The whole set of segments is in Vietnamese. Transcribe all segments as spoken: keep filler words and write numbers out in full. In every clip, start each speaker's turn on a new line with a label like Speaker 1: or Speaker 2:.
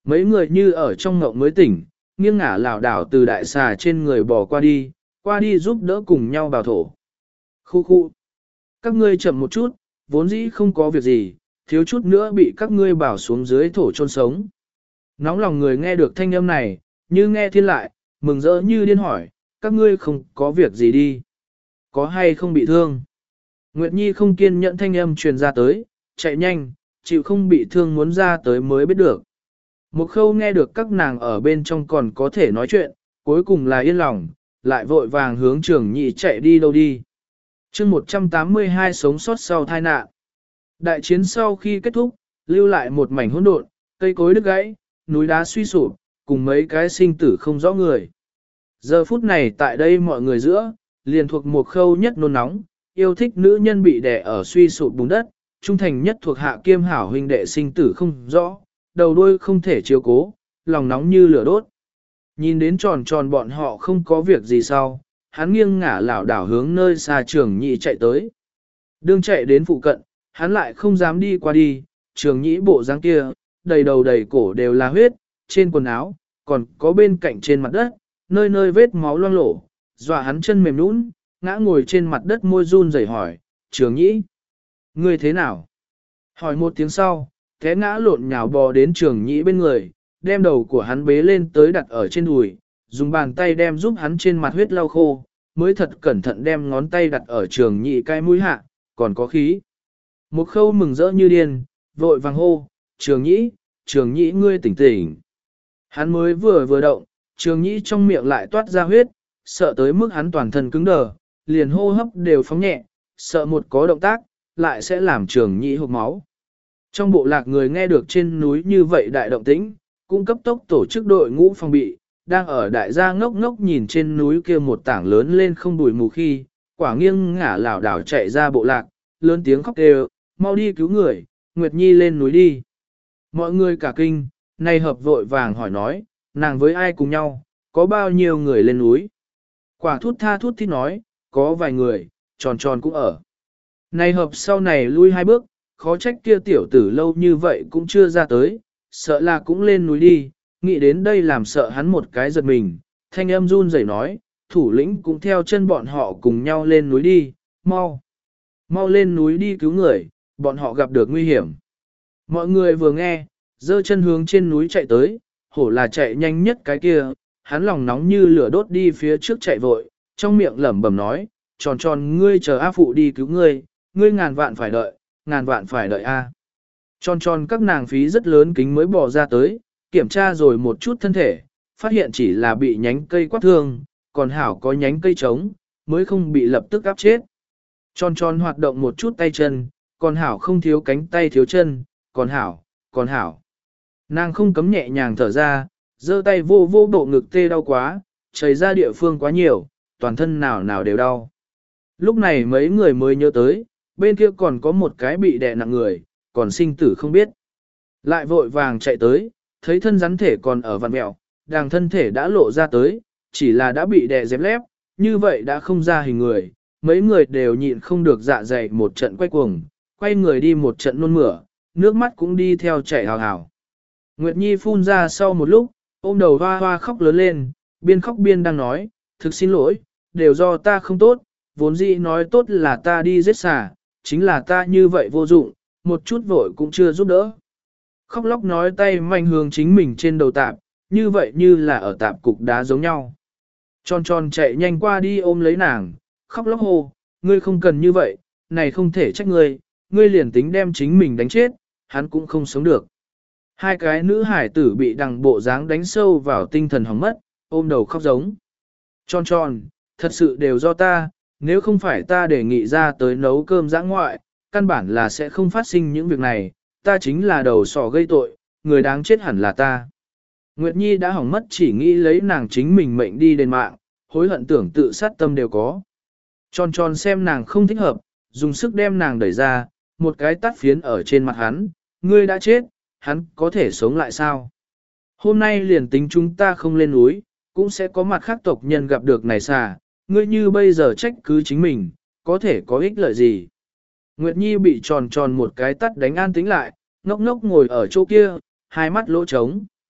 Speaker 1: Mấy người như ở trong ngộng mới tỉnh, nghiêng ngả lảo đảo từ đại xà trên người bò qua đi, qua đi giúp đỡ cùng nhau bào thổ. Khu khu. Các ngươi chậm một chút, vốn dĩ không có việc gì, thiếu chút nữa bị các ngươi bảo xuống dưới thổ chôn sống. Nóng lòng người nghe được thanh âm này, như nghe thiên lại, mừng rỡ như điên hỏi, các ngươi không có việc gì đi. Có hay không bị thương? Nguyệt Nhi không kiên nhẫn thanh âm truyền ra tới, chạy nhanh, chịu không bị thương muốn ra tới mới biết được. Một khâu nghe được các nàng ở bên trong còn có thể nói chuyện, cuối cùng là yên lòng, lại vội vàng hướng Trường Nhị chạy đi đâu đi. chương một trăm tám mươi hai sống sót sau tai nạn. Đại chiến sau khi kết thúc, lưu lại một mảnh hỗn độn, cây cối đứt gãy, núi đá suy sụp, cùng mấy cái sinh tử không rõ người. Giờ phút này tại đây mọi người giữa, liền thuộc một khâu nhất nôn nóng, yêu thích nữ nhân bị đè ở suy sụp bùn đất, trung thành nhất thuộc hạ kiêm hảo huynh đệ sinh tử không rõ, đầu đuôi không thể chiếu cố, lòng nóng như lửa đốt. Nhìn đến tròn tròn bọn họ không có việc gì sau, hắn nghiêng ngả lảo đảo hướng nơi xa Trường Nhị chạy tới. Đương chạy đến phụ cận, hắn lại không dám đi qua đi, Trường Nhị bộ dáng kia, đầy đầu đầy cổ đều là huyết, trên quần áo, còn có bên cạnh trên mặt đất, nơi nơi vết máu loang lổ, dọa hắn chân mềm nhũn, ngã ngồi trên mặt đất môi run rẩy hỏi, Trường Nhị, ngươi thế nào? Hỏi một tiếng sau, té ngã lộn nhào bò đến Trường Nhị bên người, đem đầu của hắn bế lên tới đặt ở trên đùi, dùng bàn tay đem giúp hắn trên mặt huyết lau khô, mới thật cẩn thận đem ngón tay đặt ở Trường Nhị cái mũi hạ, còn có khí. Một khâu mừng rỡ như điên, vội vàng hô, Trường Nhị, Trường Nhị ngươi tỉnh tỉnh. Hắn mới vừa vừa động, Trường Nhị trong miệng lại toát ra huyết, sợ tới mức hắn toàn thân cứng đờ, liền hô hấp đều phóng nhẹ, sợ một có động tác, lại sẽ làm Trường Nhị hộc máu. Trong bộ lạc người nghe được trên núi như vậy đại động tĩnh, cũng cấp tốc tổ chức đội ngũ phòng bị, đang ở đại gia ngốc ngốc nhìn trên núi kia một tảng lớn lên không bụi mù khi, quả nghiêng ngả lảo đảo chạy ra bộ lạc, lớn tiếng khóc kêu, mau đi cứu người, Nguyệt Nhi lên núi đi. Mọi người cả kinh, nay hợp vội vàng hỏi nói, nàng với ai cùng nhau, có bao nhiêu người lên núi. Quả thút tha thút thít nói, có vài người, tròn tròn cũng ở. Nay hợp sau này lui hai bước, khó trách kia tiểu tử lâu như vậy cũng chưa ra tới, sợ là cũng lên núi đi, nghĩ đến đây làm sợ hắn một cái giật mình, thanh âm run rẩy nói, thủ lĩnh cũng theo chân bọn họ cùng nhau lên núi đi, mau, mau lên núi đi cứu người, bọn họ gặp được nguy hiểm. Mọi người vừa nghe, giơ chân hướng trên núi chạy tới, hổ là chạy nhanh nhất cái kia, hắn lòng nóng như lửa đốt đi phía trước chạy vội, trong miệng lẩm bẩm nói, tròn tròn ngươi chờ A phụ đi cứu ngươi, ngươi ngàn vạn phải đợi, ngàn vạn phải đợi A. Tròn tròn các nàng phí rất lớn kính mới bỏ ra tới, kiểm tra rồi một chút thân thể, phát hiện chỉ là bị nhánh cây quát thương, còn hảo có nhánh cây trống, mới không bị lập tức áp chết. Tròn tròn hoạt động một chút tay chân, còn hảo không thiếu cánh tay thiếu chân, còn hảo, còn hảo. Nàng không cấm nhẹ nhàng thở ra, giơ tay vô vô bộ ngực tê đau quá, chảy ra địa phương quá nhiều, toàn thân nào nào đều đau. Lúc này mấy người mới nhớ tới, bên kia còn có một cái bị đè nặng người, còn sinh tử không biết. Lại vội vàng chạy tới, thấy thân rắn thể còn ở vằn mẹo, đàng thân thể đã lộ ra tới, chỉ là đã bị đè dẹp lép, như vậy đã không ra hình người, mấy người đều nhịn không được dạ dày một trận quay cuồng, quay người đi một trận nôn mửa, nước mắt cũng đi theo chảy hào hào. Nguyệt Nhi phun ra sau một lúc, ôm đầu hoa hoa khóc lớn lên, biên khóc biên đang nói, thực xin lỗi, đều do ta không tốt, vốn dĩ nói tốt là ta đi giết xà, chính là ta như vậy vô dụng, một chút vội cũng chưa giúp đỡ. Khóc lóc nói tay mạnh hướng chính mình trên đầu tạp, như vậy như là ở tạp cục đá giống nhau. Tròn tròn chạy nhanh qua đi ôm lấy nàng, khóc lóc hô, ngươi không cần như vậy, này không thể trách ngươi, ngươi liền tính đem chính mình đánh chết, hắn cũng không sống được. Hai cái nữ hải tử bị đằng bộ dáng đánh sâu vào tinh thần hỏng mất, ôm đầu khóc giống. Tròn tròn, thật sự đều do ta, nếu không phải ta đề nghị ra tới nấu cơm giã ngoại, căn bản là sẽ không phát sinh những việc này, ta chính là đầu sỏ gây tội, người đáng chết hẳn là ta. Nguyệt Nhi đã hỏng mất chỉ nghĩ lấy nàng chính mình mệnh đi đền mạng, hối hận tưởng tự sát tâm đều có. Tròn tròn xem nàng không thích hợp, dùng sức đem nàng đẩy ra, một cái tát phiến ở trên mặt hắn, ngươi đã chết, hắn có thể sống lại sao? Hôm nay liền tính chúng ta không lên núi, cũng sẽ có mặt khác tộc nhân gặp được này xà, ngươi như bây giờ trách cứ chính mình, có thể có ích lợi gì? Nguyệt Nhi bị tròn tròn một cái tát đánh an tĩnh lại, ngốc ngốc ngồi ở chỗ kia, hai mắt lỗ trống.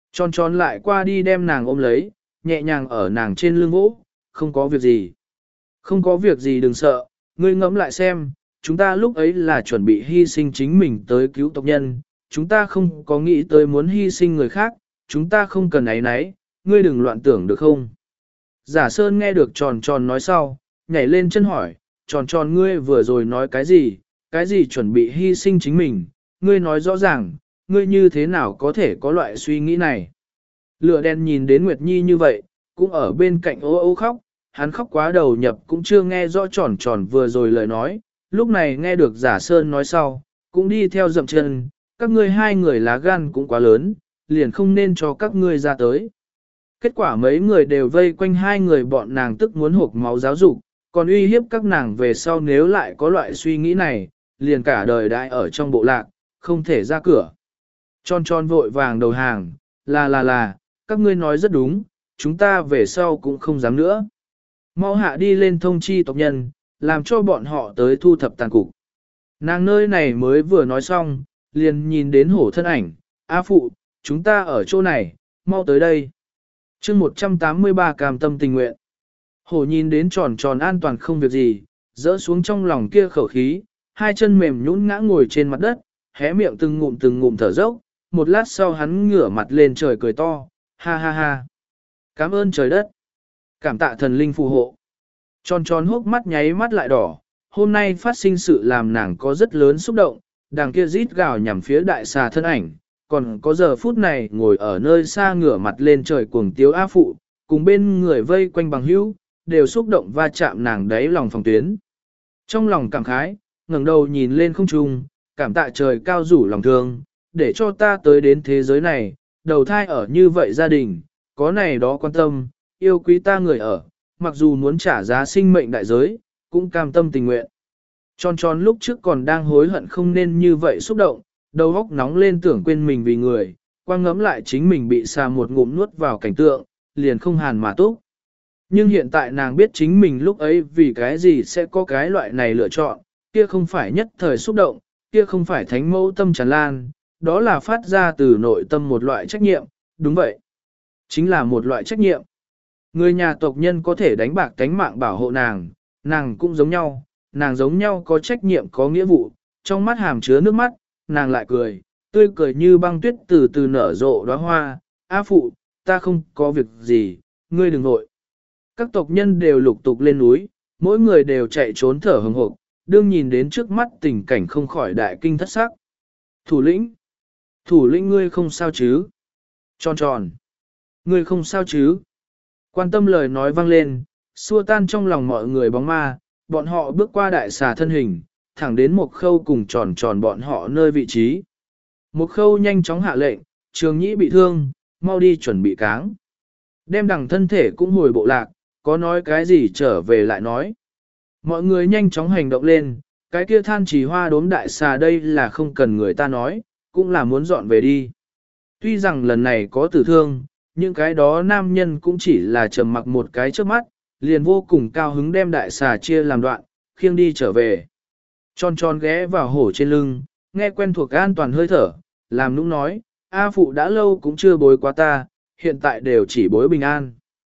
Speaker 1: Tròn tròn lại qua đi đem nàng ôm lấy, nhẹ nhàng ở nàng trên lưng vỗ, không có việc gì. Không có việc gì đừng sợ, ngươi ngẫm lại xem, chúng ta lúc ấy là chuẩn bị hy sinh chính mình tới cứu tộc nhân, chúng ta không có nghĩ tới muốn hy sinh người khác, chúng ta không cần ấy nấy, ngươi đừng loạn tưởng được không? Giả Sơn nghe được tròn tròn nói sau, nhảy lên chân hỏi, tròn tròn ngươi vừa rồi nói cái gì, cái gì chuẩn bị hy sinh chính mình, ngươi nói rõ ràng, ngươi như thế nào có thể có loại suy nghĩ này. Lửa đen nhìn đến Nguyệt Nhi như vậy, cũng ở bên cạnh ô ô khóc, hắn khóc quá đầu nhập cũng chưa nghe rõ tròn tròn vừa rồi lời nói, lúc này nghe được Giả Sơn nói sau, cũng đi theo dậm chân, các ngươi hai người lá gan cũng quá lớn, liền không nên cho các ngươi ra tới. Kết quả mấy người đều vây quanh hai người bọn nàng tức muốn hộp máu giáo dục, còn uy hiếp các nàng về sau nếu lại có loại suy nghĩ này, liền cả đời đại ở trong bộ lạc, không thể ra cửa. Tròn tròn vội vàng đầu hàng, là là là, các ngươi nói rất đúng, chúng ta về sau cũng không dám nữa. Mau hạ đi lên thông chi tộc nhân, làm cho bọn họ tới thu thập tàn cục. Nàng nơi này mới vừa nói xong, liền nhìn đến hổ thân ảnh, A phụ, chúng ta ở chỗ này, mau tới đây. chương một trăm tám mươi ba cam tâm tình nguyện. Hổ nhìn đến tròn tròn an toàn không việc gì, dỡ xuống trong lòng kia khẩu khí, hai chân mềm nhũn ngã ngồi trên mặt đất, hé miệng từng ngụm từng ngụm thở dốc, một lát sau hắn ngửa mặt lên trời cười to, ha ha ha. Cảm ơn trời đất. Cảm tạ thần linh phù hộ. Tròn tròn hốc mắt nháy mắt lại đỏ, hôm nay phát sinh sự làm nàng có rất lớn xúc động, đằng kia rít gào nhằm phía đại xà thân ảnh, còn có giờ phút này ngồi ở nơi xa ngửa mặt lên trời cuồng tiếu A phụ, cùng bên người vây quanh bằng hữu, đều xúc động va chạm nàng đáy lòng phòng tuyến. Trong lòng cảm khái, ngẩng đầu nhìn lên không trung, cảm tạ trời cao rủ lòng thương, để cho ta tới đến thế giới này, đầu thai ở như vậy gia đình, có này đó quan tâm, yêu quý ta người ở, mặc dù muốn trả giá sinh mệnh đại giới, cũng cam tâm tình nguyện. Tròn tròn lúc trước còn đang hối hận không nên như vậy xúc động, đầu óc nóng lên tưởng quên mình vì người, quang ngẫm lại chính mình bị xà một ngụm nuốt vào cảnh tượng, liền không hàn mà túc. Nhưng hiện tại nàng biết chính mình lúc ấy vì cái gì sẽ có cái loại này lựa chọn, kia không phải nhất thời xúc động, kia không phải thánh mẫu tâm tràn lan, đó là phát ra từ nội tâm một loại trách nhiệm, đúng vậy. Chính là một loại trách nhiệm. Người nhà tộc nhân có thể đánh bạc tánh mạng bảo hộ nàng, nàng cũng giống nhau, nàng giống nhau có trách nhiệm có nghĩa vụ, trong mắt hàm chứa nước mắt, nàng lại cười, tươi cười như băng tuyết từ từ nở rộ đóa hoa, A phụ, ta không có việc gì, ngươi đừng vội. Các tộc nhân đều lục tục lên núi, mỗi người đều chạy trốn thở hừng hộp, đương nhìn đến trước mắt tình cảnh không khỏi đại kinh thất sắc. Thủ lĩnh, thủ lĩnh ngươi không sao chứ? Tròn tròn, ngươi không sao chứ? Quan tâm lời nói vang lên, xua tan trong lòng mọi người bóng ma, bọn họ bước qua đại xà thân hình, thẳng đến một khâu cùng tròn tròn bọn họ nơi vị trí. Một khâu nhanh chóng hạ lệnh, trường nhĩ bị thương, mau đi chuẩn bị cáng. Đem đằng thân thể cũng hồi bộ lạc, có nói cái gì trở về lại nói. Mọi người nhanh chóng hành động lên, cái kia than chỉ hoa đốm đại xà đây là không cần người ta nói, cũng là muốn dọn về đi. Tuy rằng lần này có tử thương, những cái đó nam nhân cũng chỉ là trầm mặc một cái trước mắt, liền vô cùng cao hứng đem đại xà chia làm đoạn, khiêng đi trở về. Tròn tròn ghé vào hổ trên lưng, nghe quen thuộc an toàn hơi thở, làm nũng nói, A phụ đã lâu cũng chưa bối quá ta, hiện tại đều chỉ bối bình an.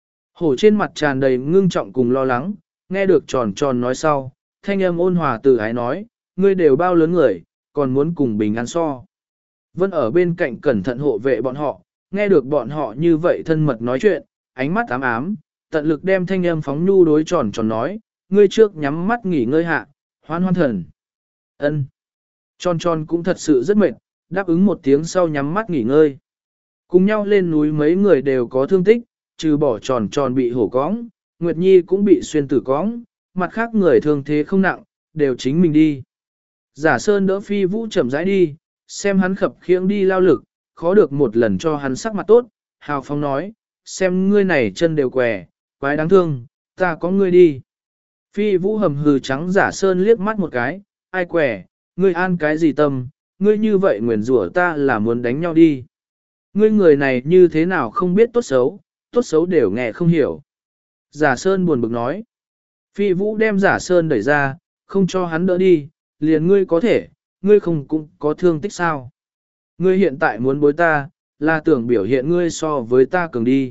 Speaker 1: Hổ trên mặt tràn đầy ngưng trọng cùng lo lắng, nghe được tròn tròn nói sau, thanh âm ôn hòa từ ái nói, ngươi đều bao lớn người, còn muốn cùng bình an so. Vân ở bên cạnh cẩn thận hộ vệ bọn họ, nghe được bọn họ như vậy thân mật nói chuyện, ánh mắt ám ám, tận lực đem thanh âm phóng nhu đối tròn tròn nói, ngươi trước nhắm mắt nghỉ ngơi hạ, hoan hoan thần. Ân. Tròn tròn cũng thật sự rất mệt, đáp ứng một tiếng sau nhắm mắt nghỉ ngơi. Cùng nhau lên núi mấy người đều có thương tích, trừ bỏ tròn tròn bị hổ cóng, Nguyệt Nhi cũng bị xuyên tử cóng, mặt khác người thương thế không nặng, đều chính mình đi. Giả Sơn đỡ Phi Vũ chậm rãi đi, xem hắn khập khiễng đi lao lực, khó được một lần cho hắn sắc mặt tốt, hào phóng nói, xem ngươi này chân đều què, quái đáng thương, ta có ngươi đi. Phi Vũ hầm hừ trắng Giả Sơn liếc mắt một cái, ai què, ngươi an cái gì tâm, ngươi như vậy nguyền rủa ta là muốn đánh nhau đi. Ngươi người này như thế nào không biết tốt xấu, tốt xấu đều nghe không hiểu. Giả Sơn buồn bực nói. Phi Vũ đem Giả Sơn đẩy ra, không cho hắn đỡ đi, liền ngươi có thể, ngươi không cũng có thương tích sao. Ngươi hiện tại muốn bối ta, là tưởng biểu hiện ngươi so với ta cường đi.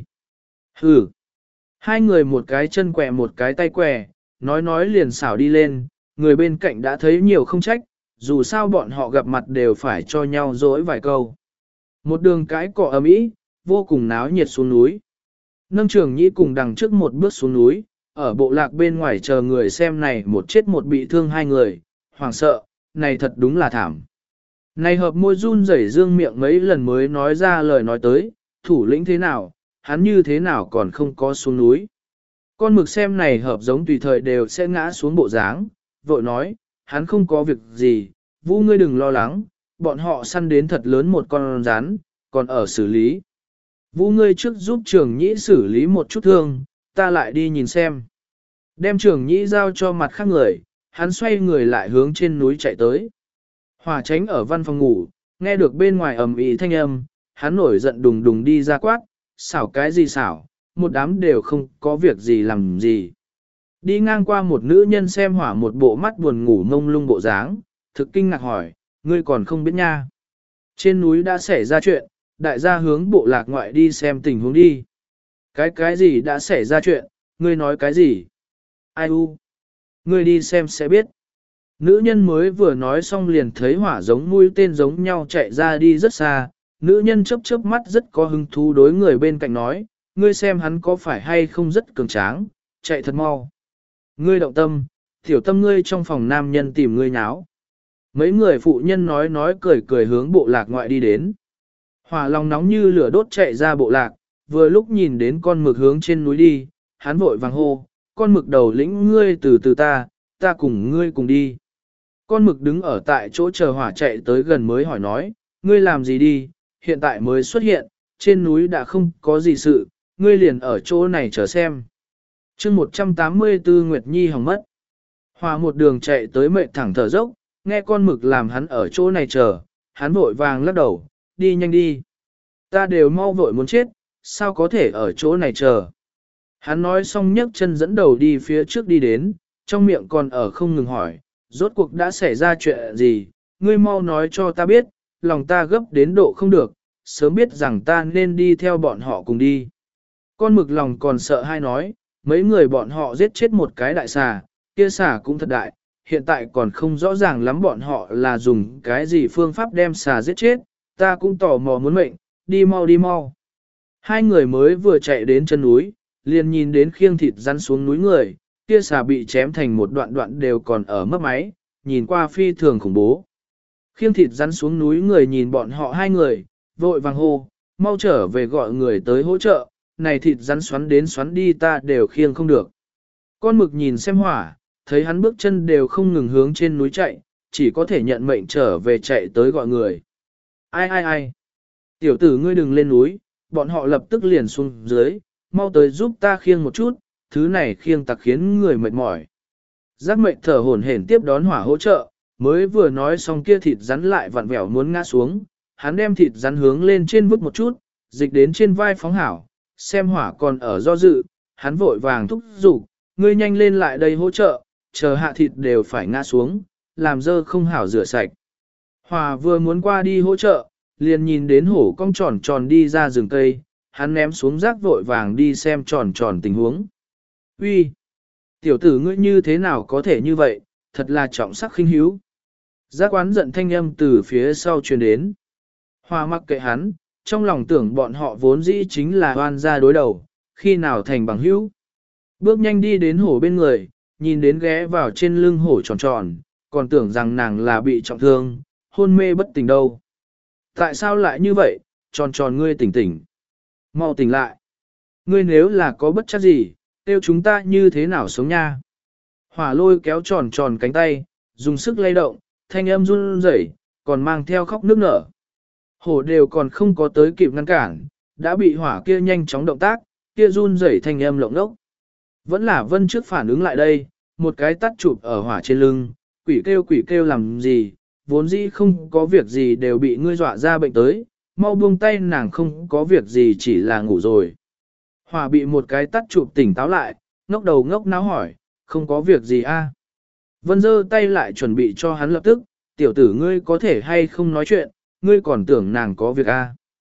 Speaker 1: Hừ. Hai người một cái chân quẹ một cái tay quẹ, nói nói liền xảo đi lên, người bên cạnh đã thấy nhiều không trách, dù sao bọn họ gặp mặt đều phải cho nhau dỗi vài câu. Một đường cái cọ ấm ý, vô cùng náo nhiệt xuống núi. Nâng Trường Nhĩ cùng đằng trước một bước xuống núi, ở bộ lạc bên ngoài chờ người xem này một chết một bị thương hai người, hoảng sợ, này thật đúng là thảm. Này hợp môi run rẩy dương miệng mấy lần mới nói ra lời nói tới, thủ lĩnh thế nào, hắn như thế nào còn không có xuống núi. Con mực xem này hợp giống tùy thời đều sẽ ngã xuống bộ dáng, vội nói, hắn không có việc gì, Vũ ngươi đừng lo lắng, bọn họ săn đến thật lớn một con rắn, còn ở xử lý. Vũ ngươi trước giúp Trường Nhĩ xử lý một chút thương, ta lại đi nhìn xem. Đem Trường Nhĩ giao cho mặt khác người, hắn xoay người lại hướng trên núi chạy tới. Hòa Chánh ở văn phòng ngủ, nghe được bên ngoài ầm ĩ thanh âm, hắn nổi giận đùng đùng đi ra quát, xảo cái gì xảo, một đám đều không có việc gì làm gì. Đi ngang qua một nữ nhân xem Hỏa một bộ mắt buồn ngủ mông lung bộ dáng, thực kinh ngạc hỏi, ngươi còn không biết nha. Trên núi đã xảy ra chuyện, đại gia hướng bộ lạc ngoại đi xem tình huống đi. Cái cái gì đã xảy ra chuyện, ngươi nói cái gì? Ai u? Ngươi đi xem sẽ biết. Nữ nhân mới vừa nói xong liền thấy Hỏa giống mũi tên giống nhau chạy ra đi rất xa, nữ nhân chớp chớp mắt rất có hứng thú đối người bên cạnh nói, ngươi xem hắn có phải hay không rất cường tráng, chạy thật mau. Ngươi động tâm, tiểu tâm ngươi trong phòng nam nhân tìm ngươi nháo. Mấy người phụ nhân nói nói cười cười hướng bộ lạc ngoại đi đến. Hỏa lòng nóng như lửa đốt chạy ra bộ lạc, vừa lúc nhìn đến con mực hướng trên núi đi, hắn vội vàng hô, con mực đầu lĩnh ngươi từ từ ta, ta cùng ngươi cùng đi. Con mực đứng ở tại chỗ chờ Hỏa chạy tới gần mới hỏi nói, ngươi làm gì đi, hiện tại mới xuất hiện, trên núi đã không có gì sự, ngươi liền ở chỗ này chờ xem. chương một trăm tám mươi tư Nguyệt Nhi hỏng mất. Hỏa một đường chạy tới mệt thẳng thở dốc, nghe con mực làm hắn ở chỗ này chờ, hắn vội vàng lắc đầu, đi nhanh đi. Ta đều mau vội muốn chết, sao có thể ở chỗ này chờ. Hắn nói xong nhấc chân dẫn đầu đi phía trước đi đến, trong miệng còn ở không ngừng hỏi, rốt cuộc đã xảy ra chuyện gì, ngươi mau nói cho ta biết, lòng ta gấp đến độ không được, sớm biết rằng ta nên đi theo bọn họ cùng đi. Con mực lòng còn sợ hai nói, mấy người bọn họ giết chết một cái đại xà, kia xà cũng thật đại, hiện tại còn không rõ ràng lắm bọn họ là dùng cái gì phương pháp đem xà giết chết, ta cũng tò mò muốn mệnh, đi mau đi mau. Hai người mới vừa chạy đến chân núi, liền nhìn đến khiêng thịt rắn xuống núi người, kia xà bị chém thành một đoạn đoạn đều còn ở mất máy, nhìn qua phi thường khủng bố. Khiêng thịt rắn xuống núi người nhìn bọn họ hai người, vội vàng hô, mau trở về gọi người tới hỗ trợ, này thịt rắn xoắn đến xoắn đi ta đều khiêng không được. Con mực nhìn xem Hỏa, thấy hắn bước chân đều không ngừng hướng trên núi chạy, chỉ có thể nhận mệnh trở về chạy tới gọi người. Ai ai ai? Tiểu tử ngươi đừng lên núi, bọn họ lập tức liền xuống dưới, mau tới giúp ta khiêng một chút, thứ này khiêng tặc khiến người mệt mỏi. Giác mệnh thở hổn hển tiếp đón Hỏa hỗ trợ, mới vừa nói xong kia thịt rắn lại vặn vẹo muốn ngã xuống, hắn đem thịt rắn hướng lên trên vứt một chút, dịch đến trên vai phóng hảo, xem Hỏa còn ở do dự, hắn vội vàng thúc giục, ngươi nhanh lên lại đây hỗ trợ, chờ hạ thịt đều phải ngã xuống, làm dơ không hảo rửa sạch. Hỏa vừa muốn qua đi hỗ trợ, liền nhìn đến hổ cong tròn tròn đi ra rừng cây, hắn ném xuống rác vội vàng đi xem tròn tròn tình huống. Uy, tiểu tử ngươi như thế nào có thể như vậy, thật là trọng sắc khinh hiếu. Giác oán giận thanh âm từ phía sau truyền đến. Hỏa mặc kệ hắn, trong lòng tưởng bọn họ vốn dĩ chính là oan gia đối đầu, khi nào thành bằng hữu. Bước nhanh đi đến hổ bên người, nhìn đến ghé vào trên lưng hổ tròn tròn, còn tưởng rằng nàng là bị trọng thương, hôn mê bất tỉnh đâu. Tại sao lại như vậy, tròn tròn ngươi tỉnh tỉnh. Mau tỉnh lại. Ngươi nếu là có bất chắc gì, tiêu chúng ta như thế nào sống nha. Hỏa lôi kéo tròn tròn cánh tay, dùng sức lay động, thanh âm run rẩy, còn mang theo khóc nước nở. Hổ đều còn không có tới kịp ngăn cản, đã bị hỏa kia nhanh chóng động tác, kia run rẩy thanh âm lộng lốc. Vẫn là Vân trước phản ứng lại đây, một cái tắt chụp ở hỏa trên lưng, quỷ kêu quỷ kêu làm gì, vốn dĩ không có việc gì đều bị ngươi dọa ra bệnh tới, mau buông tay nàng không có việc gì chỉ là ngủ rồi. Hỏa bị một cái tắt chụp tỉnh táo lại, ngốc đầu ngốc náo hỏi, không có việc gì a? À? Vân giơ tay lại chuẩn bị cho hắn lập tức, tiểu tử ngươi có thể hay không nói chuyện, ngươi còn tưởng nàng có việc a? À?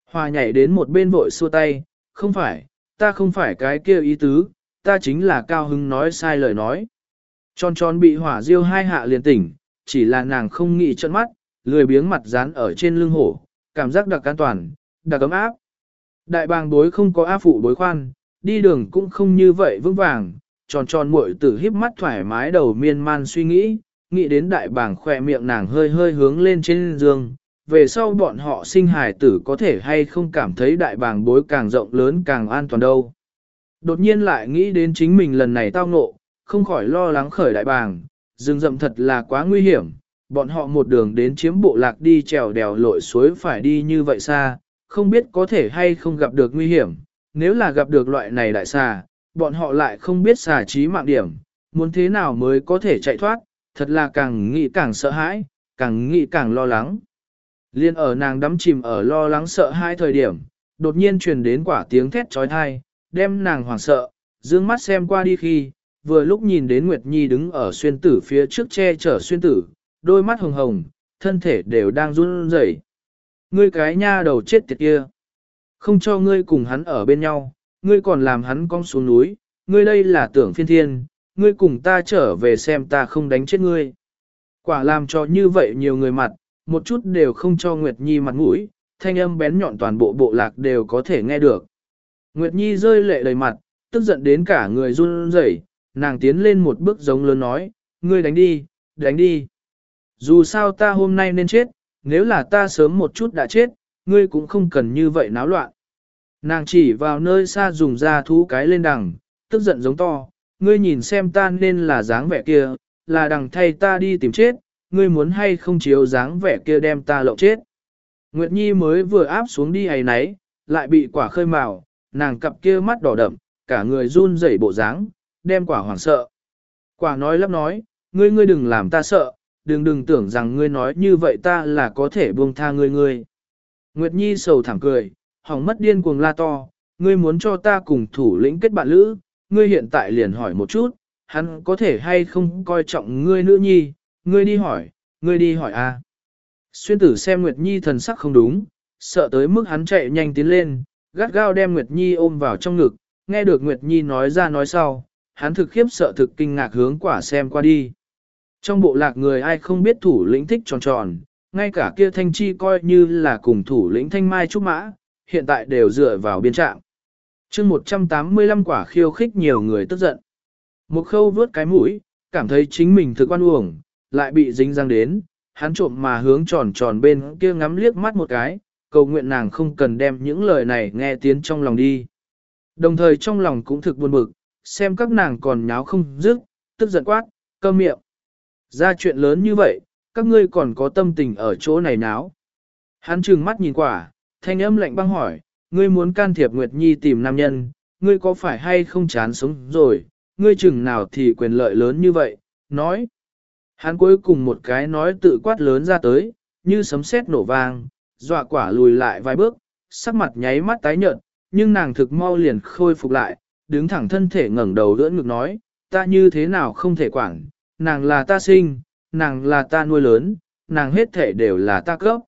Speaker 1: Hòa nhảy đến một bên vội xua tay, không phải, ta không phải cái kia ý tứ, ta chính là cao hứng nói sai lời nói. Tròn tròn bị hỏa diêu hai hạ liền tỉnh, chỉ là nàng không nghĩ trợn mắt, lười biếng mặt dán ở trên lưng hổ, cảm giác đặc an toàn, đặc ấm áp. Đại bàng bối không có áp phụ bối khoan, đi đường cũng không như vậy vững vàng, tròn tròn muội tử híp mắt thoải mái đầu miên man suy nghĩ, nghĩ đến đại bàng khỏe miệng nàng hơi hơi hướng lên trên giường, về sau bọn họ sinh hài tử có thể hay không cảm thấy đại bàng bối càng rộng lớn càng an toàn đâu. Đột nhiên lại nghĩ đến chính mình lần này tao ngộ, không khỏi lo lắng khởi đại bàng, rừng rậm thật là quá nguy hiểm, bọn họ một đường đến chiếm bộ lạc đi trèo đèo lội suối phải đi như vậy xa, không biết có thể hay không gặp được nguy hiểm, nếu là gặp được loại này đại xà, bọn họ lại không biết xà trí mạng điểm, muốn thế nào mới có thể chạy thoát, thật là càng nghĩ càng sợ hãi, càng nghĩ càng lo lắng. Liên ở nàng đắm chìm ở lo lắng sợ hai thời điểm, đột nhiên truyền đến quả tiếng thét trói thai, đem nàng hoảng sợ, dương mắt xem qua đi khi, vừa lúc nhìn đến Nguyệt Nhi đứng ở xuyên tử phía trước che chở xuyên tử, đôi mắt hồng hồng, thân thể đều đang run rẩy. Ngươi cái nha đầu chết tiệt kia, không cho ngươi cùng hắn ở bên nhau, ngươi còn làm hắn cong xuống núi, ngươi đây là tưởng phiên thiên, ngươi cùng ta trở về xem ta không đánh chết ngươi. Quả làm cho như vậy nhiều người mặt, một chút đều không cho Nguyệt Nhi mặt mũi, thanh âm bén nhọn toàn bộ bộ lạc đều có thể nghe được. Nguyệt Nhi rơi lệ đầy mặt, tức giận đến cả người run rẩy, nàng tiến lên một bước giống lớn nói, ngươi đánh đi, đánh đi. Dù sao ta hôm nay nên chết, nếu là ta sớm một chút đã chết, ngươi cũng không cần như vậy náo loạn. Nàng chỉ vào nơi xa dùng ra thú cái lên đằng, tức giận giống to, ngươi nhìn xem ta nên là dáng vẻ kia, là đằng thay ta đi tìm chết, ngươi muốn hay không chiếu dáng vẻ kia đem ta lộng chết. Nguyệt Nhi mới vừa áp xuống đi ấy nấy, lại bị quả khơi mào, nàng cặp kia mắt đỏ đậm, cả người run rẩy bộ dáng, đem quả hoảng sợ. Quả nói lắp nói, ngươi ngươi đừng làm ta sợ, đừng đừng tưởng rằng ngươi nói như vậy ta là có thể buông tha ngươi ngươi. Nguyệt Nhi sầu thẳng cười, hỏng mất điên cuồng la to, ngươi muốn cho ta cùng thủ lĩnh kết bạn lữ, ngươi hiện tại liền hỏi một chút, hắn có thể hay không coi trọng ngươi nữ nhi, ngươi đi hỏi, ngươi đi hỏi a. Xuyên tử xem Nguyệt Nhi thần sắc không đúng, sợ tới mức hắn chạy nhanh tiến lên, gắt gao đem Nguyệt Nhi ôm vào trong ngực, nghe được Nguyệt Nhi nói ra nói sau, hắn thực khiếp sợ thực kinh ngạc hướng quả xem qua đi. Trong bộ lạc người ai không biết thủ lĩnh thích tròn tròn, ngay cả kia thanh chi coi như là cùng thủ lĩnh thanh mai trúc mã, hiện tại đều dựa vào biên trạng. chương một trăm tám mươi lăm quả khiêu khích nhiều người tức giận. Một khâu vướt cái mũi, cảm thấy chính mình thực oan uổng, lại bị dính răng đến, hắn trộm mà hướng tròn tròn bên kia ngắm liếc mắt một cái, cầu nguyện nàng không cần đem những lời này nghe tiến trong lòng đi. Đồng thời trong lòng cũng thực buồn bực, xem các nàng còn nháo không dứt, tức giận quát, câm miệng. Ra chuyện lớn như vậy, các ngươi còn có tâm tình ở chỗ này náo. Hắn trừng mắt nhìn quả, thanh âm lạnh băng hỏi, ngươi muốn can thiệp Nguyệt Nhi tìm nam nhân, ngươi có phải hay không chán sống rồi, ngươi chừng nào thì quyền lợi lớn như vậy, nói. Hắn cuối cùng một cái nói tự quát lớn ra tới, như sấm sét nổ vang, dọa quả lùi lại vài bước, sắc mặt nháy mắt tái nhợt, nhưng nàng thực mau liền khôi phục lại, đứng thẳng thân thể ngẩng đầu đỡ ngực nói, ta như thế nào không thể quản, nàng là ta sinh, nàng là ta nuôi lớn, nàng hết thể đều là ta cấp.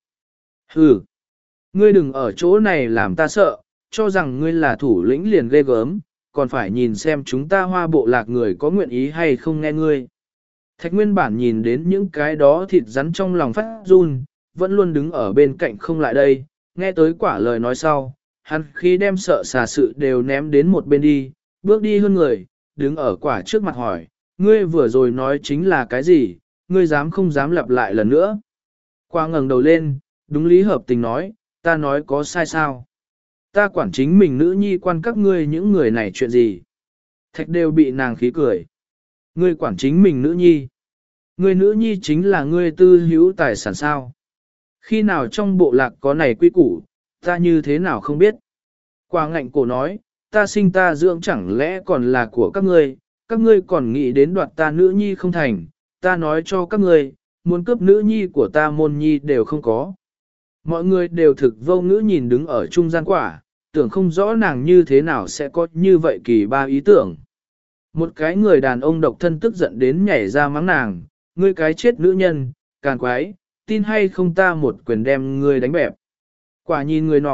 Speaker 1: Hừ, ngươi đừng ở chỗ này làm ta sợ, cho rằng ngươi là thủ lĩnh liền ghê gớm, còn phải nhìn xem chúng ta hoa bộ lạc người có nguyện ý hay không nghe ngươi. Thạch nguyên bản nhìn đến những cái đó thịt rắn trong lòng phát run, vẫn luôn đứng ở bên cạnh không lại đây, nghe tới quả lời nói sau, hắn khi đem sợ xà sự đều ném đến một bên đi, bước đi hơn người, đứng ở quả trước mặt hỏi, ngươi vừa rồi nói chính là cái gì, ngươi dám không dám lặp lại lần nữa. Quả ngẩng đầu lên, đúng lý hợp tình nói, ta nói có sai sao. Ta quản chính mình nữ nhi quan các ngươi những người này chuyện gì. Thạch đều bị nàng khí cười. Ngươi quản chính mình nữ nhi. Ngươi nữ nhi chính là ngươi tư hữu tài sản sao. Khi nào trong bộ lạc có này quy củ, ta như thế nào không biết. Quả ngạnh cổ nói, ta sinh ta dưỡng chẳng lẽ còn là của các ngươi, các ngươi còn nghĩ đến đoạt ta nữ nhi không thành, ta nói cho các ngươi, muốn cướp nữ nhi của ta môn nhi đều không có. Mọi người đều thực vô ngữ nhìn đứng ở trung gian quả, tưởng không rõ nàng như thế nào sẽ có như vậy kỳ ba ý tưởng. Một cái người đàn ông độc thân tức giận đến nhảy ra mắng nàng, ngươi cái chết nữ nhân, càn quái, tin hay không ta một quyền đem ngươi đánh bẹp. Quả nhìn người nọ,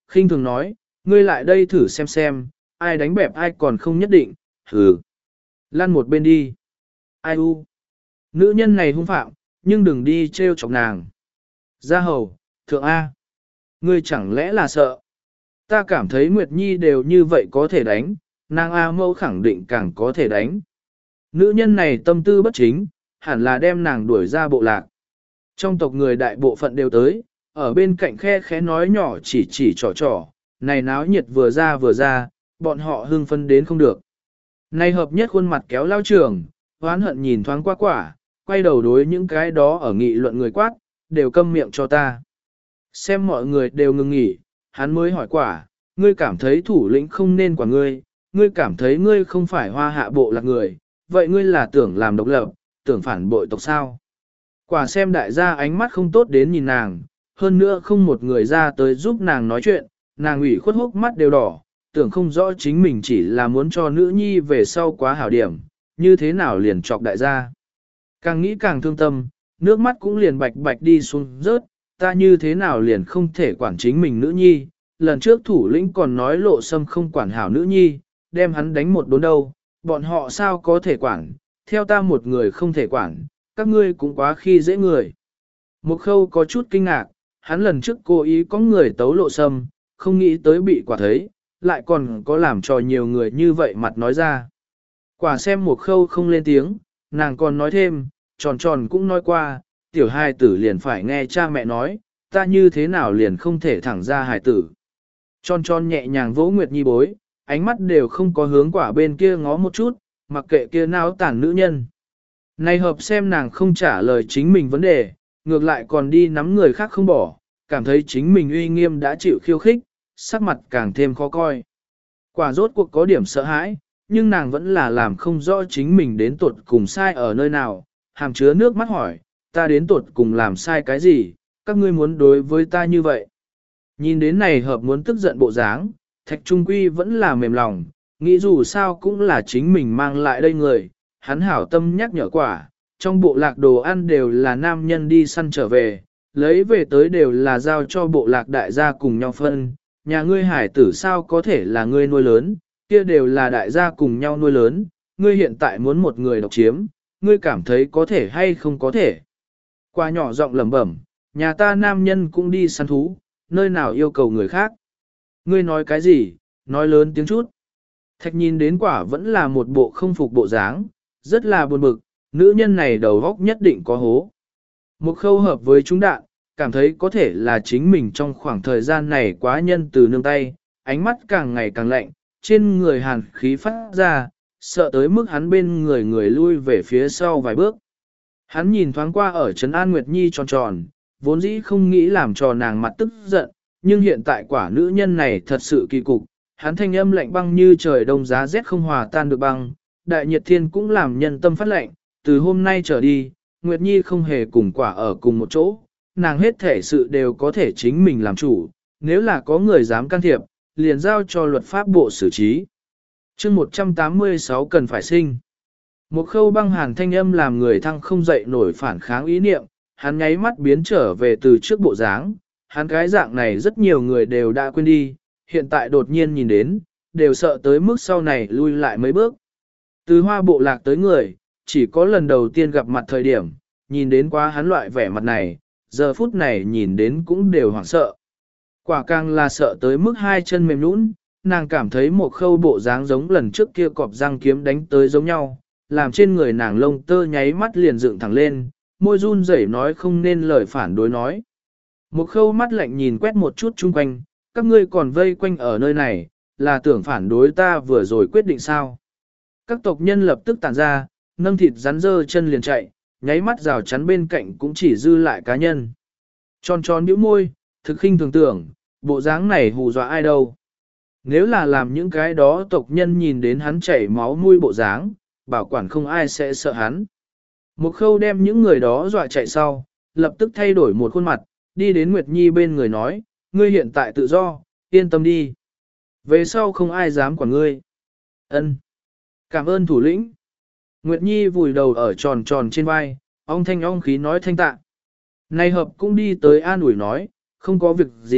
Speaker 1: khinh thường nói, ngươi lại đây thử xem xem, ai đánh bẹp ai còn không nhất định, hừ. Lăn một bên đi. Ai u. Nữ nhân này hung phạm, nhưng đừng đi trêu chọc nàng. Gia hầu, thượng A. Ngươi chẳng lẽ là sợ. Ta cảm thấy Nguyệt Nhi đều như vậy có thể đánh, nàng A mẫu khẳng định càng có thể đánh. Nữ nhân này tâm tư bất chính, hẳn là đem nàng đuổi ra bộ lạc. Trong tộc người đại bộ phận đều tới, ở bên cạnh khe khẽ nói nhỏ chỉ chỉ trò trò, này náo nhiệt vừa ra vừa ra, bọn họ hưng phân đến không được. Này hợp nhất khuôn mặt kéo lao trường, hoán hận nhìn thoáng qua quả, quay đầu đối những cái đó ở nghị luận người quát, đều câm miệng cho ta. Xem mọi người đều ngừng nghỉ, hắn mới hỏi quả, ngươi cảm thấy thủ lĩnh không nên quả ngươi, ngươi cảm thấy ngươi không phải hoa hạ bộ lạc người, vậy ngươi là tưởng làm độc lập, tưởng phản bội tộc sao? Quả xem đại gia ánh mắt không tốt đến nhìn nàng, hơn nữa không một người ra tới giúp nàng nói chuyện, nàng ủy khuất hốc mắt đều đỏ, tưởng không rõ chính mình chỉ là muốn cho nữ nhi về sau quá hảo điểm, như thế nào liền chọc đại gia. Càng nghĩ càng thương tâm, nước mắt cũng liền bạch bạch đi xuống rớt, ta như thế nào liền không thể quản chính mình nữ nhi, lần trước thủ lĩnh còn nói lộ sâm không quản hảo nữ nhi, đem hắn đánh một đốn đâu, bọn họ sao có thể quản, theo ta một người không thể quản, các ngươi cũng quá khi dễ người. Một khâu có chút kinh ngạc, hắn lần trước cố ý có người tấu lộ sâm, không nghĩ tới bị quả thấy, lại còn có làm cho nhiều người như vậy mặt nói ra. Quả xem một khâu không lên tiếng, nàng còn nói thêm, tròn tròn cũng nói qua, tiểu hài tử liền phải nghe cha mẹ nói, ta như thế nào liền không thể thẳng ra hài tử. Tròn tròn nhẹ nhàng vỗ Nguyệt Nhi bối, ánh mắt đều không có hướng quả bên kia ngó một chút, mặc kệ kia náo tàn nữ nhân. Này hợp xem nàng không trả lời chính mình vấn đề, ngược lại còn đi nắm người khác không bỏ, cảm thấy chính mình uy nghiêm đã chịu khiêu khích, sắc mặt càng thêm khó coi. Quả rốt cuộc có điểm sợ hãi, nhưng nàng vẫn là làm không rõ chính mình đến tuột cùng sai ở nơi nào, hàm chứa nước mắt hỏi, ta đến tuột cùng làm sai cái gì, các ngươi muốn đối với ta như vậy. Nhìn đến này hợp muốn tức giận bộ dáng, thạch trung quy vẫn là mềm lòng, nghĩ dù sao cũng là chính mình mang lại đây người, hắn hảo tâm nhắc nhở quả, trong bộ lạc đồ ăn đều là nam nhân đi săn trở về, lấy về tới đều là giao cho bộ lạc đại gia cùng nhau phân, nhà ngươi hải tử sao có thể là ngươi nuôi lớn, kia đều là đại gia cùng nhau nuôi lớn, ngươi hiện tại muốn một người độc chiếm, ngươi cảm thấy có thể hay không có thể. Qua nhỏ giọng lẩm bẩm, nhà ta nam nhân cũng đi săn thú, nơi nào yêu cầu người khác. Ngươi nói cái gì, nói lớn tiếng chút. Thạch nhìn đến quả vẫn là một bộ không phục bộ dáng, rất là buồn bực, nữ nhân này đầu góc nhất định có hố. Một khâu hợp với chúng đạn, cảm thấy có thể là chính mình trong khoảng thời gian này quá nhân từ nương tay, ánh mắt càng ngày càng lạnh, trên người hàn khí phát ra, sợ tới mức hắn bên người người lui về phía sau vài bước. Hắn nhìn thoáng qua ở Trấn An Nguyệt Nhi tròn tròn, vốn dĩ không nghĩ làm cho nàng mặt tức giận, nhưng hiện tại quả nữ nhân này thật sự kỳ cục, hắn thanh âm lạnh băng như trời đông giá rét không hòa tan được băng, đại nhiệt thiên cũng làm nhân tâm phát lạnh, từ hôm nay trở đi, Nguyệt Nhi không hề cùng quả ở cùng một chỗ, nàng hết thể sự đều có thể chính mình làm chủ, nếu là có người dám can thiệp, liền giao cho luật pháp bộ xử trí. chương một trăm tám mươi sáu cần phải sinh. Một khâu băng hàn thanh âm làm người thăng không dậy nổi phản kháng ý niệm, hắn nháy mắt biến trở về từ trước bộ dáng, hắn cái dạng này rất nhiều người đều đã quên đi, hiện tại đột nhiên nhìn đến, đều sợ tới mức sau này lui lại mấy bước. Từ hoa bộ lạc tới người, chỉ có lần đầu tiên gặp mặt thời điểm, nhìn đến quá hắn loại vẻ mặt này, giờ phút này nhìn đến cũng đều hoảng sợ. Quả càng là sợ tới mức hai chân mềm nhũn, nàng cảm thấy một khâu bộ dáng giống lần trước kia cọp răng kiếm đánh tới giống nhau, làm trên người nàng lông tơ nháy mắt liền dựng thẳng lên, môi run rẩy nói không nên lời phản đối nói. Một khâu mắt lạnh nhìn quét một chút chung quanh, các ngươi còn vây quanh ở nơi này, là tưởng phản đối ta vừa rồi quyết định sao. Các tộc nhân lập tức tản ra, nâng thịt rắn dơ chân liền chạy, nháy mắt rào chắn bên cạnh cũng chỉ dư lại cá nhân. Tròn tròn bĩu môi, thực khinh thường tưởng, bộ dáng này hù dọa ai đâu. Nếu là làm những cái đó tộc nhân nhìn đến hắn chảy máu mũi bộ dáng, bảo quản không ai sẽ sợ hắn. Một khâu đem những người đó dọa chạy sau, lập tức thay đổi một khuôn mặt, đi đến Nguyệt Nhi bên người nói, ngươi hiện tại tự do, yên tâm đi. Về sau không ai dám quản ngươi. Ân, cảm ơn thủ lĩnh. Nguyệt Nhi vùi đầu ở tròn tròn trên vai, ong thanh ong khí nói thanh tạ. Này hợp cũng đi tới an ủi nói, không có việc gì,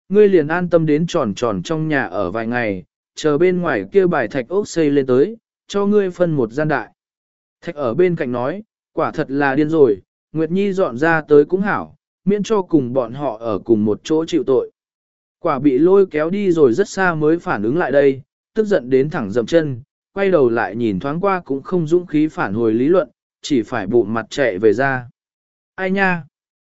Speaker 1: ngươi liền an tâm đến tròn tròn trong nhà ở vài ngày, chờ bên ngoài kia bài thạch ốc xây lên tới, cho ngươi phân một gian đại. Thạch ở bên cạnh nói, quả thật là điên rồi, Nguyệt Nhi dọn ra tới cũng hảo, miễn cho cùng bọn họ ở cùng một chỗ chịu tội. Quả bị lôi kéo đi rồi rất xa mới phản ứng lại đây, tức giận đến thẳng dậm chân, quay đầu lại nhìn thoáng qua cũng không dũng khí phản hồi lý luận, chỉ phải bụng mặt chạy về ra. Ai nha?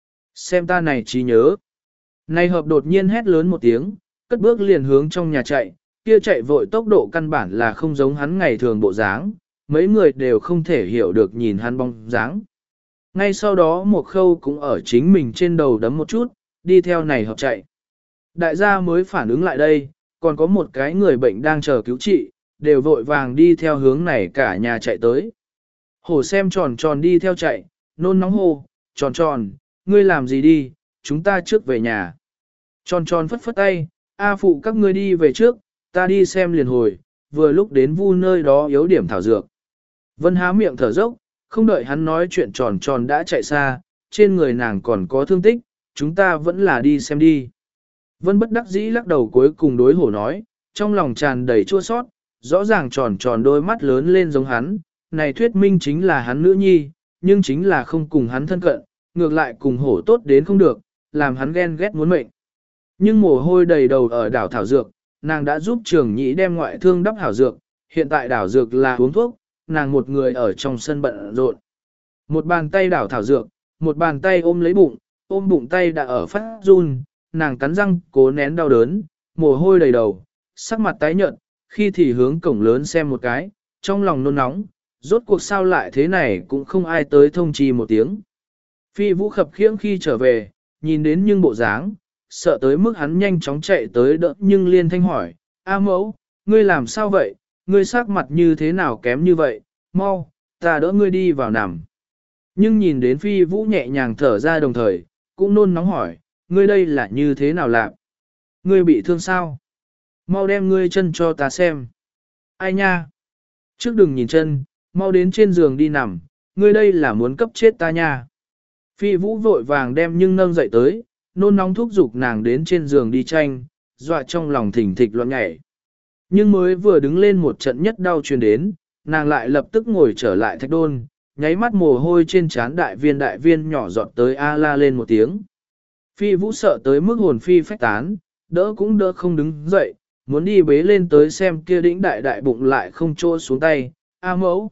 Speaker 1: Xem ta này trí nhớ. Này hợp đột nhiên hét lớn một tiếng, cất bước liền hướng trong nhà chạy, kia chạy vội tốc độ căn bản là không giống hắn ngày thường bộ dáng, mấy người đều không thể hiểu được nhìn hắn bóng dáng. Ngay sau đó một khâu cũng ở chính mình trên đầu đấm một chút, đi theo này hợp chạy. Đại gia mới phản ứng lại đây, còn có một cái người bệnh đang chờ cứu trị, đều vội vàng đi theo hướng này cả nhà chạy tới. Hổ xem tròn tròn đi theo chạy, nôn nóng hô, tròn tròn, ngươi làm gì đi, chúng ta trước về nhà. Tròn tròn phất phất tay, A phụ các ngươi đi về trước, ta đi xem liền hồi, vừa lúc đến vu nơi đó yếu điểm thảo dược. Vân há miệng thở dốc, không đợi hắn nói chuyện tròn tròn đã chạy xa, trên người nàng còn có thương tích, chúng ta vẫn là đi xem đi. Vân bất đắc dĩ lắc đầu cuối cùng đối hổ nói, trong lòng tràn đầy chua sót, rõ ràng tròn tròn đôi mắt lớn lên giống hắn, này thuyết minh chính là hắn nữ nhi, nhưng chính là không cùng hắn thân cận, ngược lại cùng hổ tốt đến không được, làm hắn ghen ghét muốn mệnh. Nhưng mồ hôi đầy đầu ở đảo thảo dược, nàng đã giúp trường nhĩ đem ngoại thương đắp hảo dược, hiện tại đảo dược là uống thuốc, nàng một người ở trong sân bận rộn. Một bàn tay đảo thảo dược, một bàn tay ôm lấy bụng, ôm bụng tay đã ở phát run, nàng cắn răng cố nén đau đớn, mồ hôi đầy đầu, sắc mặt tái nhợt, khi thì hướng cổng lớn xem một cái, trong lòng nôn nóng, rốt cuộc sao lại thế này cũng không ai tới thông trì một tiếng. Phi Vũ khập khiễng khi trở về, nhìn đến nhưng bộ dáng, sợ tới mức hắn nhanh chóng chạy tới đỡ nhưng liên thanh hỏi, A mẫu, ngươi làm sao vậy, ngươi sắc mặt như thế nào kém như vậy, mau, ta đỡ ngươi đi vào nằm. Nhưng nhìn đến Phi Vũ nhẹ nhàng thở ra đồng thời, cũng nôn nóng hỏi, ngươi đây là như thế nào làm? Ngươi bị thương sao? Mau đem ngươi chân cho ta xem. Ai nha? Trước đừng nhìn chân, mau đến trên giường đi nằm, ngươi đây là muốn cấp chết ta nha. Phi Vũ vội vàng đem nhưng nâng dậy tới, nôn nóng thúc giục nàng đến trên giường đi tranh, dọa trong lòng thỉnh thịch loạn nhảy. Nhưng mới vừa đứng lên một trận nhất đau truyền đến, nàng lại lập tức ngồi trở lại thạch đôn, nháy mắt mồ hôi trên trán đại viên đại viên nhỏ giọt tới a la lên một tiếng. Phi Vũ sợ tới mức hồn phi phách tán, đỡ cũng đỡ không đứng dậy, muốn đi bế lên tới xem kia đĩnh đại đại bụng lại không trô xuống tay, A mẫu.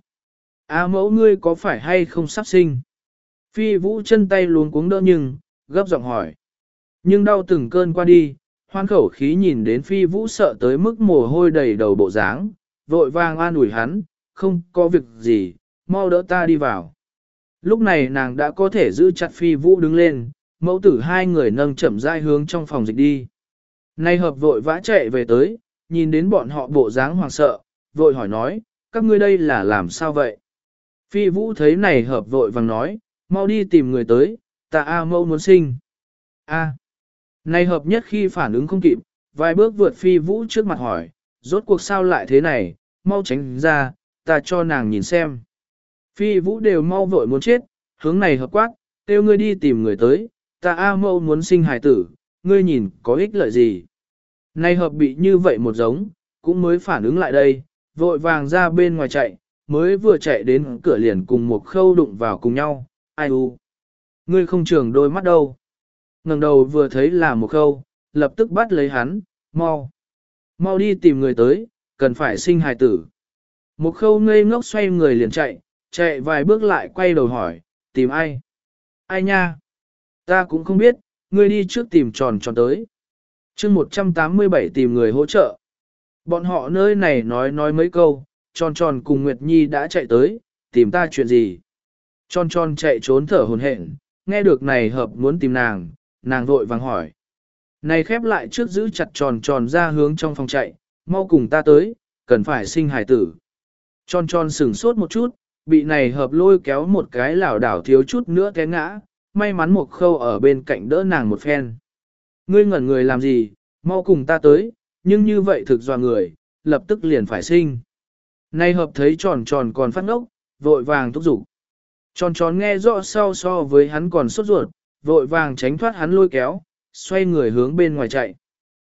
Speaker 1: A mẫu ngươi có phải hay không sắp sinh? Phi Vũ chân tay luống cuống đỡ nhưng, gấp giọng hỏi. Nhưng đau từng cơn qua đi, hoan khẩu khí nhìn đến Phi Vũ sợ tới mức mồ hôi đầy đầu bộ dáng, vội vàng an ủi hắn, không có việc gì, mau đỡ ta đi vào. Lúc này nàng đã có thể giữ chặt Phi Vũ đứng lên, mẫu tử hai người nâng chậm rãi hướng trong phòng dịch đi. Nay hợp vội vã chạy về tới, nhìn đến bọn họ bộ dáng hoảng sợ, vội hỏi nói, các ngươi đây là làm sao vậy? Phi Vũ thấy này hợp vội vàng nói, mau đi tìm người tới, ta A mẫu muốn sinh. A. Này hợp nhất khi phản ứng không kịp, vài bước vượt Phi Vũ trước mặt hỏi, rốt cuộc sao lại thế này, mau tránh ra, ta cho nàng nhìn xem. Phi Vũ đều mau vội muốn chết, hướng này hợp quát, kêu ngươi đi tìm người tới, ta A mẫu muốn sinh hài tử, ngươi nhìn có ích lợi gì. Này hợp bị như vậy một giống, cũng mới phản ứng lại đây, vội vàng ra bên ngoài chạy, mới vừa chạy đến cửa liền cùng một khâu đụng vào cùng nhau, ai u. Ngươi không trường đôi mắt đâu. Ngẩng đầu vừa thấy là một khâu, lập tức bắt lấy hắn, mau. Mau đi tìm người tới, cần phải sinh hài tử. Một khâu ngây ngốc xoay người liền chạy, chạy vài bước lại quay đầu hỏi, tìm ai? Ai nha? Ta cũng không biết, ngươi đi trước tìm tròn tròn tới. chương một trăm tám mươi bảy tìm người hỗ trợ. Bọn họ nơi này nói nói mấy câu, tròn tròn cùng Nguyệt Nhi đã chạy tới, tìm ta chuyện gì? Tròn tròn chạy trốn thở hồn hển, nghe được này hợp muốn tìm nàng, nàng vội vàng hỏi. Này khép lại trước giữ chặt tròn tròn ra hướng trong phòng chạy, mau cùng ta tới, cần phải sinh hài tử. Tròn tròn sửng sốt một chút, bị này hợp lôi kéo một cái lảo đảo thiếu chút nữa té ngã, may mắn một khâu ở bên cạnh đỡ nàng một phen. Ngươi ngẩn người làm gì, mau cùng ta tới, nhưng như vậy thực dọa người, lập tức liền phải sinh. Này hợp thấy tròn tròn còn phát ngốc, vội vàng thúc giục. Tròn tròn nghe rõ sau so với hắn còn sốt ruột, vội vàng tránh thoát hắn lôi kéo, xoay người hướng bên ngoài chạy.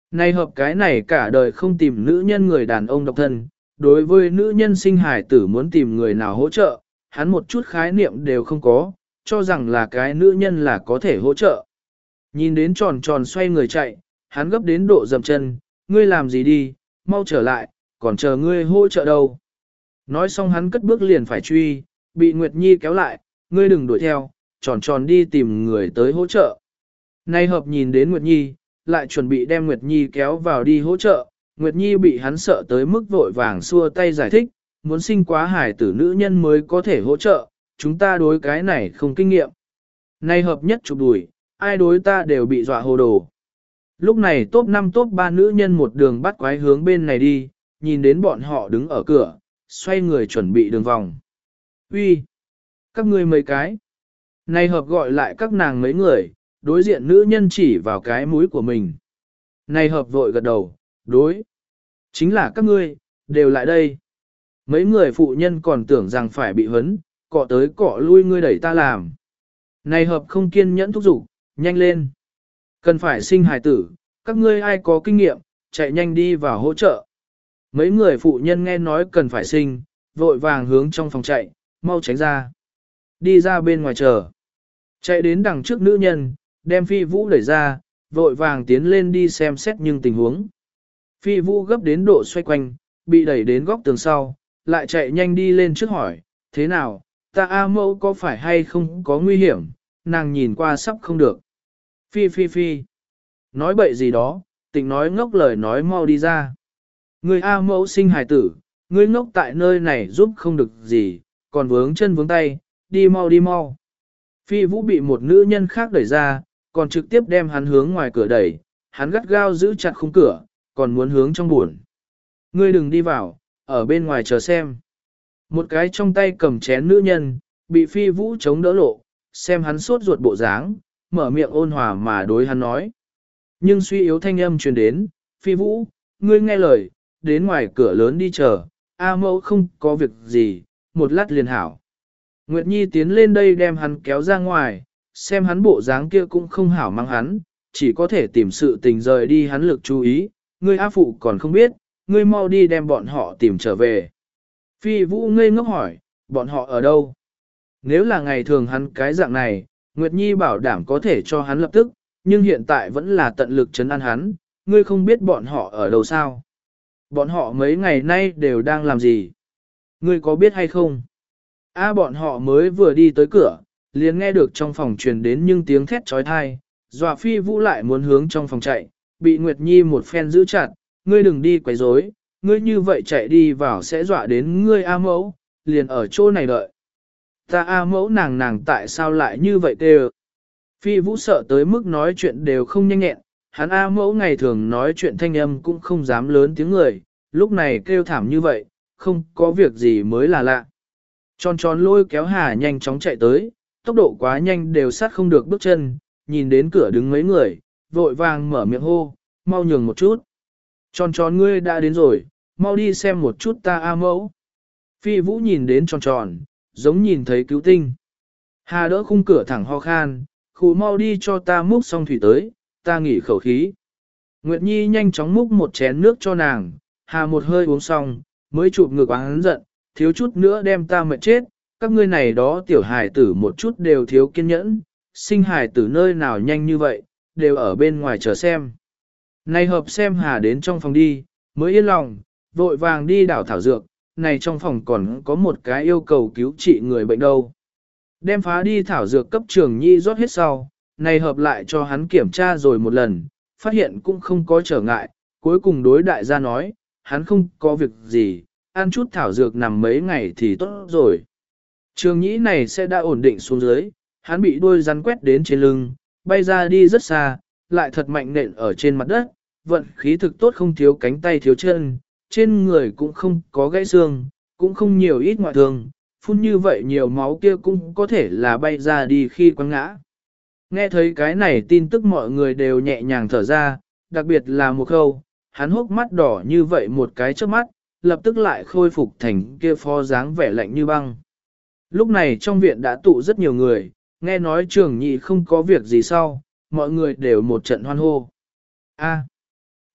Speaker 1: Này hợp cái này cả đời không tìm nữ nhân người đàn ông độc thân, đối với nữ nhân sinh hài tử muốn tìm người nào hỗ trợ, hắn một chút khái niệm đều không có, cho rằng là cái nữ nhân là có thể hỗ trợ. Nhìn đến tròn tròn xoay người chạy, hắn gấp đến độ dầm chân, ngươi làm gì đi, mau trở lại, còn chờ ngươi hỗ trợ đâu. Nói xong hắn cất bước liền phải truy, bị Nguyệt Nhi kéo lại, ngươi đừng đuổi theo, tròn tròn đi tìm người tới hỗ trợ. Nay hợp nhìn đến Nguyệt Nhi, lại chuẩn bị đem Nguyệt Nhi kéo vào đi hỗ trợ, Nguyệt Nhi bị hắn sợ tới mức vội vàng xua tay giải thích, muốn sinh quá hải tử nữ nhân mới có thể hỗ trợ, chúng ta đối cái này không kinh nghiệm. Nay hợp nhất chụp đùi, ai đối ta đều bị dọa hồ đồ. Lúc này top năm top ba nữ nhân một đường bắt quái hướng bên này đi, nhìn đến bọn họ đứng ở cửa, xoay người chuẩn bị đường vòng. Uy, các ngươi mấy cái. Nay hợp gọi lại các nàng mấy người, đối diện nữ nhân chỉ vào cái mũi của mình. Nay hợp vội gật đầu, đối. Chính là các ngươi, đều lại đây. Mấy người phụ nhân còn tưởng rằng phải bị hấn, cọ tới cọ lui ngươi đẩy ta làm. Nay hợp không kiên nhẫn thúc giục, nhanh lên. Cần phải sinh hài tử, các ngươi ai có kinh nghiệm, chạy nhanh đi vào hỗ trợ. Mấy người phụ nhân nghe nói cần phải sinh, vội vàng hướng trong phòng chạy, mau tránh ra. Đi ra bên ngoài chờ. Chạy đến đằng trước nữ nhân, đem Phi Vũ đẩy ra, vội vàng tiến lên đi xem xét nhưng tình huống. Phi Vũ gấp đến độ xoay quanh, bị đẩy đến góc tường sau, lại chạy nhanh đi lên trước hỏi, thế nào, ta A mẫu có phải hay không có nguy hiểm, nàng nhìn qua sắp không được. Phi phi phi, nói bậy gì đó, tỉnh nói ngốc lời nói mau đi ra. Người A mẫu sinh hài tử, ngươi ngốc tại nơi này giúp không được gì, còn vướng chân vướng tay, đi mau đi mau. Phi Vũ bị một nữ nhân khác đẩy ra, còn trực tiếp đem hắn hướng ngoài cửa đẩy, hắn gắt gao giữ chặt khung cửa, còn muốn hướng trong buồn. Ngươi đừng đi vào, ở bên ngoài chờ xem. Một cái trong tay cầm chén nữ nhân, bị Phi Vũ chống đỡ lộ, xem hắn sốt ruột bộ dáng, mở miệng ôn hòa mà đối hắn nói. Nhưng suy yếu thanh âm truyền đến, Phi Vũ, ngươi nghe lời, đến ngoài cửa lớn đi chờ, A mẫu không có việc gì, một lát liền hảo. Nguyệt Nhi tiến lên đây đem hắn kéo ra ngoài, xem hắn bộ dáng kia cũng không hảo mang hắn, chỉ có thể tìm sự tình rời đi hắn lực chú ý, ngươi A phụ còn không biết, ngươi mau đi đem bọn họ tìm trở về. Phi Vũ ngây ngốc hỏi, bọn họ ở đâu? Nếu là ngày thường hắn cái dạng này, Nguyệt Nhi bảo đảm có thể cho hắn lập tức, nhưng hiện tại vẫn là tận lực trấn an hắn, ngươi không biết bọn họ ở đâu sao? Bọn họ mấy ngày nay đều đang làm gì? Ngươi có biết hay không? A bọn họ mới vừa đi tới cửa, liền nghe được trong phòng truyền đến nhưng tiếng thét trói thai, dọa Phi Vũ lại muốn hướng trong phòng chạy, bị Nguyệt Nhi một phen giữ chặt, ngươi đừng đi quấy rối, ngươi như vậy chạy đi vào sẽ dọa đến ngươi A mẫu, liền ở chỗ này đợi. Ta A mẫu nàng nàng tại sao lại như vậy kêu? Phi Vũ sợ tới mức nói chuyện đều không nhanh nhẹn, hắn A mẫu ngày thường nói chuyện thanh âm cũng không dám lớn tiếng người, lúc này kêu thảm như vậy, không có việc gì mới là lạ. Tròn tròn lôi kéo Hà nhanh chóng chạy tới, tốc độ quá nhanh đều sát không được bước chân, nhìn đến cửa đứng mấy người, vội vàng mở miệng hô, mau nhường một chút. Tròn tròn ngươi đã đến rồi, mau đi xem một chút ta A mẫu. Phi Vũ nhìn đến tròn tròn, giống nhìn thấy cứu tinh. Hà đỡ khung cửa thẳng ho khan, khủ mau đi cho ta múc xong thủy tới, ta nghỉ khẩu khí. Nguyệt Nhi nhanh chóng múc một chén nước cho nàng, Hà một hơi uống xong, mới chụp ngực oán giận, thiếu chút nữa đem ta mệt chết, các ngươi này đó tiểu hài tử một chút đều thiếu kiên nhẫn, sinh hài tử nơi nào nhanh như vậy, đều ở bên ngoài chờ xem. Này hợp xem Hà đến trong phòng đi, mới yên lòng, vội vàng đi đảo thảo dược, này trong phòng còn có một cái yêu cầu cứu trị người bệnh đâu. Đem phá đi thảo dược cấp trường nhi rót hết sau, này hợp lại cho hắn kiểm tra rồi một lần, phát hiện cũng không có trở ngại, cuối cùng đối đại gia nói, hắn không có việc gì, ăn chút thảo dược nằm mấy ngày thì tốt rồi. Trường nhĩ này sẽ đã ổn định xuống dưới, hắn bị đuôi rắn quét đến trên lưng, bay ra đi rất xa, lại thật mạnh nện ở trên mặt đất, vận khí thực tốt không thiếu cánh tay thiếu chân, trên người cũng không có gãy xương, cũng không nhiều ít ngoại thương, phun như vậy nhiều máu kia cũng có thể là bay ra đi khi quăng ngã. Nghe thấy cái này tin tức mọi người đều nhẹ nhàng thở ra, đặc biệt là một khâu, hắn hốc mắt đỏ như vậy một cái trước mắt, lập tức lại khôi phục thành kia phó dáng vẻ lạnh như băng. Lúc này trong viện đã tụ rất nhiều người, nghe nói trường nhị không có việc gì sau, mọi người đều một trận hoan hô. A,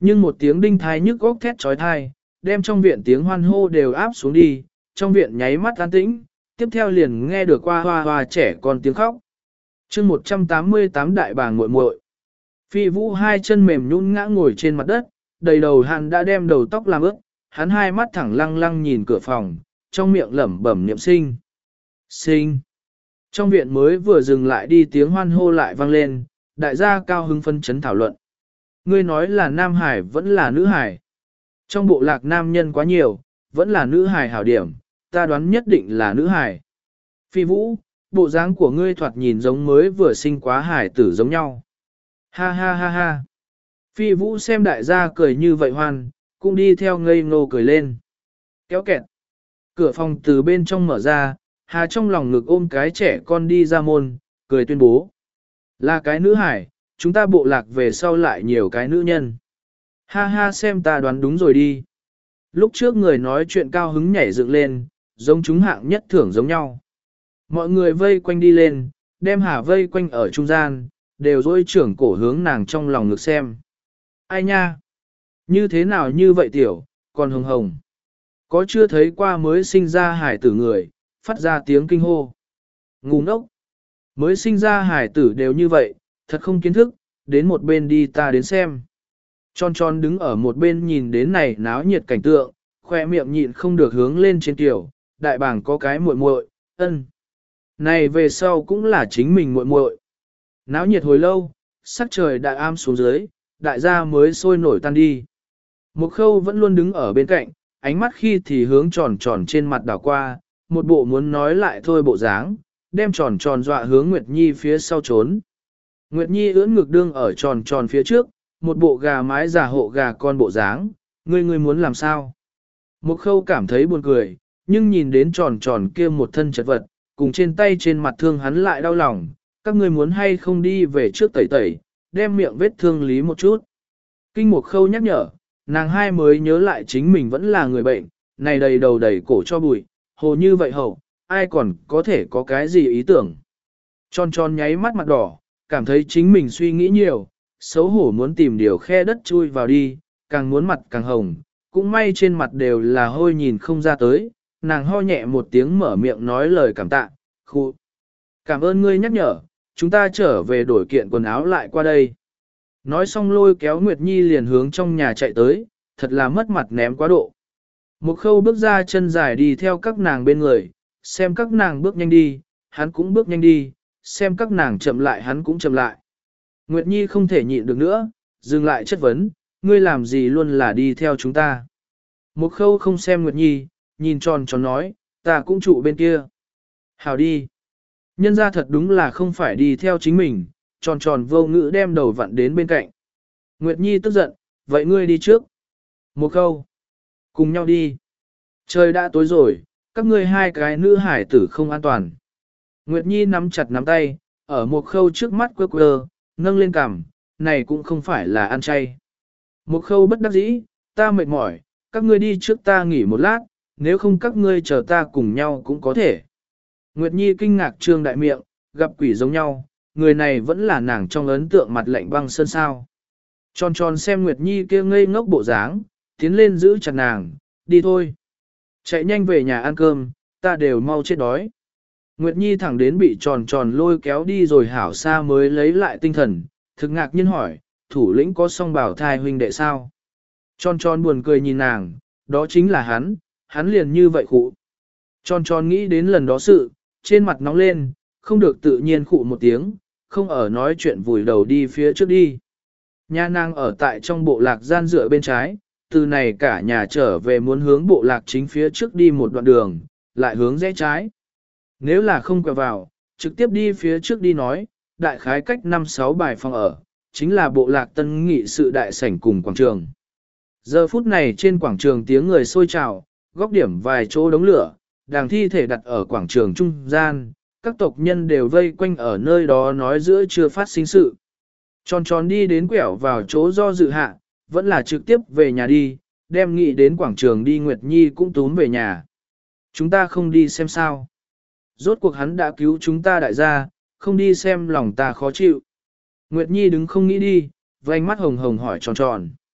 Speaker 1: Nhưng một tiếng đinh thai nhức góc thét trói thai, đem trong viện tiếng hoan hô đều áp xuống đi, trong viện nháy mắt an tĩnh, tiếp theo liền nghe được qua hoa hoa trẻ con tiếng khóc. chương một trăm tám mươi tám đại bàng muội muội. Phi Vũ hai chân mềm nhũn ngã ngồi trên mặt đất, đầy đầu hắn đã đem đầu tóc làm ướt, hắn hai mắt thẳng lăng lăng nhìn cửa phòng, trong miệng lẩm bẩm niệm sinh. Sinh. Trong viện mới vừa dừng lại đi tiếng hoan hô lại vang lên, đại gia cao hứng phân chấn thảo luận. Ngươi nói là nam hải vẫn là nữ hải. Trong bộ lạc nam nhân quá nhiều, vẫn là nữ hải hảo điểm, ta đoán nhất định là nữ hải. Phi Vũ, bộ dáng của ngươi thoạt nhìn giống mới vừa sinh quá hải tử giống nhau. Ha ha ha ha. Phi Vũ xem đại gia cười như vậy hoan, cũng đi theo ngây ngô cười lên. Kéo kẹt. Cửa phòng từ bên trong mở ra, Hà trong lòng ngực ôm cái trẻ con đi ra môn, cười tuyên bố. Là cái nữ hải, chúng ta bộ lạc về sau lại nhiều cái nữ nhân. Ha ha xem ta đoán đúng rồi đi. Lúc trước người nói chuyện cao hứng nhảy dựng lên, giống chúng hạng nhất thưởng giống nhau. Mọi người vây quanh đi lên, đem Hà vây quanh ở trung gian, đều dối trưởng cổ hướng nàng trong lòng ngực xem. Ai nha? Như thế nào như vậy tiểu, còn hồng hồng. Có chưa thấy qua mới sinh ra hải tử người, phát ra tiếng kinh hô. Ngu ngốc. Mới sinh ra hải tử đều như vậy, thật không kiến thức, đến một bên đi ta đến xem. Tròn tròn đứng ở một bên nhìn đến này náo nhiệt cảnh tượng, khoe miệng nhịn không được hướng lên trên tiểu, đại bàng có cái muội muội, ân. Này về sau cũng là chính mình muội muội. Náo nhiệt hồi lâu, sắc trời đại am xuống dưới, đại gia mới sôi nổi tan đi. Một khâu vẫn luôn đứng ở bên cạnh, ánh mắt khi thì hướng tròn tròn trên mặt đảo qua, một bộ muốn nói lại thôi bộ dáng, đem tròn tròn dọa hướng Nguyệt Nhi phía sau trốn. Nguyệt Nhi ưỡn ngực đương ở tròn tròn phía trước, một bộ gà mái giả hộ gà con bộ dáng, ngươi ngươi muốn làm sao? Một khâu cảm thấy buồn cười, nhưng nhìn đến tròn tròn kia một thân chật vật, cùng trên tay trên mặt thương hắn lại đau lòng, các ngươi muốn hay không đi về trước tẩy tẩy, đem miệng vết thương lý một chút. Kinh một khâu nhắc nhở, nàng hai mới nhớ lại chính mình vẫn là người bệnh, này đầy đầu đầy cổ cho bụi, hồ như vậy hậu, ai còn có thể có cái gì ý tưởng. Tròn tròn nháy mắt mặt đỏ, cảm thấy chính mình suy nghĩ nhiều, xấu hổ muốn tìm điều khe đất chui vào đi, càng muốn mặt càng hồng, cũng may trên mặt đều là hôi nhìn không ra tới, nàng ho nhẹ một tiếng mở miệng nói lời cảm tạ, khu. Cảm ơn ngươi nhắc nhở, chúng ta trở về đổi kiện quần áo lại qua đây. Nói xong lôi kéo Nguyệt Nhi liền hướng trong nhà chạy tới, thật là mất mặt ném quá độ. Một khâu bước ra chân dài đi theo các nàng bên người, xem các nàng bước nhanh đi, hắn cũng bước nhanh đi, xem các nàng chậm lại hắn cũng chậm lại. Nguyệt Nhi không thể nhịn được nữa, dừng lại chất vấn, ngươi làm gì luôn là đi theo chúng ta. Một khâu không xem Nguyệt Nhi, nhìn tròn tròn nói, ta cũng trụ bên kia. Hào đi. Nhân ra thật đúng là không phải đi theo chính mình, tròn tròn vô ngữ đem đầu vặn đến bên cạnh. Nguyệt Nhi tức giận, vậy ngươi đi trước. Một khâu. Cùng nhau đi. Trời đã tối rồi, các ngươi hai cái nữ hải tử không an toàn. Nguyệt Nhi nắm chặt nắm tay, ở một khâu trước mắt quơ quơ, nâng lên cằm, này cũng không phải là ăn chay. Một khâu bất đắc dĩ, ta mệt mỏi, các ngươi đi trước ta nghỉ một lát, nếu không các ngươi chờ ta cùng nhau cũng có thể. Nguyệt Nhi kinh ngạc trương đại miệng, gặp quỷ giống nhau, người này vẫn là nàng trong ấn tượng mặt lạnh băng sơn sao. Tròn tròn xem Nguyệt Nhi kia ngây ngốc bộ dáng, tiến lên giữ chặt nàng, đi thôi. Chạy nhanh về nhà ăn cơm, ta đều mau chết đói. Nguyệt Nhi thẳng đến bị tròn tròn lôi kéo đi rồi hảo xa mới lấy lại tinh thần, thực ngạc nhiên hỏi, thủ lĩnh có song bảo thai huynh đệ sao? Tròn tròn buồn cười nhìn nàng, đó chính là hắn, hắn liền như vậy khụ. Tròn tròn nghĩ đến lần đó sự, trên mặt nóng lên, không được tự nhiên khụ một tiếng, không ở nói chuyện vùi đầu đi phía trước đi. Nhà nàng ở tại trong bộ lạc gian dựa bên trái, từ này cả nhà trở về muốn hướng bộ lạc chính phía trước đi một đoạn đường, lại hướng rẽ trái. Nếu là không quẹo vào, trực tiếp đi phía trước đi nói, đại khái cách năm sáu bài phòng ở, chính là bộ lạc tân nghị sự đại sảnh cùng quảng trường. Giờ phút này trên quảng trường tiếng người sôi trào, góc điểm vài chỗ đống lửa, đàng thi thể đặt ở quảng trường trung gian, các tộc nhân đều vây quanh ở nơi đó nói giữa chưa phát sinh sự. Tròn tròn đi đến quẹo vào chỗ do dự hạ, vẫn là trực tiếp về nhà đi, đem nghị đến quảng trường đi Nguyệt Nhi cũng túm về nhà. Chúng ta không đi xem sao. Rốt cuộc hắn đã cứu chúng ta đại gia, không đi xem lòng ta khó chịu. Nguyệt Nhi đứng không nghĩ đi, vành mắt hồng hồng hỏi tròn tròn.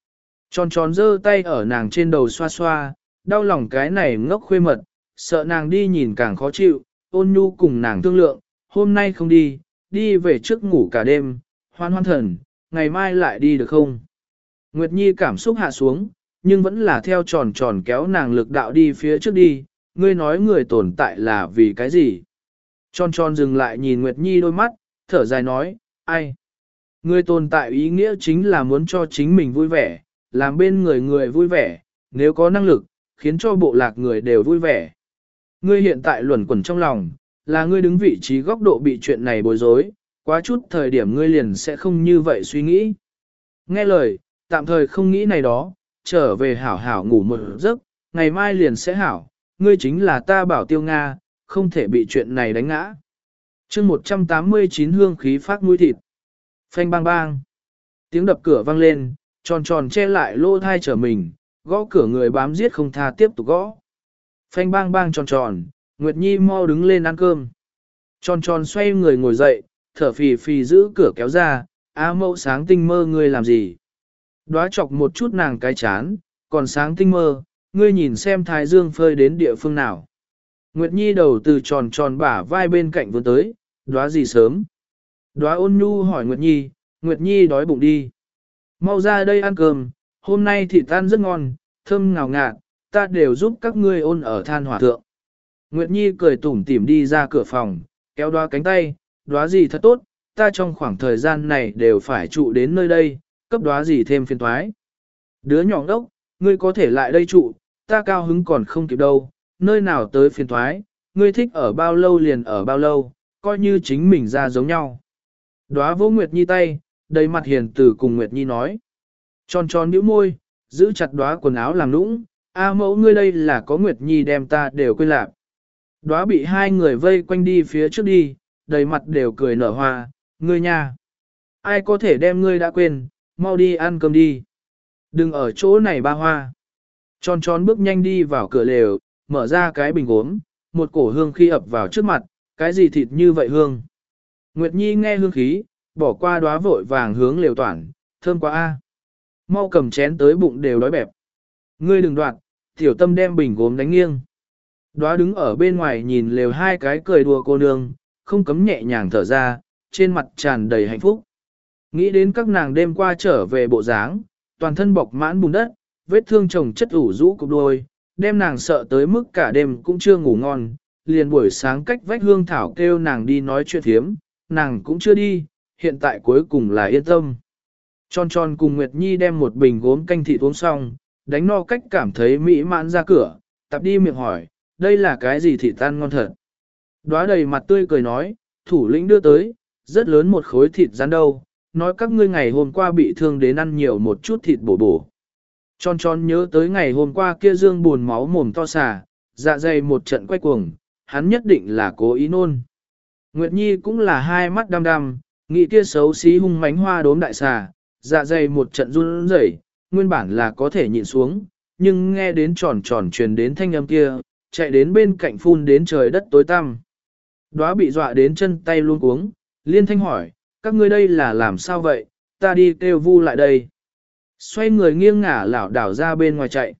Speaker 1: Tròn tròn giơ tay ở nàng trên đầu xoa xoa, đau lòng cái này ngốc khuê mật, sợ nàng đi nhìn càng khó chịu, ôn nhu cùng nàng thương lượng, hôm nay không đi, đi về trước ngủ cả đêm, hoan hoan thần, ngày mai lại đi được không? Nguyệt Nhi cảm xúc hạ xuống, nhưng vẫn là theo tròn tròn kéo nàng lực đạo đi phía trước đi, ngươi nói người tồn tại là vì cái gì? Tròn tròn dừng lại nhìn Nguyệt Nhi đôi mắt, thở dài nói, ai? Người tồn tại ý nghĩa chính là muốn cho chính mình vui vẻ, làm bên người người vui vẻ, nếu có năng lực, khiến cho bộ lạc người đều vui vẻ. Ngươi hiện tại luẩn quẩn trong lòng, là ngươi đứng vị trí góc độ bị chuyện này bối rối, quá chút thời điểm ngươi liền sẽ không như vậy suy nghĩ. Nghe lời, tạm thời không nghĩ này đó, trở về hảo hảo ngủ một giấc, ngày mai liền sẽ hảo, ngươi chính là ta bảo tiêu Nga, không thể bị chuyện này đánh ngã. chương một trăm tám mươi chín hương khí phát mũi thịt. Phanh bang bang. Tiếng đập cửa vang lên, tròn tròn che lại lô thai trở mình, gõ cửa người bám giết không tha tiếp tục gõ. Phanh bang bang tròn tròn, Nguyệt Nhi mau đứng lên ăn cơm. Tròn tròn xoay người ngồi dậy, thở phì phì giữ cửa kéo ra, A mẫu sáng tinh mơ ngươi làm gì? Đóa chọc một chút nàng cái chán, còn sáng tinh mơ, ngươi nhìn xem thái dương phơi đến địa phương nào. Nguyệt Nhi đầu từ tròn tròn bả vai bên cạnh vươn tới, đóa gì sớm? Đóa ôn nhu hỏi Nguyệt Nhi, Nguyệt Nhi đói bụng đi. Mau ra đây ăn cơm, hôm nay thịt tan rất ngon, thơm ngào ngạt, ta đều giúp các ngươi ôn ở than hỏa thượng. Nguyệt Nhi cười tủm tỉm đi ra cửa phòng, kéo Đóa cánh tay, Đóa gì thật tốt, ta trong khoảng thời gian này đều phải trụ đến nơi đây, cấp Đóa gì thêm phiền toái. Đứa nhỏ đốc, ngươi có thể lại đây trụ, ta cao hứng còn không kịp đâu, nơi nào tới phiền toái, ngươi thích ở bao lâu liền ở bao lâu, coi như chính mình ra giống nhau. Đóa vỗ Nguyệt Nhi tay, đầy mặt hiền từ cùng Nguyệt Nhi nói. Tròn tròn bĩu môi, giữ chặt Đóa quần áo làm nũng, A mẫu ngươi đây là có Nguyệt Nhi đem ta đều quên lạc. Đóa bị hai người vây quanh đi phía trước đi, đầy mặt đều cười nở hoa, ngươi nha. Ai có thể đem ngươi đã quên, mau đi ăn cơm đi. Đừng ở chỗ này ba hoa. Tròn tròn bước nhanh đi vào cửa lều, mở ra cái bình gốm, một cổ hương khí ập vào trước mặt, cái gì thịt như vậy hương. Nguyệt Nhi nghe hương khí, bỏ qua Đóa vội vàng hướng lều toàn, thơm quá a. Mau cầm chén tới bụng đều đói bẹp. Ngươi đừng đoạt, tiểu tâm đem bình gốm đánh nghiêng. Đóa đứng ở bên ngoài nhìn lều hai cái cười đùa cô nương, không cấm nhẹ nhàng thở ra, trên mặt tràn đầy hạnh phúc. Nghĩ đến các nàng đêm qua trở về bộ dáng, toàn thân bọc mãn bùn đất, vết thương chồng chất ủ rũ cục đôi, đem nàng sợ tới mức cả đêm cũng chưa ngủ ngon, liền buổi sáng cách vách hương thảo kêu nàng đi nói chuyện thiếm, nàng cũng chưa đi, hiện tại cuối cùng là yên tâm. Tròn tròn cùng Nguyệt Nhi đem một bình gốm canh thịt uống xong, đánh no cách cảm thấy mỹ mãn ra cửa, tập đi miệng hỏi, đây là cái gì thịt tan ngon thật. Đóa đầy mặt tươi cười nói, thủ lĩnh đưa tới, rất lớn một khối thịt rắn đâu, nói các ngươi ngày hôm qua bị thương đến ăn nhiều một chút thịt bổ bổ. Tròn tròn nhớ tới ngày hôm qua kia dương buồn máu mồm to xà, dạ dày một trận quay cuồng, hắn nhất định là cố ý nôn. Nguyệt Nhi cũng là hai mắt đăm đăm, nghĩ kia xấu xí hung mánh hoa đốm đại xà, dạ dày một trận run rẩy, nguyên bản là có thể nhịn xuống, nhưng nghe đến tròn tròn truyền đến thanh âm kia, chạy đến bên cạnh phun đến trời đất tối tăm. Đóa bị dọa đến chân tay luôn cuống, liên thanh hỏi, các ngươi đây là làm sao vậy, ta đi kêu vu lại đây. Xoay người nghiêng ngả lảo đảo ra bên ngoài chạy.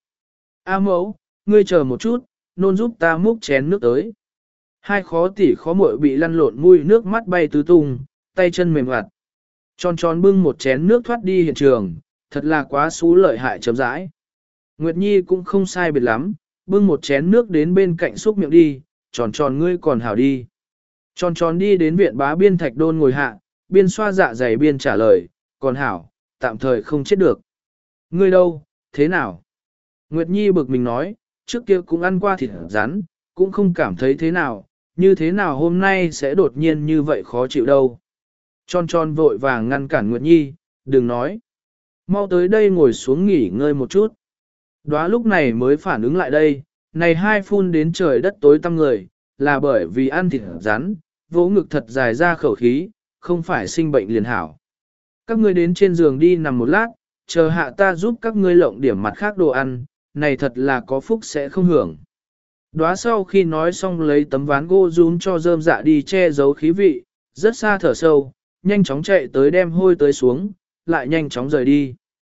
Speaker 1: A mẫu, ngươi chờ một chút, nôn giúp ta múc chén nước tới. Hai khó tỉ khó muội bị lăn lộn mũi nước mắt bay tứ tung, tay chân mềm hoạt. Tròn tròn bưng một chén nước thoát đi hiện trường, thật là quá xú lợi hại chấm rãi. Nguyệt Nhi cũng không sai biệt lắm, bưng một chén nước đến bên cạnh xúc miệng đi, tròn tròn ngươi còn hảo đi. Tròn tròn đi đến viện bá biên thạch đôn ngồi hạ, biên xoa dạ dày biên trả lời, còn hảo, tạm thời không chết được. Ngươi đâu, thế nào? Nguyệt Nhi bực mình nói, trước kia cũng ăn qua thịt rắn, cũng không cảm thấy thế nào, như thế nào hôm nay sẽ đột nhiên như vậy khó chịu đâu. Tròn tròn vội vàng ngăn cản Nguyệt Nhi, đừng nói. Mau tới đây ngồi xuống nghỉ ngơi một chút. Đóa lúc này mới phản ứng lại đây, này hai phun đến trời đất tối tăm người, là bởi vì ăn thịt rắn, vỗ ngực thật dài ra khẩu khí, không phải sinh bệnh liền hảo. Các ngươi đến trên giường đi nằm một lát, chờ hạ ta giúp các ngươi lộng điểm mặt khác đồ ăn, này thật là có phúc sẽ không hưởng. Đóa sau khi nói xong lấy tấm ván gỗ rúm cho rơm dạ đi che giấu khí vị, rất xa thở sâu, nhanh chóng chạy tới đem hôi tới xuống, lại nhanh chóng rời đi.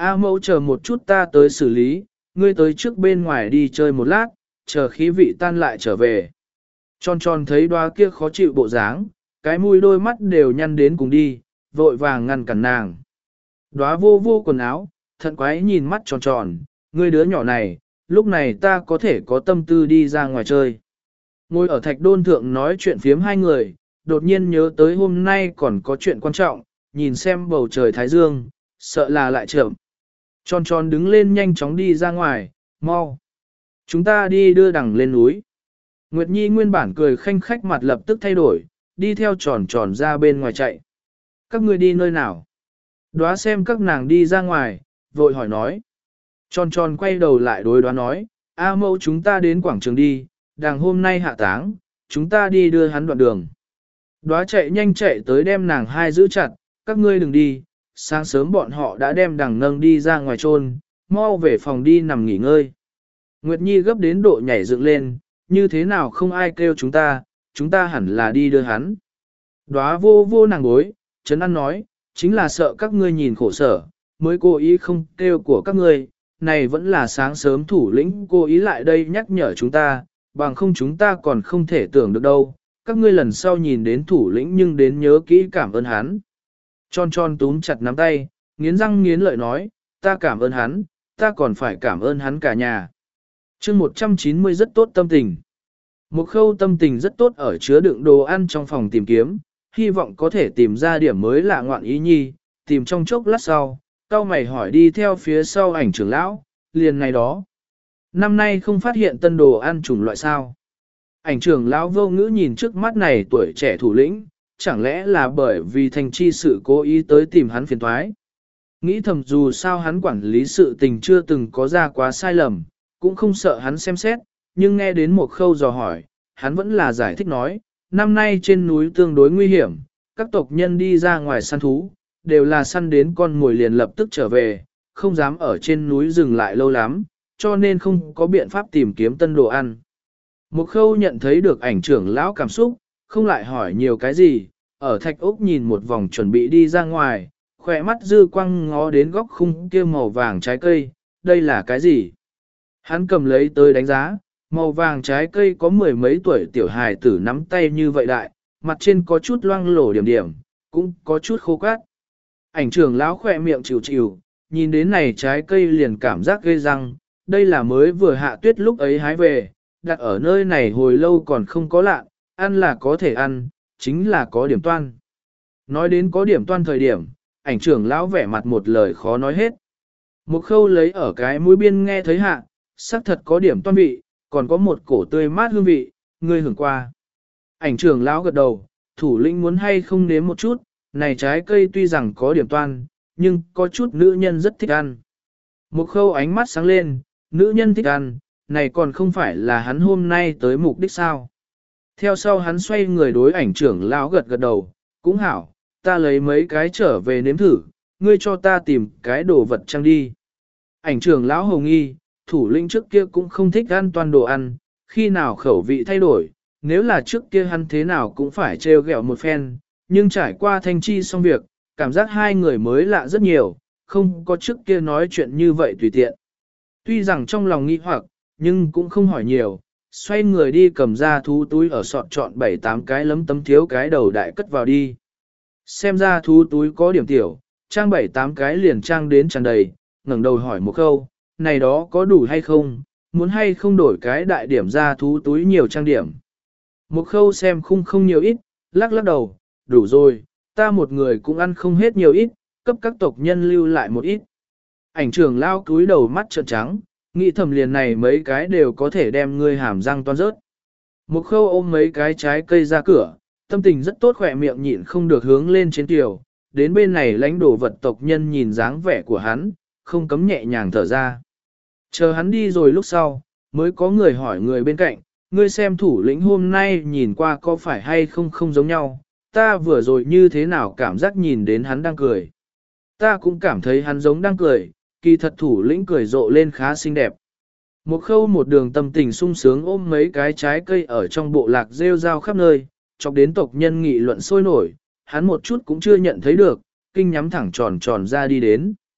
Speaker 1: A mẫu chờ một chút ta tới xử lý, ngươi tới trước bên ngoài đi chơi một lát, chờ khí vị tan lại trở về. Tròn tròn thấy đoá kia khó chịu bộ dáng, cái mũi đôi mắt đều nhăn đến cùng đi, vội vàng ngăn cản nàng. Đoá vô vô quần áo, thận quái nhìn mắt tròn tròn, ngươi đứa nhỏ này, lúc này ta có thể có tâm tư đi ra ngoài chơi. Ngồi ở thạch đôn thượng nói chuyện phiếm hai người, đột nhiên nhớ tới hôm nay còn có chuyện quan trọng, nhìn xem bầu trời thái dương, sợ là lại chậm. Tròn tròn đứng lên nhanh chóng đi ra ngoài, mau. Chúng ta đi đưa đằng lên núi. Nguyệt Nhi nguyên bản cười khanh khách mặt lập tức thay đổi, đi theo tròn tròn ra bên ngoài chạy. Các ngươi đi nơi nào? Đoá xem các nàng đi ra ngoài, vội hỏi nói. Tròn tròn quay đầu lại đối đoá nói, A mẫu chúng ta đến quảng trường đi, đằng hôm nay hạ táng, chúng ta đi đưa hắn đoạn đường. Đoá chạy nhanh chạy tới đem nàng hai giữ chặt, các ngươi đừng đi, sáng sớm bọn họ đã đem đằng nâng đi ra ngoài trôn, mau về phòng đi nằm nghỉ ngơi. Nguyệt Nhi gấp đến độ nhảy dựng lên, như thế nào không ai kêu chúng ta, chúng ta hẳn là đi đưa hắn. Đoá vô vô nàng bối, Trấn An nói, chính là sợ các ngươi nhìn khổ sở, mới cố ý không kêu của các ngươi, này vẫn là sáng sớm thủ lĩnh cố ý lại đây nhắc nhở chúng ta, bằng không chúng ta còn không thể tưởng được đâu, các ngươi lần sau nhìn đến thủ lĩnh nhưng đến nhớ kỹ cảm ơn hắn. Tròn tròn túm chặt nắm tay, nghiến răng nghiến lợi nói, ta cảm ơn hắn, ta còn phải cảm ơn hắn cả nhà. chương một trăm chín mươi rất tốt tâm tình. Một khâu tâm tình rất tốt ở chứa đựng đồ ăn trong phòng tìm kiếm, hy vọng có thể tìm ra điểm mới lạ ngoạn ý nhi, tìm trong chốc lát sau, cao mày hỏi đi theo phía sau ảnh trưởng lão, liền này đó. Năm nay không phát hiện tân đồ ăn chủng loại sao. Ảnh trưởng lão vô ngữ nhìn trước mắt này tuổi trẻ thủ lĩnh, chẳng lẽ là bởi vì thành chi sự cố ý tới tìm hắn phiền thoái. Nghĩ thầm dù sao hắn quản lý sự tình chưa từng có ra quá sai lầm, cũng không sợ hắn xem xét, nhưng nghe đến một khâu dò hỏi, hắn vẫn là giải thích nói, năm nay trên núi tương đối nguy hiểm, các tộc nhân đi ra ngoài săn thú, đều là săn đến con mồi liền lập tức trở về, không dám ở trên núi dừng lại lâu lắm, cho nên không có biện pháp tìm kiếm tân đồ ăn. Một khâu nhận thấy được ảnh trưởng lão cảm xúc, không lại hỏi nhiều cái gì, ở thạch ốc nhìn một vòng chuẩn bị đi ra ngoài, khỏe mắt dư quăng ngó đến góc khung kia màu vàng trái cây, đây là cái gì? Hắn cầm lấy tới đánh giá, màu vàng trái cây có mười mấy tuổi tiểu hài tử nắm tay như vậy đại, mặt trên có chút loang lổ điểm điểm, cũng có chút khô cát. Ảnh trưởng lão khỏe miệng chịu chịu, nhìn đến này trái cây liền cảm giác ghê răng, đây là mới vừa hạ tuyết lúc ấy hái về, đặt ở nơi này hồi lâu còn không có lạ, ăn là có thể ăn, chính là có điểm toan. Nói đến có điểm toan thời điểm, ảnh trưởng lão vẻ mặt một lời khó nói hết. Một khâu lấy ở cái mũi biên nghe thấy hạ, xác thật có điểm toan vị, còn có một cổ tươi mát hương vị, ngươi hưởng qua. Ảnh trưởng lão gật đầu, thủ lĩnh muốn hay không nếm một chút, này trái cây tuy rằng có điểm toan, nhưng có chút nữ nhân rất thích ăn. Một khâu ánh mắt sáng lên, nữ nhân thích ăn, này còn không phải là hắn hôm nay tới mục đích sao. Theo sau hắn xoay người đối ảnh trưởng lão gật gật đầu, cũng hảo, ta lấy mấy cái trở về nếm thử, ngươi cho ta tìm cái đồ vật trang đi. Ảnh trưởng lão hồng nghi, thủ lĩnh trước kia cũng không thích ăn toàn đồ ăn, khi nào khẩu vị thay đổi, nếu là trước kia hắn thế nào cũng phải trêu ghẹo một phen, nhưng trải qua thanh chi xong việc, cảm giác hai người mới lạ rất nhiều, không có trước kia nói chuyện như vậy tùy tiện. Tuy rằng trong lòng nghi hoặc, nhưng cũng không hỏi nhiều, xoay người đi cầm ra thú túi ở sọt chọn bảy tám cái lấm tấm thiếu cái đầu đại cất vào đi. Xem ra thú túi có điểm tiểu, trang bảy tám cái liền trang đến tràn đầy, ngẩng đầu hỏi một câu, này đó có đủ hay không, muốn hay không đổi cái đại điểm ra thú túi nhiều trang điểm. Một khâu xem khung không nhiều ít, lắc lắc đầu, đủ rồi, ta một người cũng ăn không hết nhiều ít, cấp các tộc nhân lưu lại một ít. Ảnh trưởng lao cúi đầu mắt trợn trắng, nghĩ thầm liền này mấy cái đều có thể đem ngươi hàm răng toan rớt. Một khâu ôm mấy cái trái cây ra cửa, tâm tình rất tốt khỏe miệng nhịn không được hướng lên trên tiểu, đến bên này lãnh đồ vật tộc nhân nhìn dáng vẻ của hắn, không cấm nhẹ nhàng thở ra. Chờ hắn đi rồi lúc sau, mới có người hỏi người bên cạnh, ngươi xem thủ lĩnh hôm nay nhìn qua có phải hay không không giống nhau, ta vừa rồi như thế nào cảm giác nhìn đến hắn đang cười. Ta cũng cảm thấy hắn giống đang cười, kỳ thật thủ lĩnh cười rộ lên khá xinh đẹp. Một khâu một đường tâm tình sung sướng ôm mấy cái trái cây ở trong bộ lạc rêu rao khắp nơi, chọc đến tộc nhân nghị luận sôi nổi, hắn một chút cũng chưa nhận thấy được, kinh nhắm thẳng tròn tròn ra đi đến.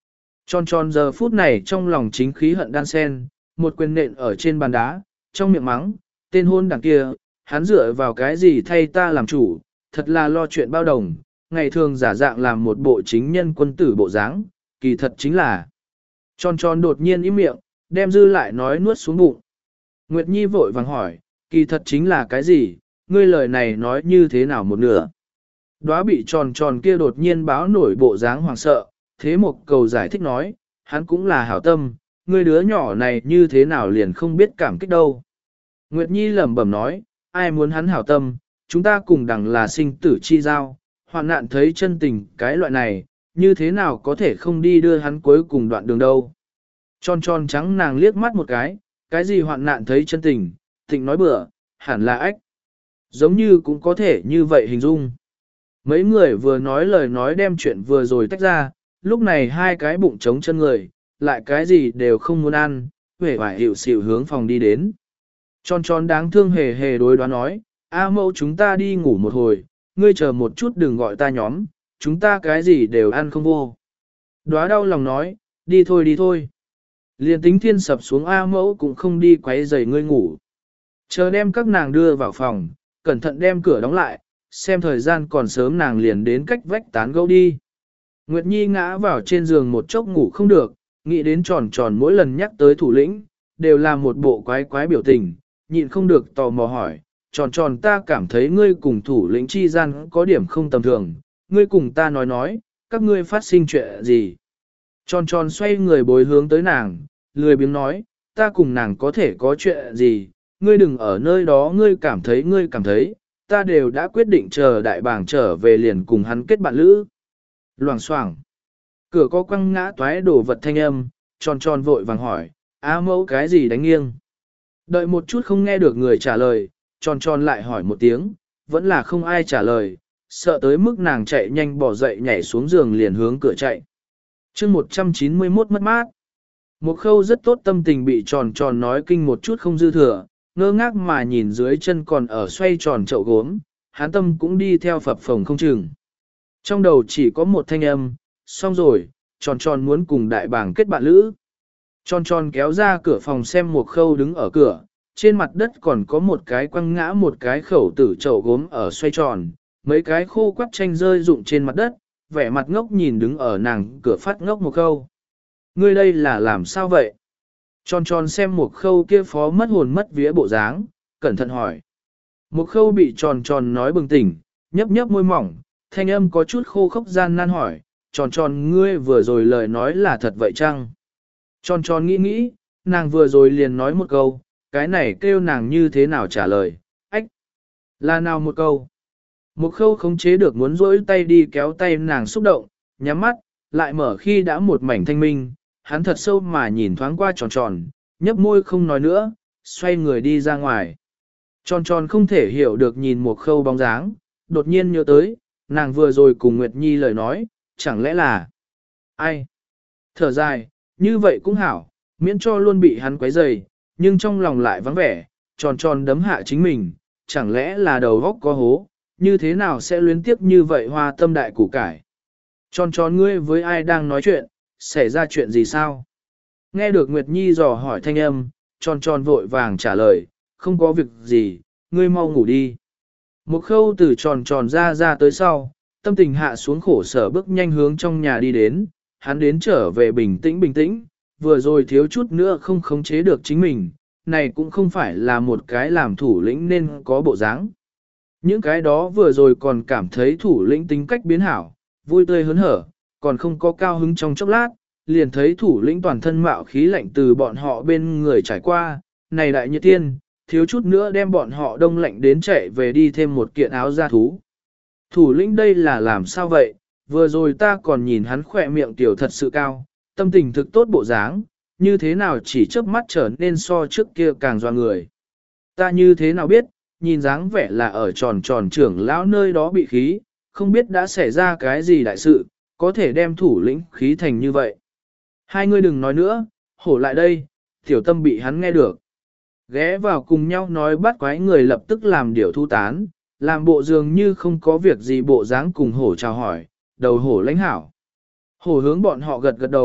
Speaker 1: Tròn tròn giờ phút này trong lòng chính khí hận đan sen, một quyền nện ở trên bàn đá, trong miệng mắng, tên hôn đằng kia, hắn dựa vào cái gì thay ta làm chủ, thật là lo chuyện bao đồng, ngày thường giả dạng làm một bộ chính nhân quân tử bộ dáng, kỳ thật chính là. Tròn tròn đột nhiên im miệng, đem dư lại nói nuốt xuống bụng. Nguyệt Nhi vội vàng hỏi, kỳ thật chính là cái gì, ngươi lời này nói như thế nào một nửa. Đóa bị tròn tròn kia đột nhiên báo nổi bộ dáng hoàng sợ, thế một cầu giải thích nói, hắn cũng là hảo tâm, ngươi đứa nhỏ này như thế nào liền không biết cảm kích đâu. Nguyệt Nhi lẩm bẩm nói, ai muốn hắn hảo tâm, chúng ta cùng đẳng là sinh tử chi giao, hoạn nạn thấy chân tình cái loại này, như thế nào có thể không đi đưa hắn cuối cùng đoạn đường đâu. Tròn tròn trắng nàng liếc mắt một cái, cái gì hoạn nạn thấy chân tình, thịnh nói bừa, hẳn là ách. Giống như cũng có thể như vậy hình dung. Mấy người vừa nói lời nói đem chuyện vừa rồi tách ra, lúc này hai cái bụng trống chân người, lại cái gì đều không muốn ăn, vẻ vải hiệu xịu hướng phòng đi đến. Tròn tròn đáng thương hề hề đối đoán nói, A mẫu chúng ta đi ngủ một hồi, ngươi chờ một chút đừng gọi ta nhóm, chúng ta cái gì đều ăn không vô. Đóa đau lòng nói, đi thôi đi thôi. Liền tính thiên sập xuống A mẫu cũng không đi quấy rầy ngươi ngủ. Chờ đem các nàng đưa vào phòng, cẩn thận đem cửa đóng lại, xem thời gian còn sớm nàng liền đến cách vách tán gẫu đi. Nguyệt Nhi ngã vào trên giường một chốc ngủ không được, nghĩ đến tròn tròn mỗi lần nhắc tới thủ lĩnh, đều là một bộ quái quái biểu tình, nhịn không được tò mò hỏi, tròn tròn ta cảm thấy ngươi cùng thủ lĩnh chi gian có điểm không tầm thường, ngươi cùng ta nói nói, các ngươi phát sinh chuyện gì. Tròn tròn xoay người bối hướng tới nàng, lười biếng nói, ta cùng nàng có thể có chuyện gì, ngươi đừng ở nơi đó ngươi cảm thấy ngươi cảm thấy, ta đều đã quyết định chờ đại bàng trở về liền cùng hắn kết bạn lữ. Loảng xoảng cửa có quăng ngã toái đổ vật thanh âm, tròn tròn vội vàng hỏi, A mẫu cái gì đánh nghiêng. Đợi một chút không nghe được người trả lời, tròn tròn lại hỏi một tiếng, vẫn là không ai trả lời, sợ tới mức nàng chạy nhanh bỏ dậy nhảy xuống giường liền hướng cửa chạy. chương một trăm chín mươi mốt mất mát. Một khâu rất tốt tâm tình bị tròn tròn nói kinh một chút không dư thừa, ngơ ngác mà nhìn dưới chân còn ở xoay tròn chậu gốm, hán tâm cũng đi theo phập phồng không chừng. Trong đầu chỉ có một thanh âm, xong rồi, tròn tròn muốn cùng đại bàng kết bạn lữ. Tròn tròn kéo ra cửa phòng xem một khâu đứng ở cửa, trên mặt đất còn có một cái quăng ngã một cái khẩu tử chậu gốm ở xoay tròn, mấy cái khô quắt chanh rơi rụng trên mặt đất, vẻ mặt ngốc nhìn đứng ở nàng cửa phát ngốc một khâu. Ngươi đây là làm sao vậy? Tròn tròn xem một khâu kia phó mất hồn mất vía bộ dáng, cẩn thận hỏi. Một khâu bị tròn tròn nói bừng tỉnh, nhấp nhấp môi mỏng, thanh âm có chút khô khốc gian nan hỏi, tròn tròn ngươi vừa rồi lời nói là thật vậy chăng? Tròn tròn nghĩ nghĩ, nàng vừa rồi liền nói một câu, cái này kêu nàng như thế nào trả lời, ách, là nào một câu? Một khâu khống chế được muốn rỗi tay đi kéo tay nàng xúc động, nhắm mắt, lại mở khi đã một mảnh thanh minh, hắn thật sâu mà nhìn thoáng qua tròn tròn, nhấp môi không nói nữa, xoay người đi ra ngoài. Tròn tròn không thể hiểu được nhìn một khâu bóng dáng, đột nhiên nhớ tới, nàng vừa rồi cùng Nguyệt Nhi lời nói, chẳng lẽ là ai? Thở dài, như vậy cũng hảo, miễn cho luôn bị hắn quấy rầy, nhưng trong lòng lại vắng vẻ, tròn tròn đấm hạ chính mình, chẳng lẽ là đầu góc có hố, như thế nào sẽ luyến tiếp như vậy hoa tâm đại củ cải. Tròn tròn ngươi với ai đang nói chuyện, xảy ra chuyện gì sao? Nghe được Nguyệt Nhi dò hỏi thanh âm, tròn tròn vội vàng trả lời, không có việc gì, ngươi mau ngủ đi. Một khâu từ tròn tròn ra ra tới sau, tâm tình hạ xuống khổ sở bước nhanh hướng trong nhà đi đến, hắn đến trở về bình tĩnh bình tĩnh, vừa rồi thiếu chút nữa không khống chế được chính mình, này cũng không phải là một cái làm thủ lĩnh nên có bộ dáng. Những cái đó vừa rồi còn cảm thấy thủ lĩnh tính cách biến hảo, vui tươi hớn hở, còn không có cao hứng trong chốc lát, liền thấy thủ lĩnh toàn thân mạo khí lạnh từ bọn họ bên người trải qua, này đại nhiệt tiên, thiếu chút nữa đem bọn họ đông lạnh đến chạy về đi thêm một kiện áo da thú. Thủ lĩnh đây là làm sao vậy, vừa rồi ta còn nhìn hắn khỏe miệng tiểu thật sự cao, tâm tình thực tốt bộ dáng, như thế nào chỉ chớp mắt trở nên so trước kia càng doa người. Ta như thế nào biết, nhìn dáng vẻ là ở tròn tròn trưởng lão nơi đó bị khí, không biết đã xảy ra cái gì đại sự, có thể đem thủ lĩnh khí thành như vậy. Hai người đừng nói nữa, hổ lại đây, tiểu tâm bị hắn nghe được. Ghé vào cùng nhau nói bắt quái người lập tức làm điều thu tán, làm bộ dường như không có việc gì bộ dáng cùng hổ chào hỏi, đầu hổ lãnh hảo. Hổ hướng bọn họ gật gật đầu,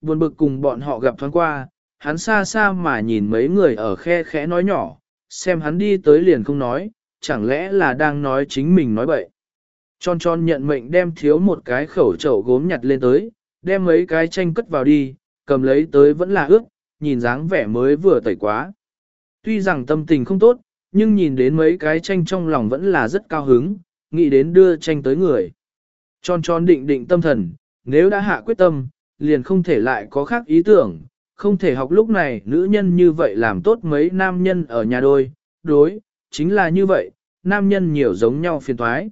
Speaker 1: buồn bực cùng bọn họ gặp thoáng qua, hắn xa xa mà nhìn mấy người ở khe khẽ nói nhỏ, xem hắn đi tới liền không nói, chẳng lẽ là đang nói chính mình nói bậy. Tròn tròn nhận mệnh đem thiếu một cái khẩu chậu gốm nhặt lên tới, đem mấy cái chanh cất vào đi, cầm lấy tới vẫn là ướt, nhìn dáng vẻ mới vừa tẩy quá. Tuy rằng tâm tình không tốt, nhưng nhìn đến mấy cái chanh trong lòng vẫn là rất cao hứng, nghĩ đến đưa chanh tới người. Tròn tròn định định tâm thần, nếu đã hạ quyết tâm, liền không thể lại có khác ý tưởng, không thể học lúc này nữ nhân như vậy làm tốt mấy nam nhân ở nhà đôi, đối, chính là như vậy, nam nhân nhiều giống nhau phiền toái.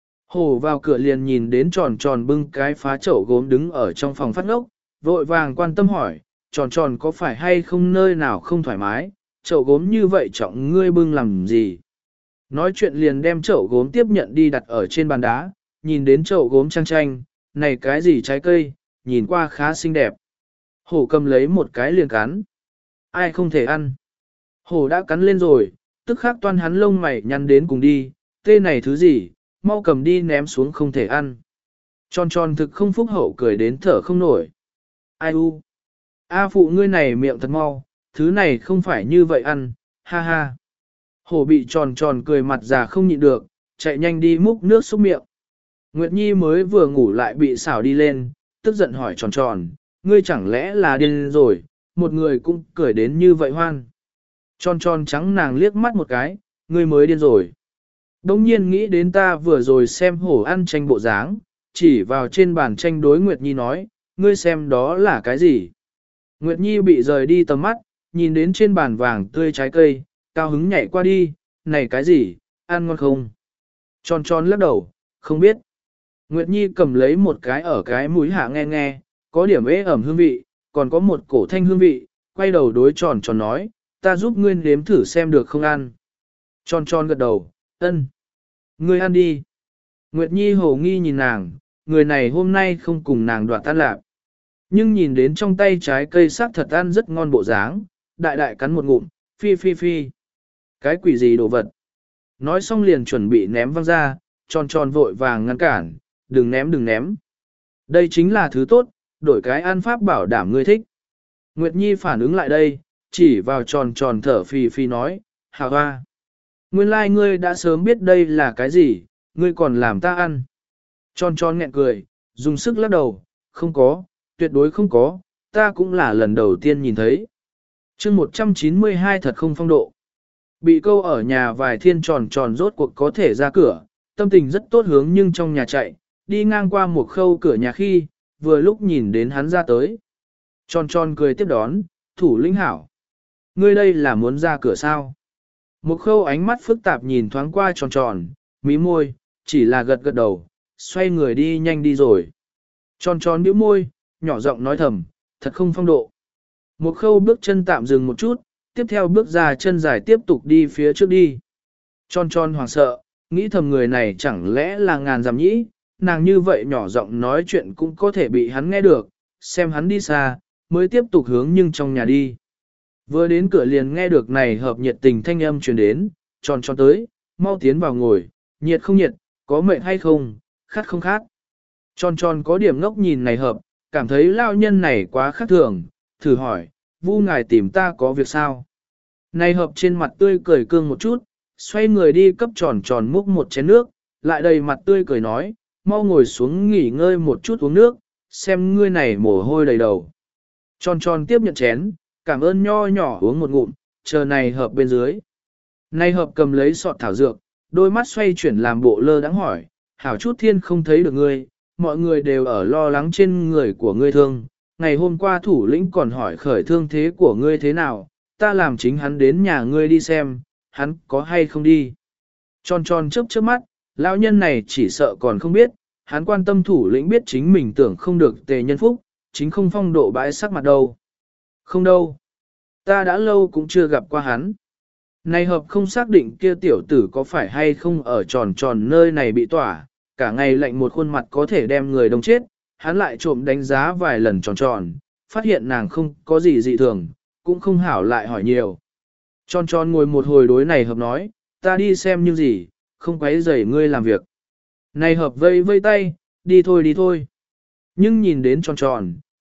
Speaker 1: Hồ vào cửa liền nhìn đến tròn tròn bưng cái phá chậu gốm đứng ở trong phòng phát ngốc, vội vàng quan tâm hỏi, tròn tròn có phải hay không nơi nào không thoải mái, chậu gốm như vậy trọng ngươi bưng làm gì. Nói chuyện liền đem chậu gốm tiếp nhận đi đặt ở trên bàn đá, nhìn đến chậu gốm trang tranh, này cái gì trái cây, nhìn qua khá xinh đẹp. Hổ cầm lấy một cái liền cắn. Ai không thể ăn. Hổ đã cắn lên rồi, tức khắc toan hắn lông mày nhăn đến cùng đi, tê này thứ gì, mau cầm đi ném xuống không thể ăn. Tròn tròn thực không phúc hậu cười đến thở không nổi. Ai u? A phụ ngươi này miệng thật mau, thứ này không phải như vậy ăn, ha ha. Hổ bị tròn tròn cười mặt già không nhịn được, chạy nhanh đi múc nước xúc miệng. Nguyệt Nhi mới vừa ngủ lại bị xảo đi lên, tức giận hỏi tròn tròn, ngươi chẳng lẽ là điên rồi, một người cũng cười đến như vậy hoan. Tròn tròn trắng nàng liếc mắt một cái, ngươi mới điên rồi. Đông nhiên nghĩ đến ta vừa rồi xem hổ ăn tranh bộ dáng, chỉ vào trên bàn tranh đối Nguyệt Nhi nói, ngươi xem đó là cái gì. Nguyệt Nhi bị rời đi tầm mắt, nhìn đến trên bàn vàng tươi trái cây, cao hứng nhảy qua đi, này cái gì, ăn ngon không? Tròn tròn lắc đầu, không biết. Nguyệt Nhi cầm lấy một cái ở cái mũi hạ nghe nghe, có điểm ế ẩm hương vị, còn có một cổ thanh hương vị, quay đầu đối tròn tròn nói, ta giúp ngươi nếm thử xem được không ăn. Tròn tròn gật đầu, ân. Ngươi ăn đi. Nguyệt Nhi hồ nghi nhìn nàng, người này hôm nay không cùng nàng đoạt tan lạc. Nhưng nhìn đến trong tay trái cây sắc thật ăn rất ngon bộ dáng, đại đại cắn một ngụm, phi phi phi. Cái quỷ gì đồ vật. Nói xong liền chuẩn bị ném văng ra, tròn tròn vội vàng ngăn cản, đừng ném đừng ném. Đây chính là thứ tốt, đổi cái ăn pháp bảo đảm ngươi thích. Nguyệt Nhi phản ứng lại đây, chỉ vào tròn tròn thở phì phì nói, hà hoa. Nguyên lai like ngươi đã sớm biết đây là cái gì, ngươi còn làm ta ăn. Tròn tròn nghẹn cười, dùng sức lắc đầu, không có, tuyệt đối không có, ta cũng là lần đầu tiên nhìn thấy. chương một trăm chín mươi hai thật không phong độ. Bị câu ở nhà vài thiên tròn tròn rốt cuộc có thể ra cửa, tâm tình rất tốt hướng nhưng trong nhà chạy, đi ngang qua một khâu cửa nhà khi, vừa lúc nhìn đến hắn ra tới. Tròn tròn cười tiếp đón, thủ lĩnh hảo. Ngươi đây là muốn ra cửa sao? Một khâu ánh mắt phức tạp nhìn thoáng qua tròn tròn, mí môi, chỉ là gật gật đầu, xoay người đi nhanh đi rồi. Tròn tròn bĩu môi, nhỏ giọng nói thầm, thật không phong độ. Một khâu bước chân tạm dừng một chút, tiếp theo bước ra chân dài tiếp tục đi phía trước đi. Tròn tròn hoảng sợ, nghĩ thầm người này chẳng lẽ là ngàn dặm nhĩ, nàng như vậy nhỏ giọng nói chuyện cũng có thể bị hắn nghe được, xem hắn đi xa, mới tiếp tục hướng nhưng trong nhà đi. Vừa đến cửa liền nghe được này hợp nhiệt tình thanh âm truyền đến, tròn tròn tới, mau tiến vào ngồi, nhiệt không nhiệt, có mệt hay không, khát không khát. Tròn tròn có điểm ngốc nhìn này hợp, cảm thấy lao nhân này quá khác thường, thử hỏi, Vu ngài tìm ta có việc sao? Này hợp trên mặt tươi cười cương một chút, xoay người đi cấp tròn tròn múc một chén nước, lại đầy mặt tươi cười nói, mau ngồi xuống nghỉ ngơi một chút uống nước, xem ngươi này mồ hôi đầy đầu. Tròn tròn tiếp nhận chén, cảm ơn nho nhỏ uống một ngụm, chờ này hợp bên dưới. Này hợp cầm lấy sọt thảo dược, đôi mắt xoay chuyển làm bộ lơ đãng hỏi, hảo chút thiên không thấy được ngươi, mọi người đều ở lo lắng trên người của ngươi thương. Ngày hôm qua thủ lĩnh còn hỏi khởi thương thế của ngươi thế nào, ta làm chính hắn đến nhà ngươi đi xem, hắn có hay không đi. Tròn tròn chớp chớp mắt, lão nhân này chỉ sợ còn không biết, hắn quan tâm thủ lĩnh biết chính mình tưởng không được tề nhân phúc, chính không phong độ bãi sắc mặt đâu. Không đâu. Ta đã lâu cũng chưa gặp qua hắn. Này hợp không xác định kia tiểu tử có phải hay không ở tròn tròn nơi này bị tỏa, cả ngày lạnh một khuôn mặt có thể đem người đông chết, hắn lại trộm đánh giá vài lần tròn tròn, phát hiện nàng không có gì dị thường, cũng không hảo lại hỏi nhiều. Tròn tròn ngồi một hồi đối này hợp nói, ta đi xem như gì, không quấy rầy ngươi làm việc. Này hợp vây vây tay, đi thôi đi thôi. Nhưng nhìn đến tròn tròn,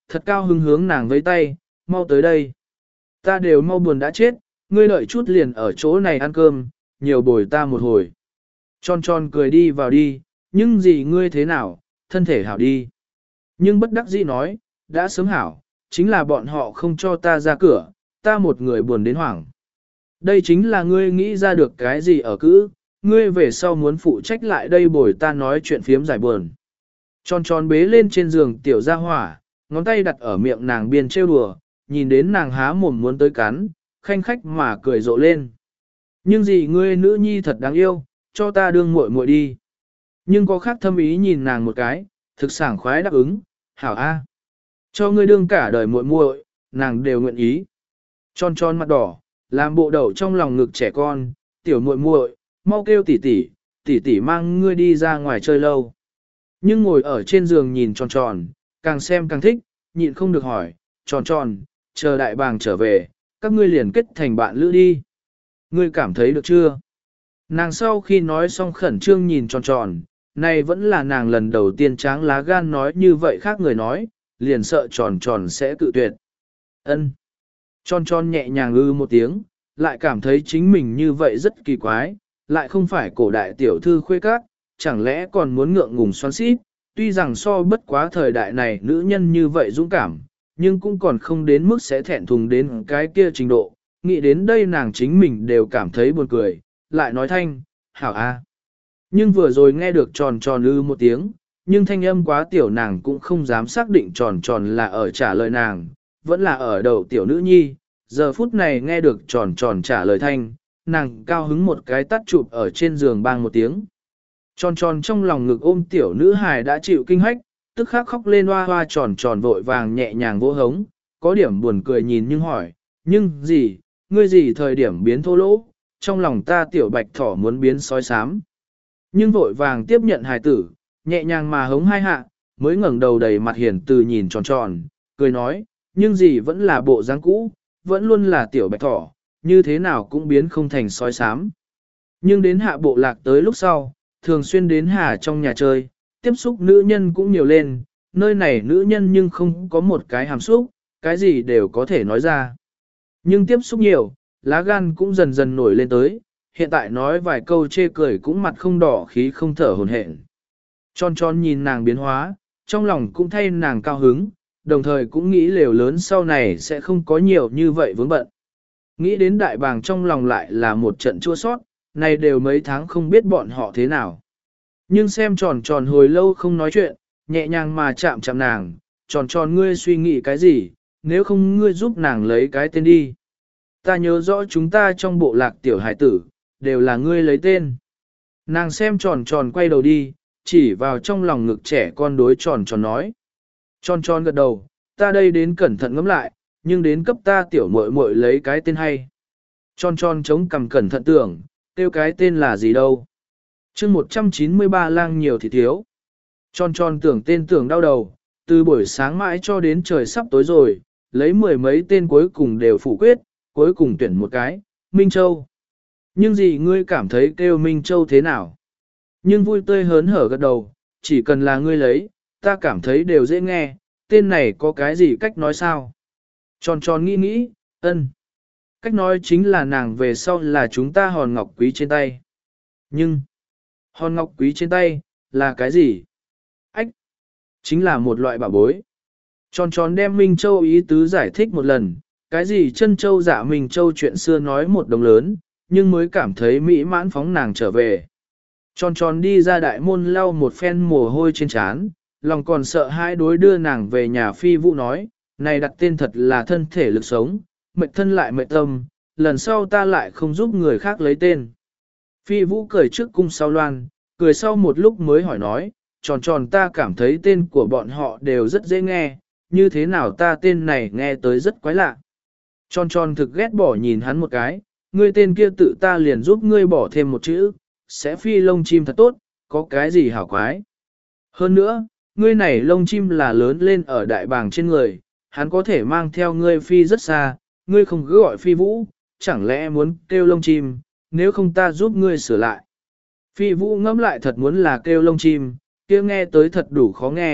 Speaker 1: thật cao hứng hướng nàng với tay, mau tới đây. Ta đều mau buồn đã chết, ngươi đợi chút liền ở chỗ này ăn cơm, nhiều bồi ta một hồi. Tròn tròn cười đi vào đi, nhưng gì ngươi thế nào, thân thể hảo đi. Nhưng bất đắc dĩ nói, đã sớm hảo, chính là bọn họ không cho ta ra cửa, ta một người buồn đến hoảng. Đây chính là ngươi nghĩ ra được cái gì ở cữ, ngươi về sau muốn phụ trách lại đây bồi ta nói chuyện phiếm giải buồn. Tròn tròn bế lên trên giường tiểu gia hỏa, ngón tay đặt ở miệng nàng biên trêu đùa, nhìn đến nàng há mồm muốn tới cắn, khanh khách mà cười rộ lên. Nhưng gì ngươi nữ nhi thật đáng yêu, cho ta đương muội muội đi. Nhưng có khác thâm ý nhìn nàng một cái, thực sảng khoái đáp ứng, hảo a, cho ngươi đương cả đời muội muội, nàng đều nguyện ý. Tròn tròn mặt đỏ, làm bộ đầu trong lòng ngực trẻ con, tiểu muội muội, mau kêu tỷ tỷ, tỷ tỷ mang ngươi đi ra ngoài chơi lâu. Nhưng ngồi ở trên giường nhìn tròn tròn, càng xem càng thích, nhịn không được hỏi, tròn tròn, chờ đại bàng trở về, các ngươi liền kết thành bạn lữ đi. Ngươi cảm thấy được chưa? Nàng sau khi nói xong khẩn trương nhìn tròn tròn, này vẫn là nàng lần đầu tiên tráng lá gan nói như vậy khác người nói, liền sợ tròn tròn sẽ cự tuyệt. Ân. Tròn tròn nhẹ nhàng ư một tiếng, lại cảm thấy chính mình như vậy rất kỳ quái, lại không phải cổ đại tiểu thư khuê các, chẳng lẽ còn muốn ngượng ngùng xoắn xít, tuy rằng so bất quá thời đại này nữ nhân như vậy dũng cảm, nhưng cũng còn không đến mức sẽ thẹn thùng đến cái kia trình độ, nghĩ đến đây nàng chính mình đều cảm thấy buồn cười, lại nói thanh, hảo a. Nhưng vừa rồi nghe được tròn tròn ư một tiếng, nhưng thanh âm quá tiểu nàng cũng không dám xác định tròn tròn là ở trả lời nàng, vẫn là ở đầu tiểu nữ nhi, giờ phút này nghe được tròn tròn trả lời thanh, nàng cao hứng một cái tắt chụp ở trên giường bang một tiếng. Tròn tròn trong lòng ngực ôm tiểu nữ hài đã chịu kinh hách, tức khắc khóc lên hoa hoa tròn tròn vội vàng nhẹ nhàng vỗ hống, có điểm buồn cười nhìn nhưng hỏi, nhưng gì, ngươi gì thời điểm biến thô lỗ, trong lòng ta tiểu bạch thỏ muốn biến sói xám. Nhưng vội vàng tiếp nhận hài tử, nhẹ nhàng mà hống hai hạ, mới ngẩng đầu đầy mặt hiền từ nhìn tròn tròn, cười nói, nhưng gì vẫn là bộ dáng cũ, vẫn luôn là tiểu bạch thỏ, như thế nào cũng biến không thành sói xám. Nhưng đến hạ bộ lạc tới lúc sau, thường xuyên đến hà trong nhà chơi, tiếp xúc nữ nhân cũng nhiều lên, nơi này nữ nhân nhưng không có một cái hàm xúc, cái gì đều có thể nói ra. Nhưng tiếp xúc nhiều, lá gan cũng dần dần nổi lên tới, hiện tại nói vài câu chê cười cũng mặt không đỏ khí không thở hồn hển. Tròn tròn nhìn nàng biến hóa, trong lòng cũng thay nàng cao hứng, đồng thời cũng nghĩ lều lớn sau này sẽ không có nhiều như vậy vướng bận. Nghĩ đến đại bàng trong lòng lại là một trận chua sót, này đều mấy tháng không biết bọn họ thế nào. Nhưng xem tròn tròn hồi lâu không nói chuyện, nhẹ nhàng mà chạm chạm nàng, tròn tròn ngươi suy nghĩ cái gì, nếu không ngươi giúp nàng lấy cái tên đi. Ta nhớ rõ chúng ta trong bộ lạc tiểu hải tử, đều là ngươi lấy tên. Nàng xem tròn tròn quay đầu đi, chỉ vào trong lòng ngực trẻ con đối tròn tròn nói. Tròn tròn gật đầu, ta đây đến cẩn thận ngẫm lại, nhưng đến cấp ta tiểu muội muội lấy cái tên hay. Tròn tròn chống cằm cẩn thận tưởng, tiêu cái tên là gì đâu. chương một trăm chín mươi ba lang nhiều thì thiếu. Tròn tròn tưởng tên tưởng đau đầu, từ buổi sáng mãi cho đến trời sắp tối rồi, lấy mười mấy tên cuối cùng đều phủ quyết, cuối cùng tuyển một cái, Minh Châu. Nhưng gì ngươi cảm thấy kêu Minh Châu thế nào? Nhưng vui tươi hớn hở gật đầu, chỉ cần là ngươi lấy, ta cảm thấy đều dễ nghe, tên này có cái gì cách nói sao? Tròn tròn nghĩ nghĩ, ân. Cách nói chính là nàng về sau là chúng ta hòn ngọc quý trên tay. Nhưng, hòn ngọc quý trên tay, là cái gì? Ách, chính là một loại bảo bối. Tròn tròn đem Minh Châu ý tứ giải thích một lần, cái gì chân châu dạ Minh Châu chuyện xưa nói một đồng lớn, nhưng mới cảm thấy mỹ mãn phóng nàng trở về. Tròn tròn đi ra đại môn lau một phen mồ hôi trên trán, lòng còn sợ hãi đối đưa nàng về nhà phi vũ nói, này đặt tên thật là thân thể lực sống, mệt thân lại mệt tâm, lần sau ta lại không giúp người khác lấy tên. Phi vũ cười trước cung sau loan, cười sau một lúc mới hỏi nói, tròn tròn ta cảm thấy tên của bọn họ đều rất dễ nghe, như thế nào ta tên này nghe tới rất quái lạ. Tròn tròn thực ghét bỏ nhìn hắn một cái, ngươi tên kia tự ta liền giúp ngươi bỏ thêm một chữ, sẽ phi lông chim thật tốt, có cái gì hảo quái. Hơn nữa, ngươi này lông chim là lớn lên ở đại bàng trên người, hắn có thể mang theo ngươi phi rất xa, ngươi không cứ gọi phi vũ, chẳng lẽ muốn kêu lông chim, nếu không ta giúp ngươi sửa lại. Phi vũ ngẫm lại thật muốn là kêu lông chim, kia nghe tới thật đủ khó nghe,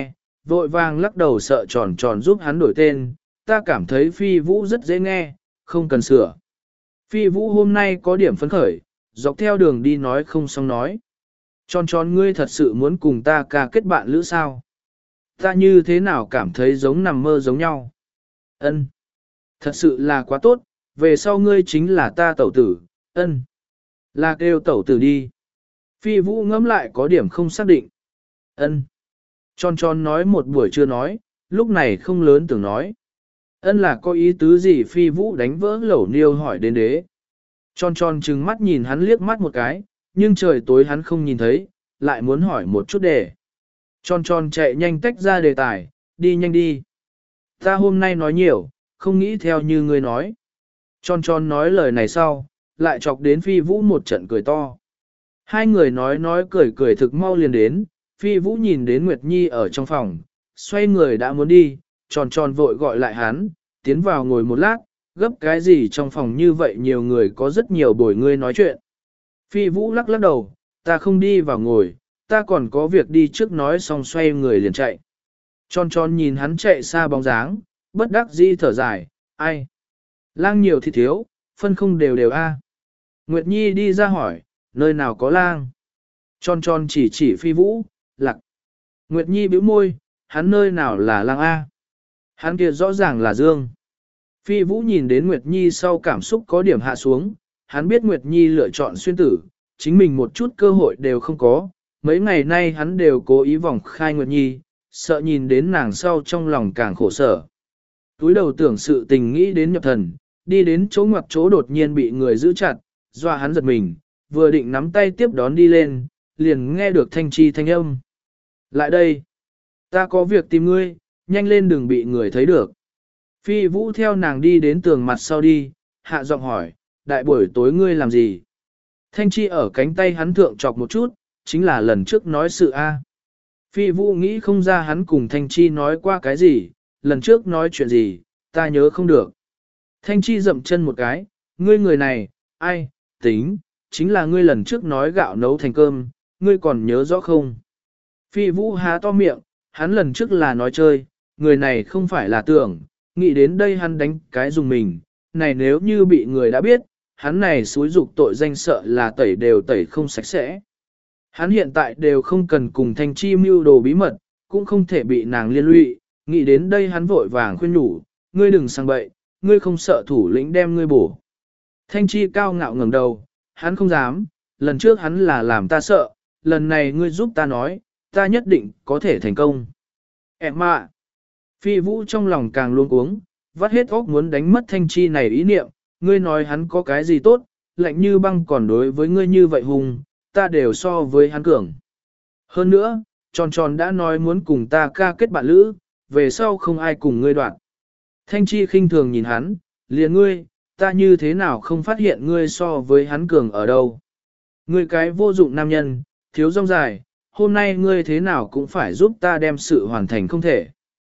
Speaker 1: vội vàng lắc đầu sợ tròn tròn giúp hắn đổi tên, ta cảm thấy phi vũ rất dễ nghe, không cần sửa. Phi vũ hôm nay có điểm phấn khởi, dọc theo đường đi nói không xong nói. Tròn tròn ngươi thật sự muốn cùng ta ca kết bạn lữ sao? Ta như thế nào cảm thấy giống nằm mơ giống nhau? Ân, thật sự là quá tốt, về sau ngươi chính là ta tẩu tử, ân. Là kêu tẩu tử đi. Phi vũ ngẫm lại có điểm không xác định. Ân. Tròn tròn nói một buổi chưa nói, lúc này không lớn tưởng nói. Ân là có ý tứ gì phi vũ đánh vỡ lẩu niêu hỏi đến đế. Tròn tròn trừng mắt nhìn hắn liếc mắt một cái, nhưng trời tối hắn không nhìn thấy, lại muốn hỏi một chút đề. Tròn tròn chạy nhanh tách ra đề tài, đi nhanh đi. Ta hôm nay nói nhiều, không nghĩ theo như ngươi nói. Tròn tròn nói lời này sau, lại chọc đến phi vũ một trận cười to. Hai người nói nói cười cười thực mau liền đến, phi vũ nhìn đến Nguyệt Nhi ở trong phòng, xoay người đã muốn đi, tròn tròn vội gọi lại hắn, tiến vào ngồi một lát, gấp cái gì trong phòng như vậy nhiều người có rất nhiều buổi ngươi nói chuyện. Phi vũ lắc lắc đầu, ta không đi vào ngồi, ta còn có việc đi trước nói xong xoay người liền chạy. Tròn tròn nhìn hắn chạy xa bóng dáng, bất đắc dĩ thở dài, ai? Lang nhiều thì thiếu, phân không đều đều a. Nguyệt Nhi đi ra hỏi, nơi nào có lang? Tròn tròn chỉ chỉ phi vũ, lặc. Nguyệt Nhi bĩu môi, hắn nơi nào là lang a? Hắn kia rõ ràng là dương. Phi vũ nhìn đến Nguyệt Nhi sau cảm xúc có điểm hạ xuống, hắn biết Nguyệt Nhi lựa chọn xuyên tử, chính mình một chút cơ hội đều không có. Mấy ngày nay hắn đều cố ý vòng khai Nguyệt Nhi, sợ nhìn đến nàng sau trong lòng càng khổ sở. Túi đầu tưởng sự tình nghĩ đến nhập thần, đi đến chỗ ngoặc chỗ đột nhiên bị người giữ chặt, dọa hắn giật mình, vừa định nắm tay tiếp đón đi lên, liền nghe được Thanh Chi thanh âm. Lại đây, ta có việc tìm ngươi, nhanh lên đừng bị người thấy được. Phi vũ theo nàng đi đến tường mặt sau đi, hạ giọng hỏi, đại buổi tối ngươi làm gì? Thanh Chi ở cánh tay hắn thượng chọc một chút, chính là lần trước nói sự A. Phi vũ nghĩ không ra hắn cùng Thanh Chi nói qua cái gì, lần trước nói chuyện gì, ta nhớ không được. Thanh Chi dậm chân một cái, ngươi người này, ai, tính, chính là ngươi lần trước nói gạo nấu thành cơm, ngươi còn nhớ rõ không? Phi vũ há to miệng, hắn lần trước là nói chơi, người này không phải là tưởng, nghĩ đến đây hắn đánh cái dùng mình, này nếu như bị người đã biết, hắn này xúi dục tội danh sợ là tẩy đều tẩy không sạch sẽ. Hắn hiện tại đều không cần cùng Thanh Chi mưu đồ bí mật, cũng không thể bị nàng liên lụy, nghĩ đến đây hắn vội vàng khuyên nhủ, ngươi đừng sang bậy, ngươi không sợ thủ lĩnh đem ngươi bổ. Thanh Chi cao ngạo ngẩng đầu, hắn không dám, lần trước hắn là làm ta sợ, lần này ngươi giúp ta nói, ta nhất định có thể thành công. Em ạ! Phi vũ trong lòng càng luôn cuống, vắt hết óc muốn đánh mất Thanh Chi này ý niệm, ngươi nói hắn có cái gì tốt, lạnh như băng còn đối với ngươi như vậy hùng, ta đều so với hắn cường. Hơn nữa, tròn tròn đã nói muốn cùng ta ca kết bạn lữ, về sau không ai cùng ngươi đoạn. Thanh Chi khinh thường nhìn hắn, liền ngươi, ta như thế nào không phát hiện ngươi so với hắn cường ở đâu. Ngươi cái vô dụng nam nhân, thiếu rong dài, hôm nay ngươi thế nào cũng phải giúp ta đem sự hoàn thành không thể.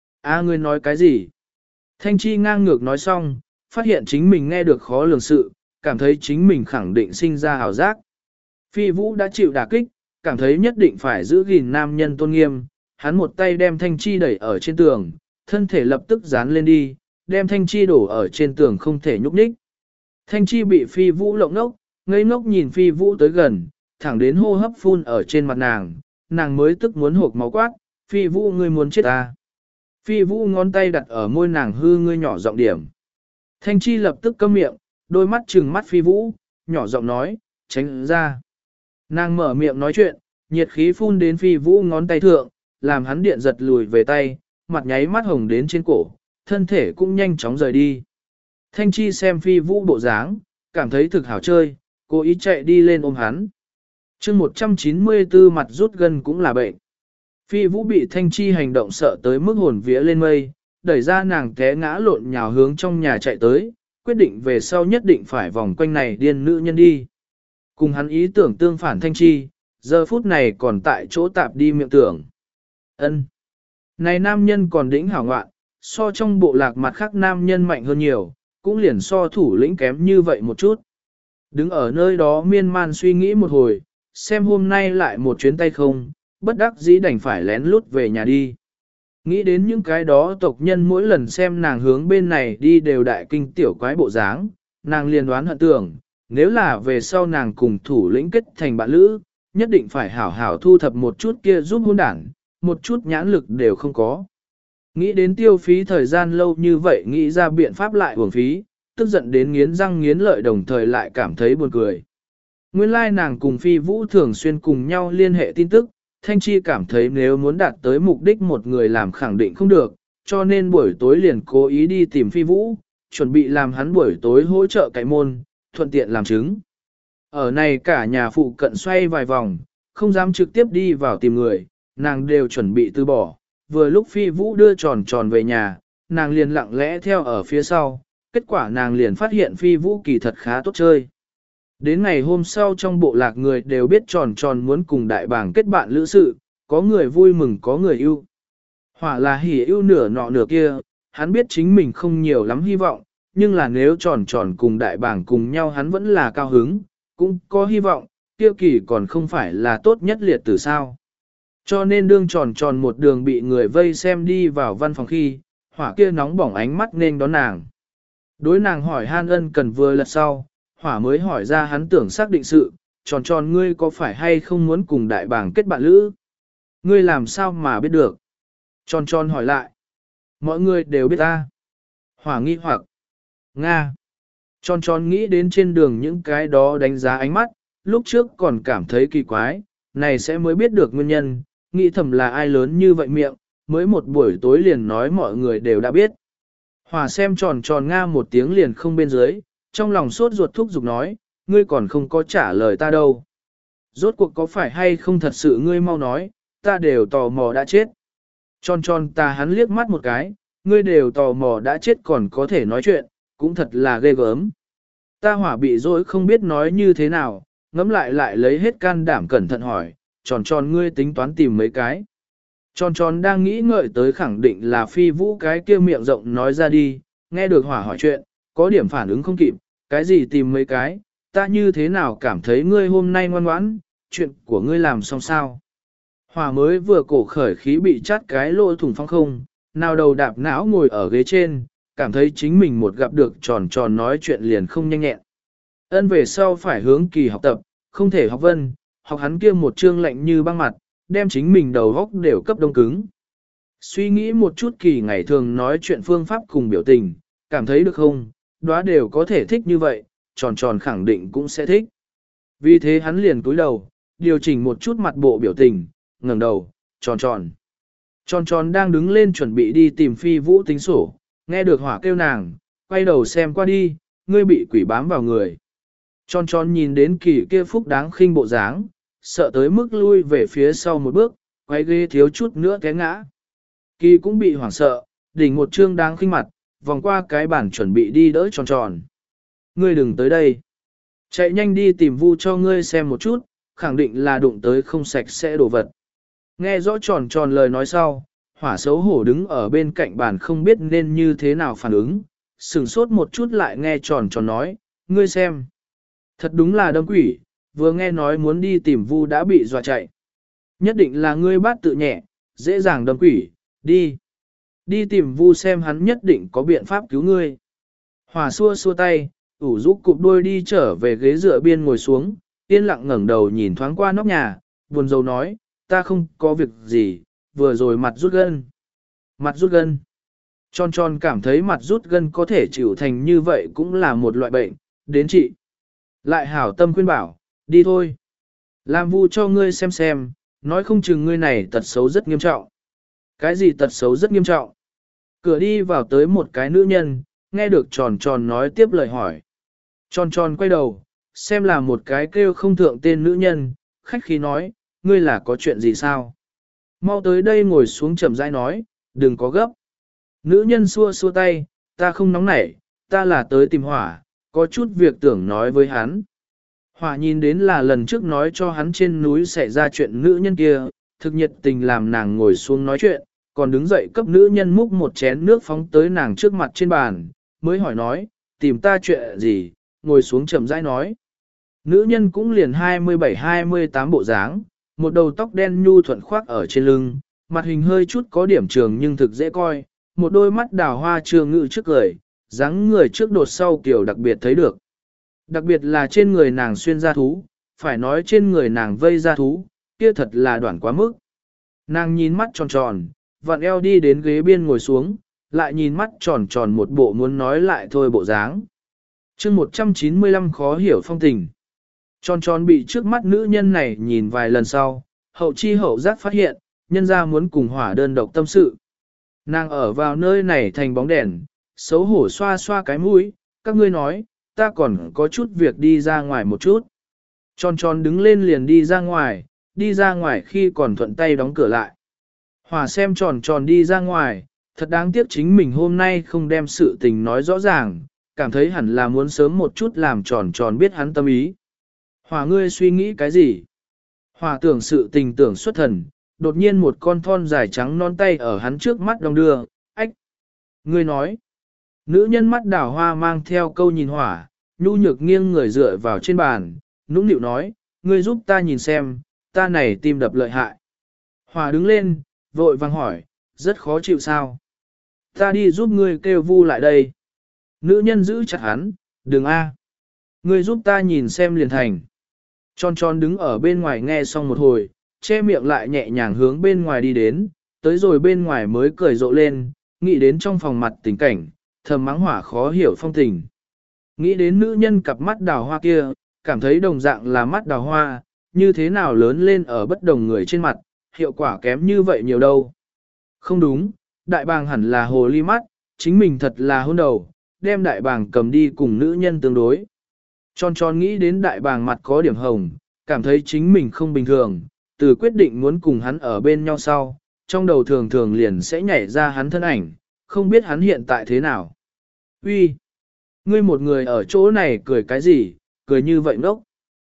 Speaker 1: À ngươi nói cái gì? Thanh Chi ngang ngược nói xong, phát hiện chính mình nghe được khó lường sự, cảm thấy chính mình khẳng định sinh ra hào giác. Phi Vũ đã chịu đả kích, cảm thấy nhất định phải giữ gìn nam nhân tôn nghiêm, hắn một tay đem Thanh Chi đẩy ở trên tường, thân thể lập tức dán lên đi, đem Thanh Chi đổ ở trên tường không thể nhúc nhích. Thanh Chi bị Phi Vũ lộng ngốc, ngây ngốc nhìn Phi Vũ tới gần, thẳng đến hô hấp phun ở trên mặt nàng, nàng mới tức muốn hộp máu quát, Phi Vũ ngươi muốn chết ta. Phi Vũ ngón tay đặt ở môi nàng hư ngươi nhỏ giọng điểm. Thanh Chi lập tức câm miệng, đôi mắt trừng mắt Phi Vũ, nhỏ giọng nói, tránh ra. Nàng mở miệng nói chuyện, nhiệt khí phun đến Phi Vũ ngón tay thượng, làm hắn điện giật lùi về tay, mặt nháy mắt hồng đến trên cổ, thân thể cũng nhanh chóng rời đi. Thanh Chi xem Phi Vũ bộ dáng, cảm thấy thực hảo chơi, cố ý chạy đi lên ôm hắn. chương một trăm chín mươi tư mặt rút gân cũng là bệnh. Phi Vũ bị Thanh Chi hành động sợ tới mức hồn vía lên mây, đẩy ra nàng té ngã lộn nhào hướng trong nhà chạy tới, quyết định về sau nhất định phải vòng quanh này điên nữ nhân đi. Cùng hắn ý tưởng tương phản Thanh Chi, giờ phút này còn tại chỗ tạp đi miệng tưởng. Ân, này nam nhân còn đỉnh hảo ngoạn, so trong bộ lạc mặt khác nam nhân mạnh hơn nhiều, cũng liền so thủ lĩnh kém như vậy một chút. Đứng ở nơi đó miên man suy nghĩ một hồi, xem hôm nay lại một chuyến tay không, bất đắc dĩ đành phải lén lút về nhà đi. Nghĩ đến những cái đó tộc nhân mỗi lần xem nàng hướng bên này đi đều đại kinh tiểu quái bộ dáng, nàng liền đoán hận tưởng, nếu là về sau nàng cùng thủ lĩnh kết thành bạn lữ, nhất định phải hảo hảo thu thập một chút kia giúp hôn đảng, một chút nhãn lực đều không có. Nghĩ đến tiêu phí thời gian lâu như vậy nghĩ ra biện pháp lại uổng phí, tức giận đến nghiến răng nghiến lợi đồng thời lại cảm thấy buồn cười. Nguyên lai nàng cùng Phi Vũ thường xuyên cùng nhau liên hệ tin tức, Thanh Chi cảm thấy nếu muốn đạt tới mục đích một người làm khẳng định không được, cho nên buổi tối liền cố ý đi tìm Phi Vũ, chuẩn bị làm hắn buổi tối hỗ trợ cái môn, thuận tiện làm chứng. Ở này cả nhà phụ cận xoay vài vòng, không dám trực tiếp đi vào tìm người, nàng đều chuẩn bị từ bỏ. Vừa lúc Phi Vũ đưa tròn tròn về nhà, nàng liền lặng lẽ theo ở phía sau, kết quả nàng liền phát hiện Phi Vũ kỳ thật khá tốt chơi. Đến ngày hôm sau trong bộ lạc người đều biết tròn tròn muốn cùng đại bàng kết bạn lữ sự, có người vui mừng có người yêu. Hỏa là hỉ yêu nửa nọ nửa kia, hắn biết chính mình không nhiều lắm hy vọng, nhưng là nếu tròn tròn cùng đại bàng cùng nhau hắn vẫn là cao hứng, cũng có hy vọng, kia kỳ còn không phải là tốt nhất liệt tử sao. Cho nên đương tròn tròn một đường bị người vây xem đi vào văn phòng khi, hỏa kia nóng bỏng ánh mắt nên đón nàng. Đối nàng hỏi han ân cần vừa lật sau, hỏa mới hỏi ra hắn tưởng xác định sự, tròn tròn ngươi có phải hay không muốn cùng đại bàng kết bạn lữ? Ngươi làm sao mà biết được? Tròn tròn hỏi lại. Mọi người đều biết ta. Hỏa nghi hoặc. Nga. Tròn tròn nghĩ đến trên đường những cái đó đánh giá ánh mắt, lúc trước còn cảm thấy kỳ quái, này sẽ mới biết được nguyên nhân, nghĩ thầm là ai lớn như vậy miệng, mới một buổi tối liền nói mọi người đều đã biết. Hỏa xem tròn tròn Nga một tiếng liền không bên dưới, trong lòng sốt ruột thúc giục nói, ngươi còn không có trả lời ta đâu. Rốt cuộc có phải hay không thật sự ngươi mau nói, ta đều tò mò đã chết. Tròn tròn ta hắn liếc mắt một cái, ngươi đều tò mò đã chết còn có thể nói chuyện, cũng thật là ghê gớm. Ta hỏa bị dối không biết nói như thế nào, ngẫm lại lại lấy hết can đảm cẩn thận hỏi, tròn tròn ngươi tính toán tìm mấy cái. Tròn tròn đang nghĩ ngợi tới khẳng định là Phi Vũ cái kia miệng rộng nói ra đi, nghe được hỏa hỏi chuyện, có điểm phản ứng không kịp, cái gì tìm mấy cái, ta như thế nào cảm thấy ngươi hôm nay ngoan ngoãn, chuyện của ngươi làm xong sao. Hỏa mới vừa cổ khởi khí bị chát cái lỗ thủng phong không, nào đầu đạp não ngồi ở ghế trên, cảm thấy chính mình một gặp được tròn tròn nói chuyện liền không nhanh nhẹn. Ân về sau phải hướng kỳ học tập, không thể học vân, học hắn kia một chương lạnh như băng mặt, đem chính mình đầu góc đều cấp đông cứng. Suy nghĩ một chút kỳ ngày thường nói chuyện phương pháp cùng biểu tình, cảm thấy được không, đóa đều có thể thích như vậy, tròn tròn khẳng định cũng sẽ thích. Vì thế hắn liền cúi đầu, điều chỉnh một chút mặt bộ biểu tình, ngẩng đầu, tròn tròn. Tròn tròn đang đứng lên chuẩn bị đi tìm Phi Vũ tính sổ, nghe được hỏa kêu nàng, quay đầu xem qua đi, ngươi bị quỷ bám vào người. Tròn tròn nhìn đến kỳ kia phúc đáng khinh bộ dáng, sợ tới mức lui về phía sau một bước, quay ghê thiếu chút nữa té ngã. Kỳ cũng bị hoảng sợ, đỉnh một trương đáng khinh mặt, vòng qua cái bản chuẩn bị đi đỡ tròn tròn. Ngươi đừng tới đây. Chạy nhanh đi tìm Vu cho ngươi xem một chút, khẳng định là đụng tới không sạch sẽ đồ vật. Nghe rõ tròn tròn lời nói sau, hỏa xấu hổ đứng ở bên cạnh bàn không biết nên như thế nào phản ứng, sừng sốt một chút lại nghe tròn tròn nói, ngươi xem. Thật đúng là đâm quỷ, vừa nghe nói muốn đi tìm Vu đã bị dọa chạy. Nhất định là ngươi bát tự nhẹ, dễ dàng đâm quỷ, đi. Đi tìm Vu xem hắn nhất định có biện pháp cứu ngươi. Hỏa xua xua tay, ủ rũ cụp đuôi đi trở về ghế dựa biên ngồi xuống, yên lặng ngẩng đầu nhìn thoáng qua nóc nhà, buồn rầu nói, ta không có việc gì, vừa rồi mặt rút gân. Mặt rút gân. Tròn tròn cảm thấy mặt rút gân có thể chịu thành như vậy cũng là một loại bệnh, đến trị. Lại hảo tâm khuyên bảo, đi thôi. Làm Vu cho ngươi xem xem, nói không chừng ngươi này tật xấu rất nghiêm trọng. Cái gì tật xấu rất nghiêm trọng? Cửa đi vào tới một cái nữ nhân, nghe được tròn tròn nói tiếp lời hỏi. Tròn tròn quay đầu, xem là một cái kêu không thượng tên nữ nhân, khách khí nói, ngươi là có chuyện gì sao? Mau tới đây ngồi xuống chậm rãi nói, đừng có gấp. Nữ nhân xua xua tay, ta không nóng nảy, ta là tới tìm hỏa, có chút việc tưởng nói với hắn. Hỏa nhìn đến là lần trước nói cho hắn trên núi xảy ra chuyện nữ nhân kia, thực nhiệt tình làm nàng ngồi xuống nói chuyện, còn đứng dậy cấp nữ nhân múc một chén nước phóng tới nàng trước mặt trên bàn, mới hỏi nói, tìm ta chuyện gì, ngồi xuống chậm rãi nói. Nữ nhân cũng liền hai mươi bảy hai mươi tám bộ dáng, một đầu tóc đen nhu thuận khoác ở trên lưng, mặt hình hơi chút có điểm trường nhưng thực dễ coi, một đôi mắt đào hoa chưa ngự trước cười, dáng người trước đột sau kiểu đặc biệt thấy được. Đặc biệt là trên người nàng xuyên ra thú, phải nói trên người nàng vây ra thú, kia thật là đoạn quá mức. Nàng nhìn mắt tròn tròn, vặn eo đi đến ghế biên ngồi xuống, lại nhìn mắt tròn tròn một bộ muốn nói lại thôi bộ dáng. chương một trăm chín mươi lăm khó hiểu phong tình. Tròn tròn bị trước mắt nữ nhân này nhìn vài lần sau, hậu chi hậu giác phát hiện, nhân ra muốn cùng hỏa đơn độc tâm sự. Nàng ở vào nơi này thành bóng đèn, xấu hổ xoa xoa cái mũi, các ngươi nói, ta còn có chút việc đi ra ngoài một chút. Tròn tròn đứng lên liền đi ra ngoài, đi ra ngoài khi còn thuận tay đóng cửa lại. Hỏa xem tròn tròn đi ra ngoài, thật đáng tiếc chính mình hôm nay không đem sự tình nói rõ ràng, cảm thấy hẳn là muốn sớm một chút làm tròn tròn biết hắn tâm ý. Hỏa ngươi suy nghĩ cái gì? Hỏa tưởng sự tình tưởng xuất thần, đột nhiên một con thon dài trắng non tay ở hắn trước mắt đong đưa, ách! Ngươi nói, nữ nhân mắt đảo hoa mang theo câu nhìn hỏa, nhu nhược nghiêng người dựa vào trên bàn, nũng nịu nói, ngươi giúp ta nhìn xem, ta này tim đập lợi hại. Hỏa đứng lên, vội vàng hỏi, rất khó chịu sao? Ta đi giúp ngươi kêu vu lại đây. Nữ nhân giữ chặt hắn, đừng a, ngươi giúp ta nhìn xem liền thành. Tròn tròn đứng ở bên ngoài nghe xong một hồi, che miệng lại nhẹ nhàng hướng bên ngoài đi đến, tới rồi bên ngoài mới cười rộ lên, nghĩ đến trong phòng mặt tình cảnh, thầm mắng hỏa khó hiểu phong tình. Nghĩ đến nữ nhân cặp mắt đào hoa kia, cảm thấy đồng dạng là mắt đào hoa, như thế nào lớn lên ở bất đồng người trên mặt, hiệu quả kém như vậy nhiều đâu. Không đúng, đại bàng hẳn là hồ ly mắt, chính mình thật là hôn đầu, đem đại bàng cầm đi cùng nữ nhân tương đối. Tròn tròn nghĩ đến đại bàng mặt có điểm hồng, cảm thấy chính mình không bình thường, từ quyết định muốn cùng hắn ở bên nhau sau, trong đầu thường thường liền sẽ nhảy ra hắn thân ảnh, không biết hắn hiện tại thế nào. Uy, ngươi một người ở chỗ này cười cái gì, cười như vậy ngốc.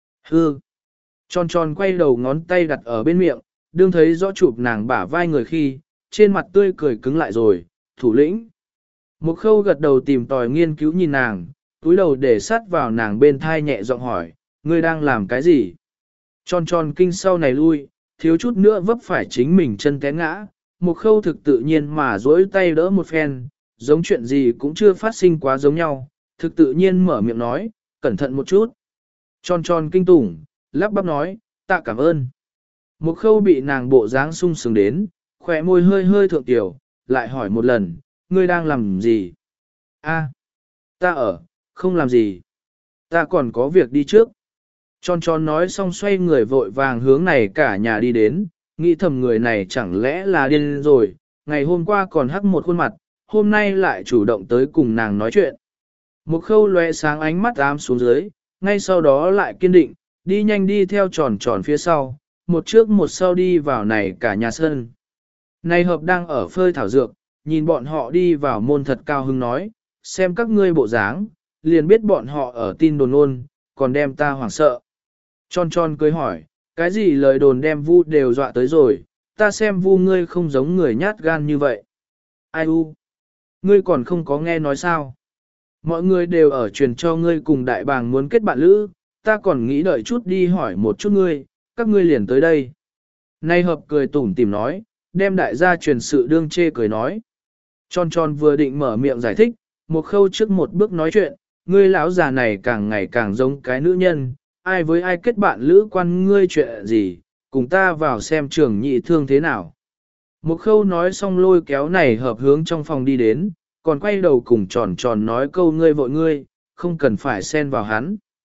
Speaker 1: Hư, tròn tròn quay đầu ngón tay đặt ở bên miệng, đương thấy rõ chụp nàng bả vai người khi, trên mặt tươi cười cứng lại rồi, thủ lĩnh. Một khâu gật đầu tìm tòi nghiên cứu nhìn nàng, túi đầu để sát vào nàng bên thai nhẹ giọng hỏi, ngươi đang làm cái gì? Tròn tròn kinh sau này lui, thiếu chút nữa vấp phải chính mình chân té ngã, một khâu thực tự nhiên mà duỗi tay đỡ một phen, giống chuyện gì cũng chưa phát sinh quá giống nhau, thực tự nhiên mở miệng nói, cẩn thận một chút. Tròn tròn kinh tủng, lắp bắp nói, tạ cảm ơn. Một khâu bị nàng bộ dáng sung sướng đến, khỏe môi hơi hơi thượng tiểu, lại hỏi một lần, ngươi đang làm gì? A, ta ở, không làm gì. Ta còn có việc đi trước. Tròn tròn nói xong xoay người vội vàng hướng này cả nhà đi đến, nghĩ thầm người này chẳng lẽ là điên rồi, ngày hôm qua còn hắc một khuôn mặt, hôm nay lại chủ động tới cùng nàng nói chuyện. Một khâu lóe sáng ánh mắt ám xuống dưới, ngay sau đó lại kiên định, đi nhanh đi theo tròn tròn phía sau, một trước một sau đi vào này cả nhà sân. Này hợp đang ở phơi thảo dược, nhìn bọn họ đi vào môn thật cao hứng nói, xem các ngươi bộ dáng, liền biết bọn họ ở tin đồn ôn, còn đem ta hoảng sợ. Tròn tròn cười hỏi, cái gì lời đồn đem vu đều dọa tới rồi, ta xem vu ngươi không giống người nhát gan như vậy. Ai u? Ngươi còn không có nghe nói sao? Mọi người đều ở truyền cho ngươi cùng đại bàng muốn kết bạn lữ, ta còn nghĩ đợi chút đi hỏi một chút ngươi, các ngươi liền tới đây. Nay hợp cười tủm tỉm nói, đem đại gia truyền sự đương chê cười nói. Tròn tròn vừa định mở miệng giải thích, một khâu trước một bước nói chuyện, ngươi lão già này càng ngày càng giống cái nữ nhân, ai với ai kết bạn lữ quan ngươi chuyện gì, cùng ta vào xem trường nhị thương thế nào. Một khâu nói xong lôi kéo này hợp hướng trong phòng đi đến, còn quay đầu cùng tròn tròn nói câu ngươi vội ngươi, không cần phải xen vào hắn.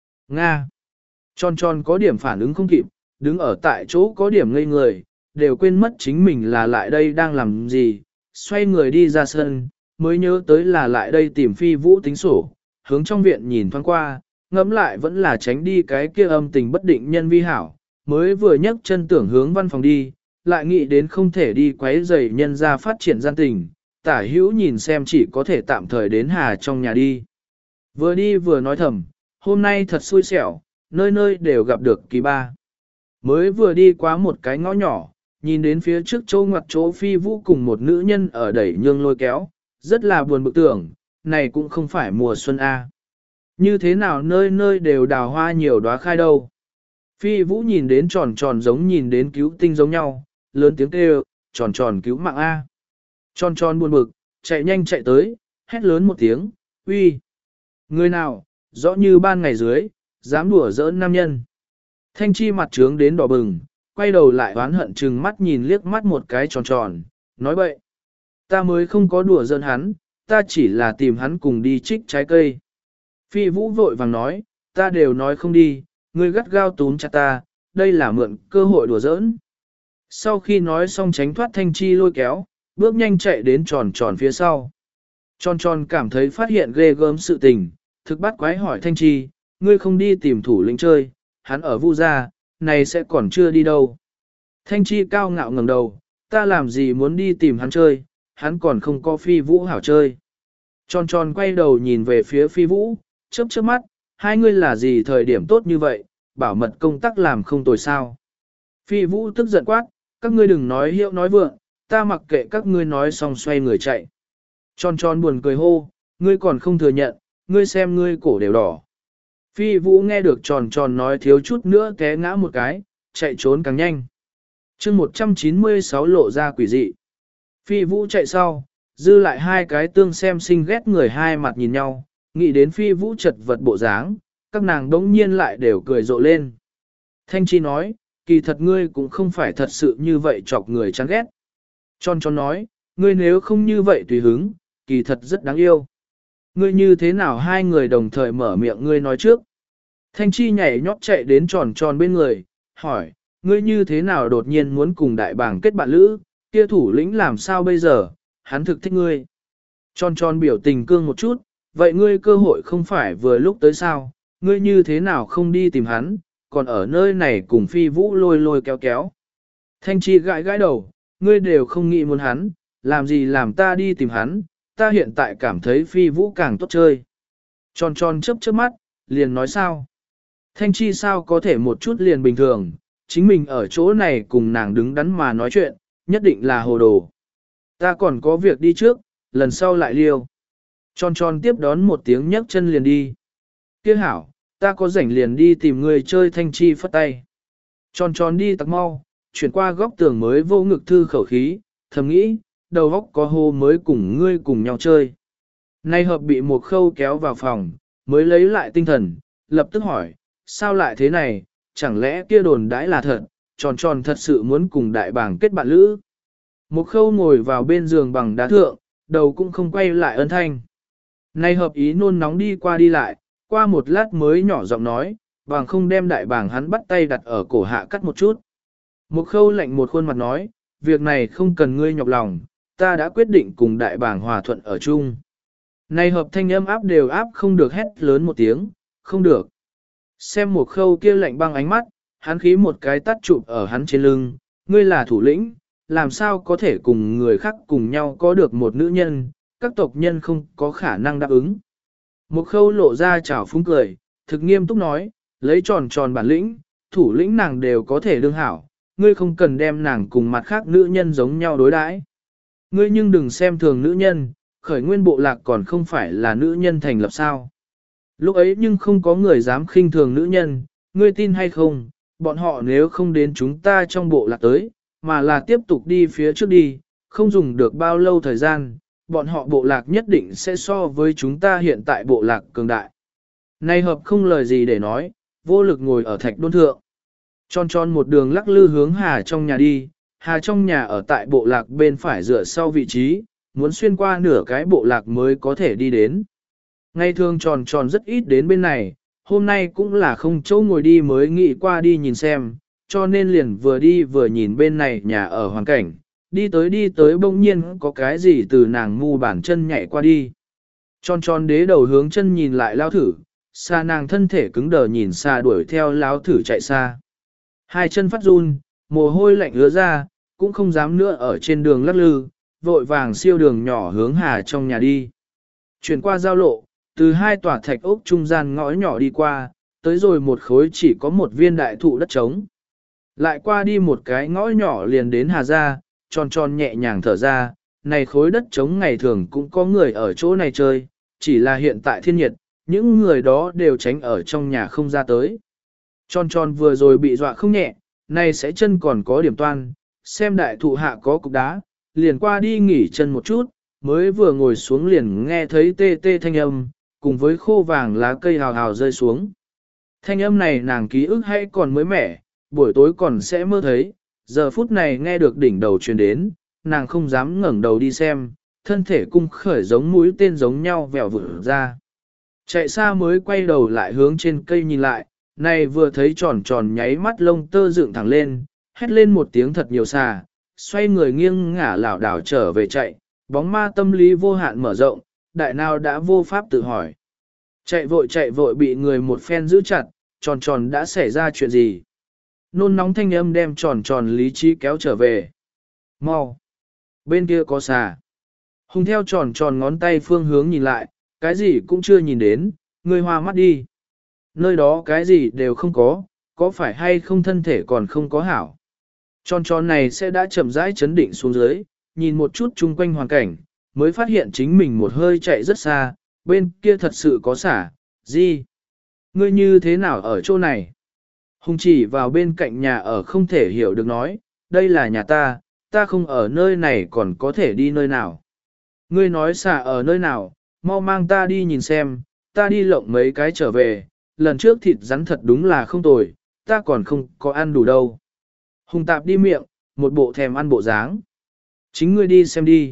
Speaker 1: Nga. Tròn tròn có điểm phản ứng không kịp, đứng ở tại chỗ có điểm ngây người, đều quên mất chính mình là lại đây đang làm gì, xoay người đi ra sân, mới nhớ tới là lại đây tìm phi vũ tính sổ, hướng trong viện nhìn thoáng qua, ngẫm lại vẫn là tránh đi cái kia âm tình bất định nhân vi hảo, mới vừa nhấc chân tưởng hướng văn phòng đi, lại nghĩ đến không thể đi quấy rầy nhân ra phát triển gian tình, tả hữu nhìn xem chỉ có thể tạm thời đến hà trong nhà đi. Vừa đi vừa nói thầm, hôm nay thật xui xẻo, nơi nơi đều gặp được kỳ ba. Mới vừa đi qua một cái ngõ nhỏ, nhìn đến phía trước chỗ ngoặt chỗ phi vũ cùng một nữ nhân ở đẩy nhương lôi kéo, rất là buồn bực tưởng, này cũng không phải mùa xuân A. Như thế nào nơi nơi đều đào hoa nhiều đóa khai đâu. Phi vũ nhìn đến tròn tròn giống nhìn đến cứu tinh giống nhau, lớn tiếng kêu, tròn tròn cứu mạng A. Tròn tròn buồn bực, chạy nhanh chạy tới, hét lớn một tiếng, uy. Người nào, rõ như ban ngày dưới, dám đùa giỡn nam nhân. Thanh Chi mặt trướng đến đỏ bừng, quay đầu lại oán hận chừng mắt nhìn liếc mắt một cái tròn tròn, nói bậy. Ta mới không có đùa giỡn hắn, ta chỉ là tìm hắn cùng đi trích trái cây. Phi Vũ vội vàng nói, ta đều nói không đi, ngươi gắt gao túm chặt ta, đây là mượn cơ hội đùa giỡn. Sau khi nói xong tránh thoát Thanh Chi lôi kéo, bước nhanh chạy đến tròn tròn phía sau. Tròn tròn cảm thấy phát hiện ghê gớm sự tình, thực bắt quái hỏi Thanh Chi, ngươi không đi tìm thủ lĩnh chơi, hắn ở Vu gia, này sẽ còn chưa đi đâu. Thanh Chi cao ngạo ngẩng đầu, ta làm gì muốn đi tìm hắn chơi, hắn còn không có Phi Vũ hảo chơi. Tròn tròn quay đầu nhìn về phía Phi Vũ, chớp chớp mắt, hai ngươi là gì thời điểm tốt như vậy, bảo mật công tác làm không tồi sao. Phi Vũ tức giận quát, các ngươi đừng nói hiệu nói vượng, ta mặc kệ các ngươi nói xong xoay người chạy. Tròn tròn buồn cười hô, ngươi còn không thừa nhận, ngươi xem ngươi cổ đều đỏ. Phi Vũ nghe được tròn tròn nói thiếu chút nữa té ngã một cái, chạy trốn càng nhanh. chương một trăm chín mươi sáu lộ ra quỷ dị. Phi Vũ chạy sau, dư lại hai cái tương xem xinh ghét người hai mặt nhìn nhau, nghĩ đến Phi Vũ chật vật bộ dáng, các nàng đống nhiên lại đều cười rộ lên. Thanh Chi nói, kỳ thật ngươi cũng không phải thật sự như vậy chọc người chán ghét. Tròn tròn nói, ngươi nếu không như vậy tùy hứng, kỳ thật rất đáng yêu. Ngươi như thế nào hai người đồng thời mở miệng ngươi nói trước. Thanh Chi nhảy nhót chạy đến tròn tròn bên người, hỏi, ngươi như thế nào đột nhiên muốn cùng đại bàng kết bạn lữ, kia thủ lĩnh làm sao bây giờ, hắn thực thích ngươi. Tròn tròn biểu tình cương một chút, vậy ngươi cơ hội không phải vừa lúc tới sao, ngươi như thế nào không đi tìm hắn, còn ở nơi này cùng Phi Vũ lôi lôi kéo kéo. Thanh Chi gãi gãi đầu, ngươi đều không nghĩ muốn hắn, làm gì làm ta đi tìm hắn, ta hiện tại cảm thấy Phi Vũ càng tốt chơi. Tròn tròn chớp chớp mắt, liền nói sao. Thanh Chi sao có thể một chút liền bình thường, chính mình ở chỗ này cùng nàng đứng đắn mà nói chuyện, nhất định là hồ đồ. Ta còn có việc đi trước, lần sau lại liêu. Tròn tròn tiếp đón một tiếng nhấc chân liền đi. Kia hảo, ta có rảnh liền đi tìm người chơi. Thanh Chi phất tay. Tròn tròn đi tặc mau, chuyển qua góc tường mới vô ngực thư khẩu khí, thầm nghĩ, đầu góc có hô mới cùng ngươi cùng nhau chơi. Nay hợp bị một khâu kéo vào phòng, mới lấy lại tinh thần, lập tức hỏi, sao lại thế này, chẳng lẽ kia đồn đãi là thật, tròn tròn thật sự muốn cùng đại bàng kết bạn lữ. Một khâu ngồi vào bên giường bằng đá thượng, đầu cũng không quay lại ân thanh. Nay hợp ý nôn nóng đi qua đi lại, qua một lát mới nhỏ giọng nói, bằng không đem đại bàng hắn bắt tay đặt ở cổ hạ cắt một chút. Một khâu lạnh một khuôn mặt nói, việc này không cần ngươi nhọc lòng, ta đã quyết định cùng đại bàng hòa thuận ở chung. Này hợp thanh âm áp đều áp không được hét lớn một tiếng, không được. Xem một khâu kia lạnh băng ánh mắt, hắn khí một cái tắt chụp ở hắn trên lưng, ngươi là thủ lĩnh, làm sao có thể cùng người khác cùng nhau có được một nữ nhân, các tộc nhân không có khả năng đáp ứng. Một khâu lộ ra chảo phúng cười, thực nghiêm túc nói, lấy tròn tròn bản lĩnh, thủ lĩnh nàng đều có thể đương hảo, ngươi không cần đem nàng cùng mặt khác nữ nhân giống nhau đối đãi. Ngươi nhưng đừng xem thường nữ nhân, khởi nguyên bộ lạc còn không phải là nữ nhân thành lập sao. Lúc ấy nhưng không có người dám khinh thường nữ nhân, ngươi tin hay không, bọn họ nếu không đến chúng ta trong bộ lạc tới, mà là tiếp tục đi phía trước đi, không dùng được bao lâu thời gian, bọn họ bộ lạc nhất định sẽ so với chúng ta hiện tại bộ lạc cường đại. Này hợp không lời gì để nói, vô lực ngồi ở thạch đôn thượng. Tròn tròn một đường lắc lư hướng Hà trong nhà đi, Hà trong nhà ở tại bộ lạc bên phải dựa sau vị trí, muốn xuyên qua nửa cái bộ lạc mới có thể đi đến. Ngày thường tròn tròn rất ít đến bên này, hôm nay cũng là không chỗ ngồi đi mới nghĩ qua đi nhìn xem, cho nên liền vừa đi vừa nhìn bên này nhà ở hoàn cảnh, đi tới đi tới bỗng nhiên có cái gì từ nàng ngu bản chân nhảy qua đi. Tròn tròn đế đầu hướng chân nhìn lại lao thử, xa nàng thân thể cứng đờ nhìn xa đuổi theo lao thử chạy xa. Hai chân phát run, mồ hôi lạnh ứa ra, cũng không dám nữa ở trên đường lắc lư, vội vàng siêu đường nhỏ hướng Hà trong nhà đi. Chuyển qua giao lộ, từ hai tòa thạch ốc trung gian ngõ nhỏ đi qua, tới rồi một khối chỉ có một viên đại thụ đất trống. Lại qua đi một cái ngõ nhỏ liền đến Hà gia, tròn tròn nhẹ nhàng thở ra, này khối đất trống ngày thường cũng có người ở chỗ này chơi, chỉ là hiện tại thiên nhiệt, những người đó đều tránh ở trong nhà không ra tới. Tròn tròn vừa rồi bị dọa không nhẹ, nay sẽ chân còn có điểm toan, xem đại thụ hạ có cục đá, liền qua đi nghỉ chân một chút, mới vừa ngồi xuống liền nghe thấy tê tê thanh âm, cùng với khô vàng lá cây hào hào rơi xuống. Thanh âm này nàng ký ức hay còn mới mẻ, buổi tối còn sẽ mơ thấy, giờ phút này nghe được đỉnh đầu truyền đến, nàng không dám ngẩng đầu đi xem, thân thể cung khởi giống mũi tên giống nhau vèo vụt ra. Chạy xa mới quay đầu lại hướng trên cây nhìn lại, này vừa thấy tròn tròn nháy mắt lông tơ dựng thẳng lên, hét lên một tiếng thật nhiều xà, xoay người nghiêng ngả lảo đảo trở về chạy, bóng ma tâm lý vô hạn mở rộng, đại nào đã vô pháp tự hỏi. Chạy vội chạy vội bị người một phen giữ chặt, tròn tròn đã xảy ra chuyện gì? Nôn nóng thanh âm đem tròn tròn lý trí kéo trở về. Mau! Bên kia có xà. Hùng theo tròn tròn ngón tay phương hướng nhìn lại, cái gì cũng chưa nhìn đến, người hoa mắt đi. Nơi đó cái gì đều không có, có phải hay không thân thể còn không có hảo. Tròn tròn này sẽ đã chậm rãi chấn định xuống dưới, nhìn một chút chung quanh hoàn cảnh, mới phát hiện chính mình một hơi chạy rất xa, bên kia thật sự có xả, gì? Ngươi như thế nào ở chỗ này? Hùng chỉ vào bên cạnh nhà ở không thể hiểu được nói, đây là nhà ta, ta không ở nơi này còn có thể đi nơi nào. Ngươi nói xả ở nơi nào, mau mang ta đi nhìn xem, ta đi lộng mấy cái trở về, lần trước thịt rắn thật đúng là không tồi, ta còn không có ăn đủ đâu. Hùng tạp đi miệng, một bộ thèm ăn bộ dáng. Chính ngươi đi xem đi.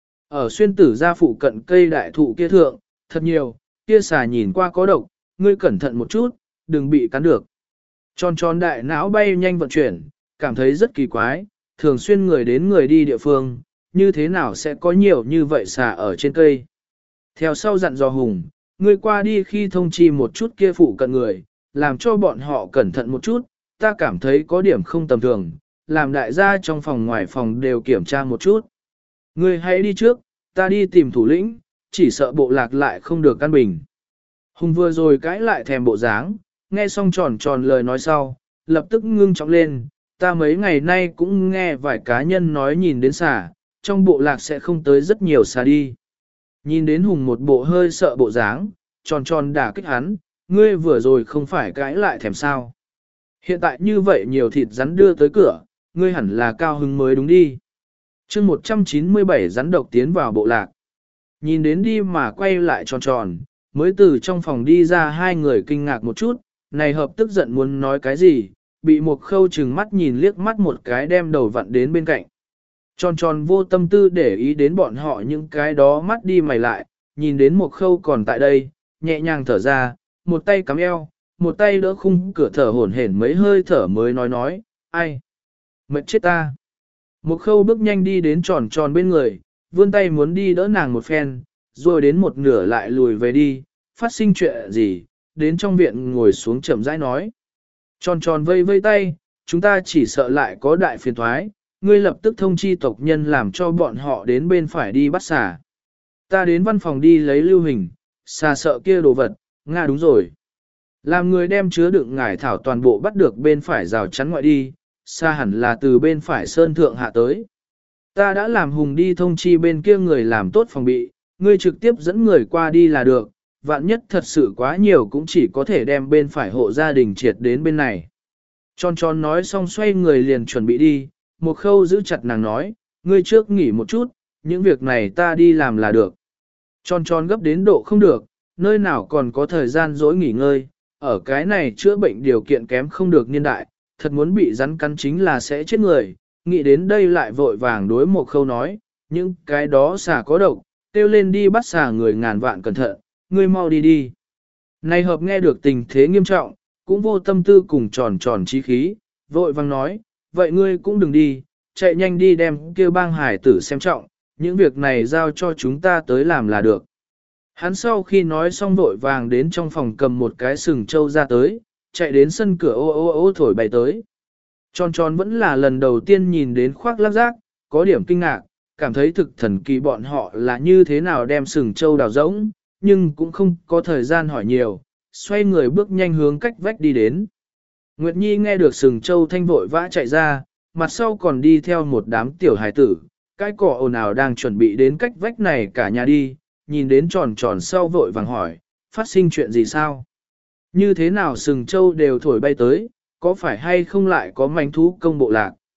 Speaker 1: Ở xuyên tử gia phụ cận cây đại thụ kia thượng, thật nhiều, kia xà nhìn qua có độc, ngươi cẩn thận một chút, đừng bị cắn được. Tròn tròn đại não bay nhanh vận chuyển, cảm thấy rất kỳ quái, thường xuyên người đến người đi địa phương, như thế nào sẽ có nhiều như vậy xà ở trên cây. Theo sau dặn dò Hùng, ngươi qua đi khi thông chi một chút kia phụ cận người, làm cho bọn họ cẩn thận một chút, ta cảm thấy có điểm không tầm thường, làm đại gia trong phòng ngoài phòng đều kiểm tra một chút. Ngươi hãy đi trước, ta đi tìm thủ lĩnh, chỉ sợ bộ lạc lại không được căn bình. Hùng vừa rồi cãi lại thèm bộ dáng, nghe xong tròn tròn lời nói sau, lập tức ngưng trọng lên, ta mấy ngày nay cũng nghe vài cá nhân nói nhìn đến xà, trong bộ lạc sẽ không tới rất nhiều xà đi. Nhìn đến Hùng một bộ hơi sợ bộ dáng, tròn tròn đả kích hắn, ngươi vừa rồi không phải cãi lại thèm sao. Hiện tại như vậy nhiều thịt rắn đưa tới cửa, ngươi hẳn là cao hứng mới đúng đi. chương một trăm chín mươi bảy rắn độc tiến vào bộ lạc. Nhìn đến đi mà quay lại tròn tròn, mới từ trong phòng đi ra hai người kinh ngạc một chút, này hợp tức giận muốn nói cái gì, bị một khâu chừng mắt nhìn liếc mắt một cái đem đầu vặn đến bên cạnh. Tròn tròn vô tâm tư để ý đến bọn họ những cái đó mắt đi mày lại, nhìn đến một khâu còn tại đây, nhẹ nhàng thở ra, một tay cắm eo, một tay đỡ khung cửa thở hổn hển mấy hơi thở mới nói nói, ai? Mệt chết ta! Một khâu bước nhanh đi đến tròn tròn bên người, vươn tay muốn đi đỡ nàng một phen, rồi đến một nửa lại lùi về đi, phát sinh chuyện gì, đến trong viện ngồi xuống chậm rãi nói. Tròn tròn vây vây tay, chúng ta chỉ sợ lại có đại phiền thoái, ngươi lập tức thông chi tộc nhân làm cho bọn họ đến bên phải đi bắt xà. Ta đến văn phòng đi lấy lưu hình, xà sợ kia đồ vật, nga đúng rồi. Làm người đem chứa đựng ngải thảo toàn bộ bắt được bên phải rào chắn ngoại đi, xa hẳn là từ bên phải sơn thượng hạ tới. Ta đã làm Hùng đi thông chi bên kia người làm tốt phòng bị, ngươi trực tiếp dẫn người qua đi là được, vạn nhất thật sự quá nhiều cũng chỉ có thể đem bên phải hộ gia đình triệt đến bên này. Tròn tròn nói xong xoay người liền chuẩn bị đi, một khâu giữ chặt nàng nói, ngươi trước nghỉ một chút, những việc này ta đi làm là được. Tròn tròn gấp đến độ không được, nơi nào còn có thời gian dỗi nghỉ ngơi, ở cái này chữa bệnh điều kiện kém không được niên đại, thật muốn bị rắn cắn chính là sẽ chết người, nghĩ đến đây lại vội vàng đối một khâu nói, những cái đó xà có độc, kêu lên đi bắt xà người ngàn vạn cẩn thận, ngươi mau đi đi. Này hợp nghe được tình thế nghiêm trọng, cũng vô tâm tư cùng tròn tròn trí khí, vội vàng nói, vậy ngươi cũng đừng đi, chạy nhanh đi đem kêu bang hải tử xem trọng, những việc này giao cho chúng ta tới làm là được. Hắn sau khi nói xong vội vàng đến trong phòng cầm một cái sừng trâu ra tới, chạy đến sân cửa ô ô ô thổi bay tới. Tròn tròn vẫn là lần đầu tiên nhìn đến khoác lác giác, có điểm kinh ngạc, cảm thấy thực thần kỳ bọn họ là như thế nào đem sừng trâu đào rỗng, nhưng cũng không có thời gian hỏi nhiều, xoay người bước nhanh hướng cách vách đi đến. Nguyệt Nhi nghe được sừng trâu thanh vội vã chạy ra, mặt sau còn đi theo một đám tiểu hài tử, cái cỏ ồn ào đang chuẩn bị đến cách vách này cả nhà đi, nhìn đến tròn tròn sau vội vàng hỏi, phát sinh chuyện gì sao? Như thế nào sừng trâu đều thổi bay tới, có phải hay không lại có manh thú công bộ lạc?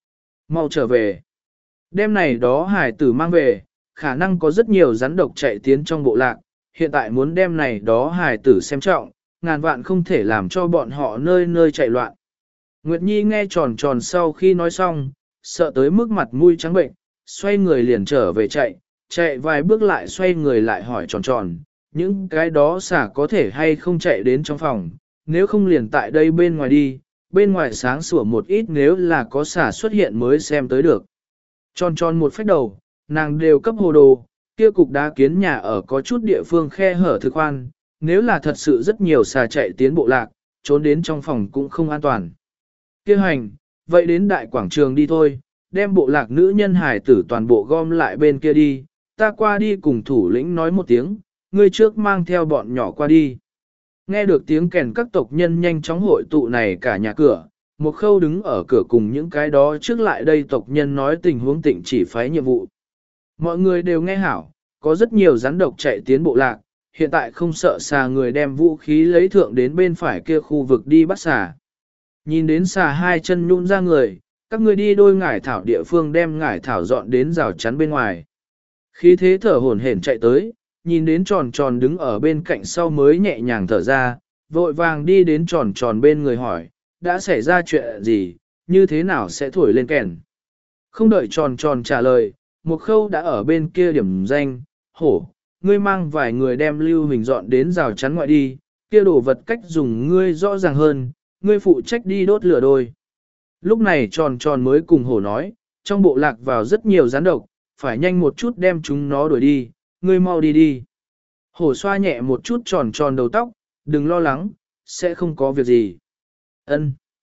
Speaker 1: Mau trở về. Đêm này đó hải tử mang về, khả năng có rất nhiều rắn độc chạy tiến trong bộ lạc, hiện tại muốn đem này đó hải tử xem trọng, ngàn vạn không thể làm cho bọn họ nơi nơi chạy loạn. Nguyệt Nhi nghe tròn tròn sau khi nói xong, sợ tới mức mặt mũi trắng bệnh, xoay người liền trở về chạy, chạy vài bước lại xoay người lại hỏi tròn tròn, những cái đó xả có thể hay không chạy đến trong phòng, nếu không liền tại đây bên ngoài đi, bên ngoài sáng sủa một ít nếu là có xả xuất hiện mới xem tới được. Tròn tròn một phách đầu, nàng đều cấp hồ đồ, kia cục đá kiến nhà ở có chút địa phương khe hở thực khoan, nếu là thật sự rất nhiều xà chạy tiến bộ lạc, trốn đến trong phòng cũng không an toàn. Kia hành, vậy đến đại quảng trường đi thôi, đem bộ lạc nữ nhân hải tử toàn bộ gom lại bên kia đi, ta qua đi cùng thủ lĩnh nói một tiếng, ngươi trước mang theo bọn nhỏ qua đi. Nghe được tiếng kèn các tộc nhân nhanh chóng hội tụ này cả nhà cửa, một khâu đứng ở cửa cùng những cái đó trước lại đây tộc nhân nói tình huống tịnh chỉ phái nhiệm vụ. Mọi người đều nghe hảo, có rất nhiều rắn độc chạy tiến bộ lạc, hiện tại không sợ xà người đem vũ khí lấy thượng đến bên phải kia khu vực đi bắt xà. Nhìn đến xà hai chân nhún ra người, các người đi đôi ngải thảo địa phương đem ngải thảo dọn đến rào chắn bên ngoài. Khí thế thở hổn hển chạy tới, nhìn đến tròn tròn đứng ở bên cạnh sau mới nhẹ nhàng thở ra, vội vàng đi đến tròn tròn bên người hỏi, đã xảy ra chuyện gì, như thế nào sẽ thổi lên kèn. Không đợi tròn tròn trả lời, một khâu đã ở bên kia điểm danh, hổ, ngươi mang vài người đem lưu hình dọn đến rào chắn ngoại đi, kia đồ vật cách dùng ngươi rõ ràng hơn, ngươi phụ trách đi đốt lửa đôi. Lúc này tròn tròn mới cùng hổ nói, trong bộ lạc vào rất nhiều rắn độc, phải nhanh một chút đem chúng nó đuổi đi, ngươi mau đi đi. Hổ xoa nhẹ một chút tròn tròn đầu tóc, đừng lo lắng, sẽ không có việc gì. Ân.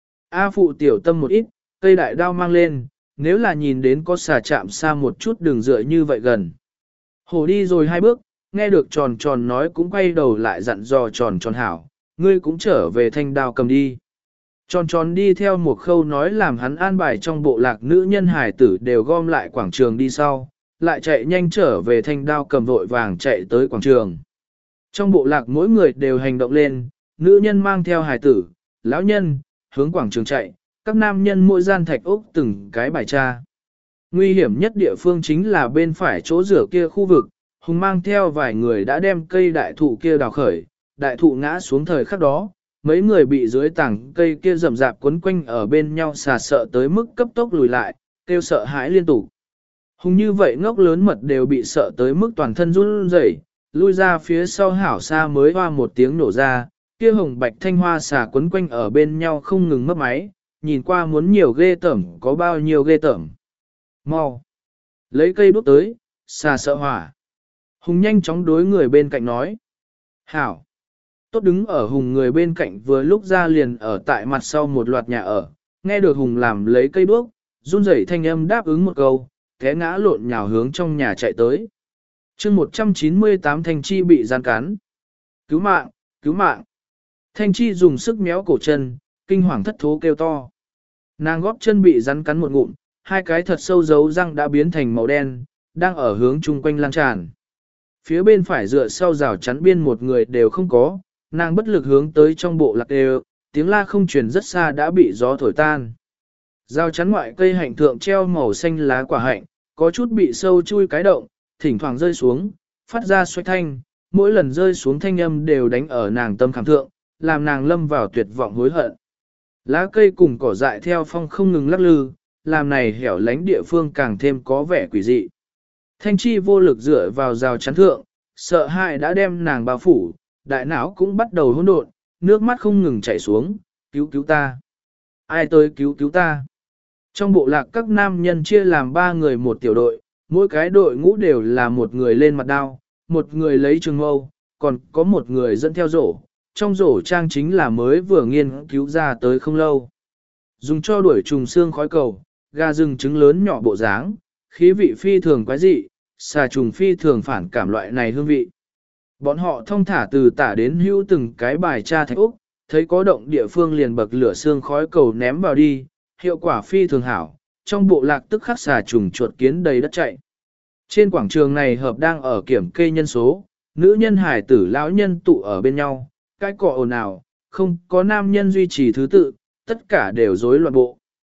Speaker 1: A phụ tiểu tâm một ít, cây đại đao mang lên, nếu là nhìn đến có xà chạm xa một chút đừng dựa như vậy gần. Hổ đi rồi hai bước, nghe được tròn tròn nói cũng quay đầu lại dặn dò tròn tròn hảo, ngươi cũng trở về thanh đao cầm đi. Tròn tròn đi theo một khâu nói làm hắn an bài trong bộ lạc nữ nhân hải tử đều gom lại quảng trường đi sau, lại chạy nhanh trở về thanh đao cầm vội vàng chạy tới quảng trường. Trong bộ lạc mỗi người đều hành động lên, nữ nhân mang theo hải tử, lão nhân, hướng quảng trường chạy, các nam nhân mỗi gian thạch ốc từng cái bài tra. Nguy hiểm nhất địa phương chính là bên phải chỗ rửa kia khu vực, Hùng mang theo vài người đã đem cây đại thụ kia đào khởi, đại thụ ngã xuống thời khắc đó, mấy người bị dưới tảng cây kia rậm rạp quấn quanh ở bên nhau xà sợ tới mức cấp tốc lùi lại, kêu sợ hãi liên tục. Hùng như vậy ngốc lớn mật đều bị sợ tới mức toàn thân run rẩy, lui ra phía sau hảo xa mới hoa một tiếng nổ ra, kia hồng bạch thanh hoa xà quấn quanh ở bên nhau không ngừng mất máy, nhìn qua muốn nhiều ghê tởm có bao nhiêu ghê tởm. Mau! Lấy cây đuốc tới, xà sợ hỏa. Hùng nhanh chóng đối người bên cạnh nói. Hảo! Tốt đứng ở Hùng người bên cạnh vừa lúc ra liền ở tại mặt sau một loạt nhà ở, nghe được Hùng làm lấy cây đuốc, run rẩy thanh âm đáp ứng một câu, té ngã lộn nhào hướng trong nhà chạy tới. chương một trăm chín mươi tám Thanh Chi bị gian cắn. Cứu mạng, cứu mạng. Thanh Chi dùng sức méo cổ chân, kinh hoàng thất thố kêu to. Nàng góp chân bị rắn cắn một ngụm, hai cái thật sâu dấu răng đã biến thành màu đen, đang ở hướng chung quanh lan tràn. Phía bên phải dựa sau rào chắn biên một người đều không có, nàng bất lực hướng tới trong bộ lạc đều, tiếng la không truyền rất xa đã bị gió thổi tan. Rào chắn ngoại cây hạnh thượng treo màu xanh lá quả hạnh, có chút bị sâu chui cái động, thỉnh thoảng rơi xuống, phát ra xoay thanh, mỗi lần rơi xuống thanh âm đều đánh ở nàng tâm khảm thượng, làm nàng lâm vào tuyệt vọng hối hận. Lá cây cùng cỏ dại theo phong không ngừng lắc lư, làm này hẻo lánh địa phương càng thêm có vẻ quỷ dị. Thanh Chi vô lực dựa vào rào chắn thượng, sợ hãi đã đem nàng bao phủ, đại não cũng bắt đầu hỗn độn, nước mắt không ngừng chảy xuống, cứu cứu ta. Ai tới cứu cứu ta? Trong bộ lạc các nam nhân chia làm ba người một tiểu đội, mỗi cái đội ngũ đều là một người lên mặt đao, một người lấy trường mâu, còn có một người dẫn theo rổ. Trong rổ trang chính là mới vừa nghiên cứu ra tới không lâu. Dùng cho đuổi trùng xương khói cầu, gà rừng trứng lớn nhỏ bộ dáng, khí vị phi thường quái dị, xà trùng phi thường phản cảm loại này hương vị. Bọn họ thông thả từ tả đến hữu từng cái bài tra thạch úc, thấy có động địa phương liền bậc lửa xương khói cầu ném vào đi, hiệu quả phi thường hảo, trong bộ lạc tức khắc xà trùng chuột kiến đầy đất chạy. Trên quảng trường này hợp đang ở kiểm kê nhân số, nữ nhân hải tử lão nhân tụ ở bên nhau, cái cọ ồn ào, không có nam nhân duy trì thứ tự, tất cả đều rối loạn bộ.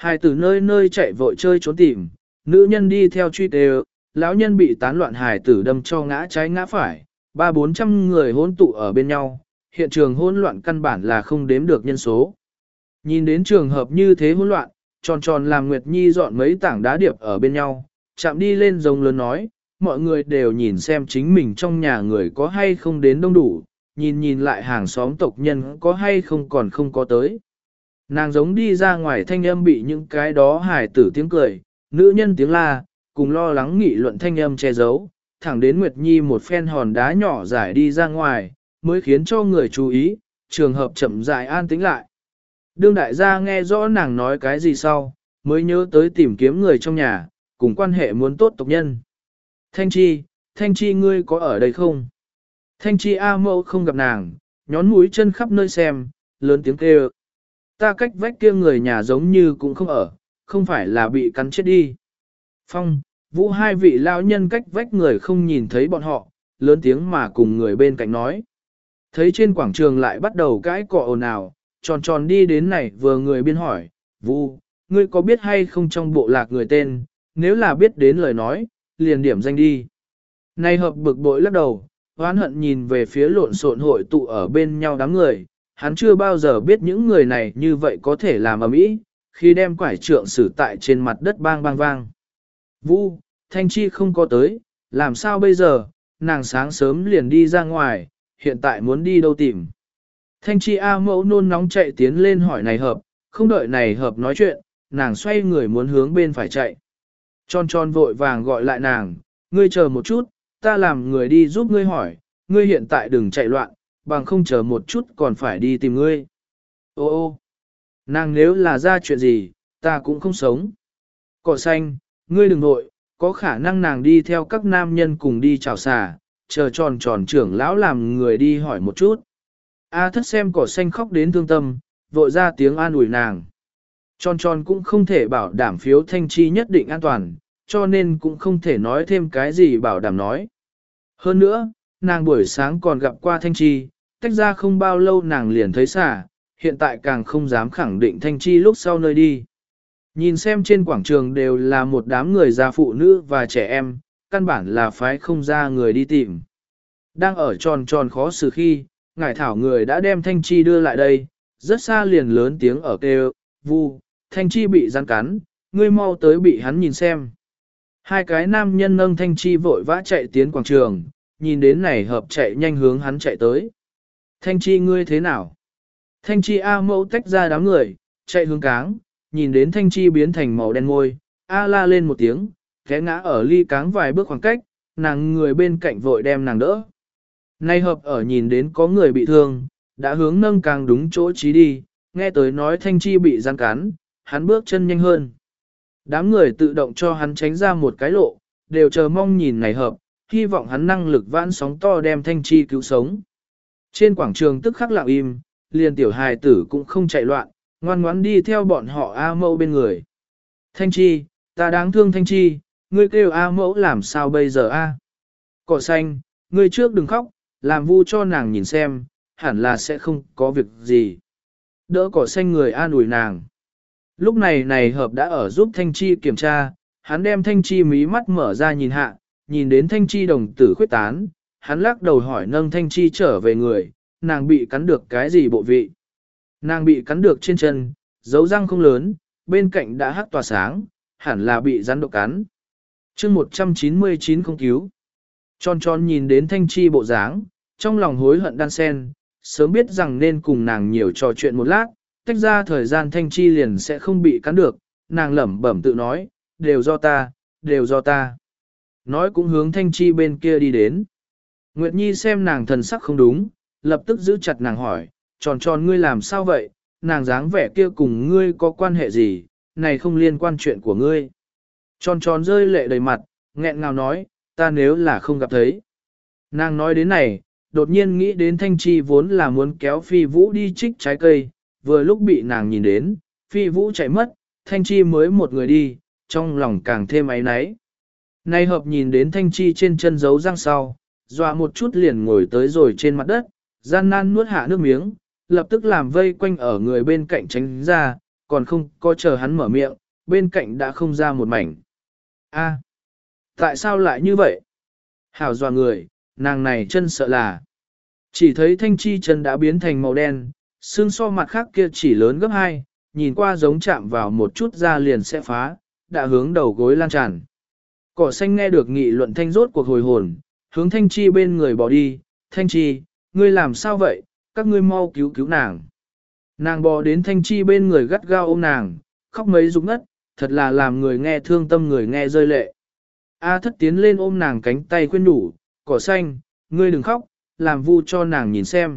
Speaker 1: Hai tử nơi nơi chạy vội chơi trốn tìm, nữ nhân đi theo truy tê, lão nhân bị tán loạn hài tử đâm cho ngã trái ngã phải, ba bốn trăm người hỗn tụ ở bên nhau, hiện trường hỗn loạn căn bản là không đếm được nhân số. Nhìn đến trường hợp như thế hỗn loạn, tròn tròn làm Nguyệt Nhi dọn mấy tảng đá điệp ở bên nhau, chạm đi lên giống lớn nói, mọi người đều nhìn xem chính mình trong nhà người có hay không đến đông đủ, nhìn nhìn lại hàng xóm tộc nhân có hay không còn không có tới. Nàng giống đi ra ngoài thanh âm bị những cái đó hài tử tiếng cười, nữ nhân tiếng la, cùng lo lắng nghị luận thanh âm che giấu, thẳng đến Nguyệt Nhi một phen hòn đá nhỏ giải đi ra ngoài, mới khiến cho người chú ý, trường hợp chậm rãi an tĩnh lại. Đương đại gia nghe rõ nàng nói cái gì sau, mới nhớ tới tìm kiếm người trong nhà, cùng quan hệ muốn tốt tộc nhân. Thanh Chi, Thanh Chi ngươi có ở đây không? Thanh Chi A mẫu không gặp nàng, nhón mũi chân khắp nơi xem, lớn tiếng kêu. Ta cách vách kia người nhà giống như cũng không ở, không phải là bị cắn chết đi. Phong, Vũ hai vị lao nhân cách vách người không nhìn thấy bọn họ, lớn tiếng mà cùng người bên cạnh nói. Thấy trên quảng trường lại bắt đầu cãi cọ ồn ào, tròn tròn đi đến này vừa người biên hỏi, Vũ, ngươi có biết hay không trong bộ lạc người tên, nếu là biết đến lời nói, liền điểm danh đi. Này hợp bực bội lắc đầu, hoán hận nhìn về phía lộn xộn hội tụ ở bên nhau đám người, hắn chưa bao giờ biết những người này như vậy có thể làm ầm ĩ, khi đem quải trượng xử tại trên mặt đất bang bang vang. Vũ, Thanh Chi không có tới, làm sao bây giờ, nàng sáng sớm liền đi ra ngoài, hiện tại muốn đi đâu tìm. Thanh Chi A mẫu nôn nóng chạy tiến lên hỏi này hợp, không đợi này hợp nói chuyện, nàng xoay người muốn hướng bên phải chạy. Tròn tròn vội vàng gọi lại nàng, ngươi chờ một chút, ta làm người đi giúp ngươi hỏi, ngươi hiện tại đừng chạy loạn, bằng không chờ một chút còn phải đi tìm ngươi. Ô ô, nàng nếu là ra chuyện gì, ta cũng không sống. Cỏ xanh, ngươi đừng nội, có khả năng nàng đi theo các nam nhân cùng đi chào xà, chờ tròn tròn trưởng lão làm người đi hỏi một chút. A thất xem cỏ xanh khóc đến thương tâm, vội ra tiếng an ủi nàng. Tròn tròn cũng không thể bảo đảm phiếu Thanh Chi nhất định an toàn, cho nên cũng không thể nói thêm cái gì bảo đảm nói. Hơn nữa, nàng buổi sáng còn gặp qua Thanh Chi, tách ra không bao lâu nàng liền thấy xả, hiện tại càng không dám khẳng định Thanh Chi lúc sau nơi đi. Nhìn xem trên quảng trường đều là một đám người già phụ nữ và trẻ em, căn bản là phái không ra người đi tìm. Đang ở tròn tròn khó xử khi, ngải thảo người đã đem Thanh Chi đưa lại đây, rất xa liền lớn tiếng ở kêu, Vu, Thanh Chi bị rắn cắn, ngươi mau tới bị hắn nhìn xem. Hai cái nam nhân nâng Thanh Chi vội vã chạy tiến quảng trường, nhìn đến này hợp chạy nhanh hướng hắn chạy tới. Thanh Chi ngươi thế nào? Thanh Chi A mẫu tách ra đám người, chạy hướng cáng, nhìn đến Thanh Chi biến thành màu đen môi, A la lên một tiếng, té ngã ở ly cáng vài bước khoảng cách, nàng người bên cạnh vội đem nàng đỡ. Nay hợp ở nhìn đến có người bị thương, đã hướng nâng càng đúng chỗ trí đi, nghe tới nói Thanh Chi bị rắn cắn, hắn bước chân nhanh hơn. Đám người tự động cho hắn tránh ra một cái lộ, đều chờ mong nhìn này hợp, hy vọng hắn năng lực vãn sóng to đem Thanh Chi cứu sống. Trên quảng trường tức khắc lặng im, liền tiểu hài tử cũng không chạy loạn, ngoan ngoãn đi theo bọn họ A mẫu bên người. Thanh Chi, ta đáng thương Thanh Chi, ngươi kêu A mẫu làm sao bây giờ A? Cỏ xanh, ngươi trước đừng khóc, làm Vu cho nàng nhìn xem, hẳn là sẽ không có việc gì. Đỡ cỏ xanh người an ủi nàng. Lúc này này hợp đã ở giúp Thanh Chi kiểm tra, hắn đem Thanh Chi mí mắt mở ra nhìn hạ, nhìn đến Thanh Chi đồng tử khuyết tán, hắn lắc đầu hỏi nâng Thanh Chi trở về người, nàng bị cắn được cái gì bộ vị. Nàng bị cắn được trên chân, dấu răng không lớn, bên cạnh đã hắc tỏa sáng, hẳn là bị rắn độc cắn. chương một trăm chín mươi chín không cứu. Tròn tròn nhìn đến Thanh Chi bộ dáng, trong lòng hối hận đan sen, sớm biết rằng nên cùng nàng nhiều trò chuyện một lát, tách ra thời gian Thanh Chi liền sẽ không bị cắn được, nàng lẩm bẩm tự nói, đều do ta, đều do ta. Nói cũng hướng Thanh Chi bên kia đi đến. Nguyệt Nhi xem nàng thần sắc không đúng, lập tức giữ chặt nàng hỏi, tròn tròn ngươi làm sao vậy, nàng dáng vẻ kia cùng ngươi có quan hệ gì, này không liên quan chuyện của ngươi. Tròn tròn rơi lệ đầy mặt, nghẹn ngào nói, ta nếu là không gặp thấy. Nàng nói đến này, đột nhiên nghĩ đến Thanh Chi vốn là muốn kéo Phi Vũ đi trích trái cây, vừa lúc bị nàng nhìn đến, Phi Vũ chạy mất, Thanh Chi mới một người đi, trong lòng càng thêm áy náy. Nay hợp nhìn đến Thanh Chi trên chân giấu răng sau, dọa một chút liền ngồi tới rồi trên mặt đất, gian nan nuốt hạ nước miếng, lập tức làm vây quanh ở người bên cạnh tránh ra, còn không có chờ hắn mở miệng, bên cạnh đã không ra một mảnh. A, tại sao lại như vậy? Hảo dọa người, nàng này chân sợ là. Chỉ thấy thanh chi chân đã biến thành màu đen, xương so mặt khác kia chỉ lớn gấp hai, nhìn qua giống chạm vào một chút da liền sẽ phá, đã hướng đầu gối lan tràn. Cỏ xanh nghe được nghị luận thanh rốt cuộc hồi hồn, hướng thanh chi bên người bỏ đi, thanh chi, ngươi làm sao vậy, các ngươi mau cứu cứu nàng. Nàng bò đến thanh chi bên người gắt gao ôm nàng, khóc mấy rụng ngất, thật là làm người nghe thương tâm người nghe rơi lệ. A thất tiến lên ôm nàng cánh tay khuyên nhủ, cỏ xanh, ngươi đừng khóc, làm vu cho nàng nhìn xem.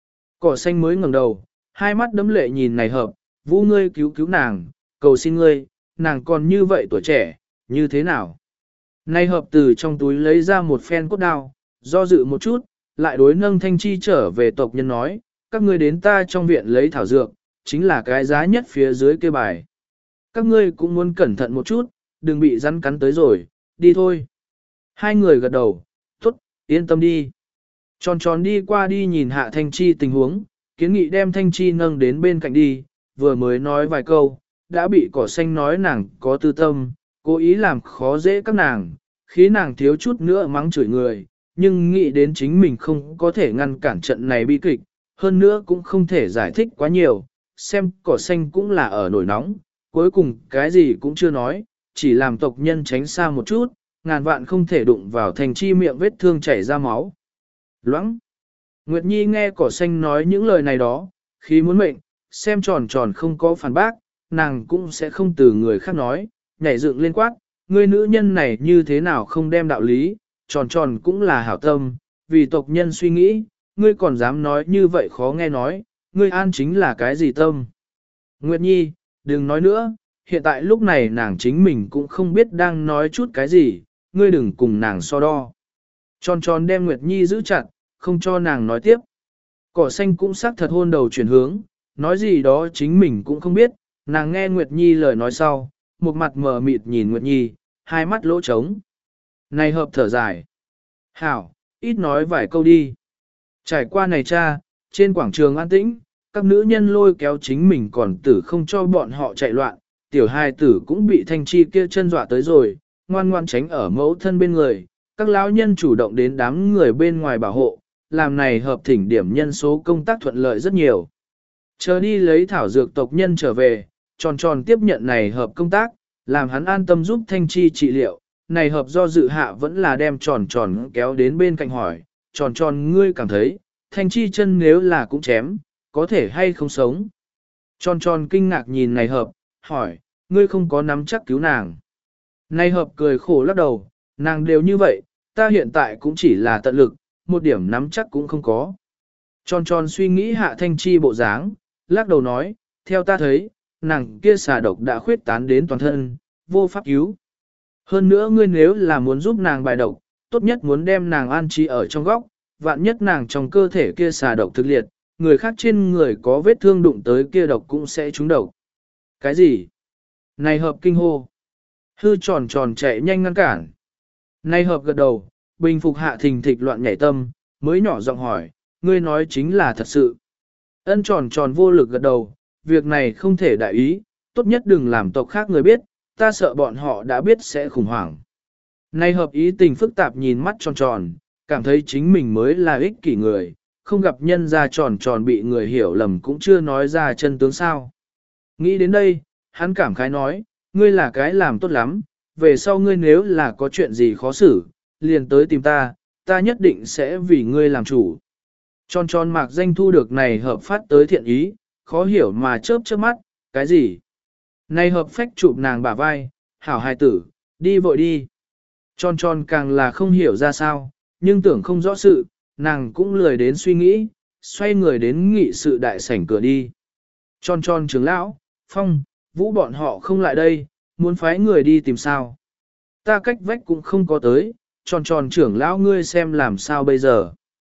Speaker 1: Cỏ xanh mới ngẩng đầu, hai mắt đấm lệ nhìn này hợp, vũ ngươi cứu cứu nàng, cầu xin ngươi, nàng còn như vậy tuổi trẻ, như thế nào? Này hợp từ trong túi lấy ra một phen cốt đao, do dự một chút, lại đối nâng thanh chi trở về tộc nhân nói, các ngươi đến ta trong viện lấy thảo dược, chính là cái giá nhất phía dưới cây bài. Các ngươi cũng muốn cẩn thận một chút, đừng bị rắn cắn tới rồi, đi thôi. Hai người gật đầu, tốt, yên tâm đi. Tròn tròn đi qua đi nhìn hạ thanh chi tình huống, kiến nghị đem thanh chi nâng đến bên cạnh đi, vừa mới nói vài câu, đã bị cỏ xanh nói nàng có tư tâm, cố ý làm khó dễ các nàng, khí nàng thiếu chút nữa mắng chửi người, nhưng nghĩ đến chính mình không có thể ngăn cản trận này bi kịch, hơn nữa cũng không thể giải thích quá nhiều, xem cỏ xanh cũng là ở nổi nóng, cuối cùng cái gì cũng chưa nói, chỉ làm tộc nhân tránh xa một chút, ngàn vạn không thể đụng vào thanh chi miệng vết thương chảy ra máu. Loãng! Nguyệt Nhi nghe cỏ xanh nói những lời này đó, khi muốn mệnh, xem tròn tròn không có phản bác, nàng cũng sẽ không từ người khác nói, nhảy dựng lên quát, ngươi nữ nhân này như thế nào không đem đạo lý, tròn tròn cũng là hảo tâm, vì tộc nhân suy nghĩ, ngươi còn dám nói như vậy khó nghe nói, ngươi an chính là cái gì tâm. Nguyệt Nhi, đừng nói nữa, hiện tại lúc này nàng chính mình cũng không biết đang nói chút cái gì, ngươi đừng cùng nàng so đo. Tròn tròn đem Nguyệt Nhi giữ chặt, không cho nàng nói tiếp. Cỏ xanh cũng xác thật hôn đầu chuyển hướng, nói gì đó chính mình cũng không biết, nàng nghe Nguyệt Nhi lời nói sau, một mặt mờ mịt nhìn Nguyệt Nhi, hai mắt lỗ trống. Này hợp thở dài. Hảo, ít nói vài câu đi. Trải qua này cha, trên quảng trường an tĩnh, các nữ nhân lôi kéo chính mình còn tử không cho bọn họ chạy loạn, tiểu hai tử cũng bị thanh chi kia chân dọa tới rồi, ngoan ngoan tránh ở mẫu thân bên người, các lão nhân chủ động đến đám người bên ngoài bảo hộ, làm này hợp thỉnh điểm nhân số công tác thuận lợi rất nhiều. Chờ đi lấy thảo dược tộc nhân trở về, tròn tròn tiếp nhận này hợp công tác, làm hắn an tâm giúp thanh chi trị liệu, này hợp do dự hạ vẫn là đem tròn tròn kéo đến bên cạnh hỏi, tròn tròn ngươi cảm thấy, thanh chi chân nếu là cũng chém, có thể hay không sống. Tròn tròn kinh ngạc nhìn này hợp, hỏi, ngươi không có nắm chắc cứu nàng. Này hợp cười khổ lắc đầu, nàng đều như vậy, ta hiện tại cũng chỉ là tận lực, một điểm nắm chắc cũng không có. Tròn tròn suy nghĩ hạ thanh chi bộ dáng, lắc đầu nói, theo ta thấy, nàng kia xà độc đã khuyết tán đến toàn thân, vô pháp cứu. Hơn nữa ngươi nếu là muốn giúp nàng bài độc, tốt nhất muốn đem nàng an trí ở trong góc, vạn nhất nàng trong cơ thể kia xà độc thực liệt, người khác trên người có vết thương đụng tới kia độc cũng sẽ trúng độc. Cái gì? Này hợp kinh hô. Hư tròn tròn chạy nhanh ngăn cản. Này hợp gật đầu, bình phục hạ thình thịch loạn nhảy tâm, mới nhỏ giọng hỏi, ngươi nói chính là thật sự. Ân tròn tròn vô lực gật đầu, việc này không thể đại ý, tốt nhất đừng làm tộc khác người biết, ta sợ bọn họ đã biết sẽ khủng hoảng. Này hợp ý tình phức tạp nhìn mắt tròn tròn, cảm thấy chính mình mới là ích kỷ người, không gặp nhân ra tròn tròn bị người hiểu lầm cũng chưa nói ra chân tướng sao. Nghĩ đến đây, hắn cảm khái nói, ngươi là cái làm tốt lắm, về sau ngươi nếu là có chuyện gì khó xử, liền tới tìm ta, ta nhất định sẽ vì ngươi làm chủ. Tròn tròn mạc danh thu được này hợp phát tới thiện ý, khó hiểu mà chớp chớp mắt, cái gì? Này hợp phách chụp nàng bả vai, hảo hài tử, đi vội đi. Tròn tròn càng là không hiểu ra sao, nhưng tưởng không rõ sự, nàng cũng lười đến suy nghĩ, xoay người đến nghị sự đại sảnh cửa đi. Tròn tròn trưởng lão, Phong, Vũ bọn họ không lại đây, muốn phái người đi tìm sao. Ta cách vách cũng không có tới, tròn tròn trưởng lão ngươi xem làm sao bây giờ.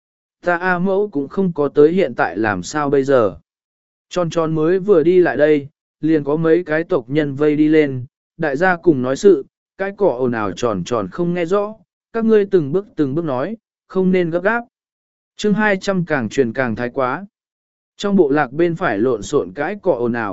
Speaker 1: Ta A mẫu cũng không có tới hiện tại làm sao bây giờ. Tròn tròn mới vừa đi lại đây, liền có mấy cái tộc nhân vây đi lên, đại gia cùng nói sự, cái cỏ ồn ào tròn tròn không nghe rõ, các ngươi từng bước từng bước nói, không nên gấp gáp. chương hai trăm càng truyền càng thái quá. Trong bộ lạc bên phải lộn xộn cái cỏ ồn ào,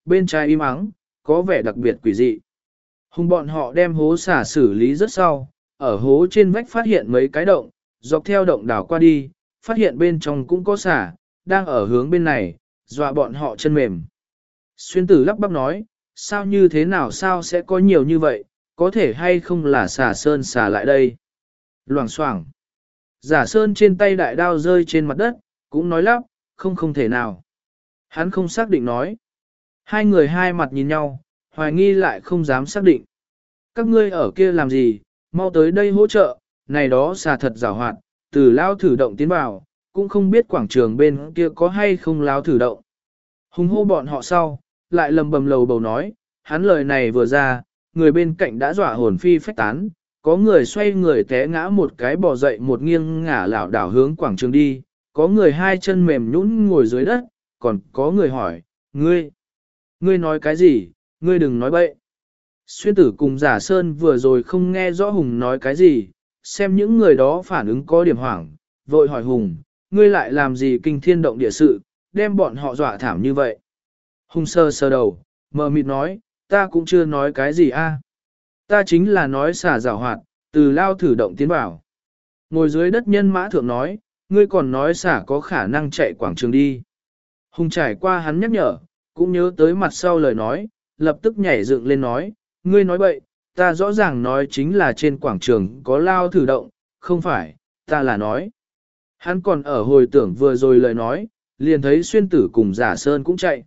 Speaker 1: bên trái im ắng, có vẻ đặc biệt quỷ dị. Hùng bọn họ đem hố xả xử lý rất sau, ở hố trên vách phát hiện mấy cái động, dọc theo động đảo qua đi, phát hiện bên trong cũng có xả, đang ở hướng bên này, dọa bọn họ chân mềm. Xuyên tử lắp bắp nói, sao như thế nào sao sẽ có nhiều như vậy, có thể hay không là xả sơn xả lại đây. Loảng xoảng. Giả sơn trên tay đại đao rơi trên mặt đất, cũng nói lắp, không không thể nào. Hắn không xác định nói. Hai người hai mặt nhìn nhau, hoài nghi lại không dám xác định. Các ngươi ở kia làm gì, mau tới đây hỗ trợ, này đó xà thật giảo hoạt, từ lao thử động tiến vào, cũng không biết quảng trường bên kia có hay không lao thử động. Hùng hô bọn họ sau, lại lầm bầm lầu bầu nói, hắn lời này vừa ra, người bên cạnh đã dọa hồn phi phách tán, có người xoay người té ngã một cái bò dậy một nghiêng ngả lảo đảo hướng quảng trường đi, có người hai chân mềm nhũn ngồi dưới đất, còn có người hỏi, ngươi, ngươi nói cái gì, ngươi đừng nói bậy. Xuyên tử cùng giả sơn vừa rồi không nghe rõ Hùng nói cái gì, xem những người đó phản ứng có điểm hoảng, vội hỏi Hùng, ngươi lại làm gì kinh thiên động địa sự, đem bọn họ dọa thảm như vậy. Hùng sơ sơ đầu, mờ mịt nói, ta cũng chưa nói cái gì a, ta chính là nói xả giảo hoạt, từ lao thử động tiến vào. Ngồi dưới đất nhân mã thượng nói, ngươi còn nói xả có khả năng chạy quảng trường đi. Hùng trải qua hắn nhắc nhở, cũng nhớ tới mặt sau lời nói, lập tức nhảy dựng lên nói, ngươi nói bậy, ta rõ ràng nói chính là trên quảng trường có lao thử động, không phải, ta là nói. Hắn còn ở hồi tưởng vừa rồi lời nói, liền thấy xuyên tử cùng giả sơn cũng chạy.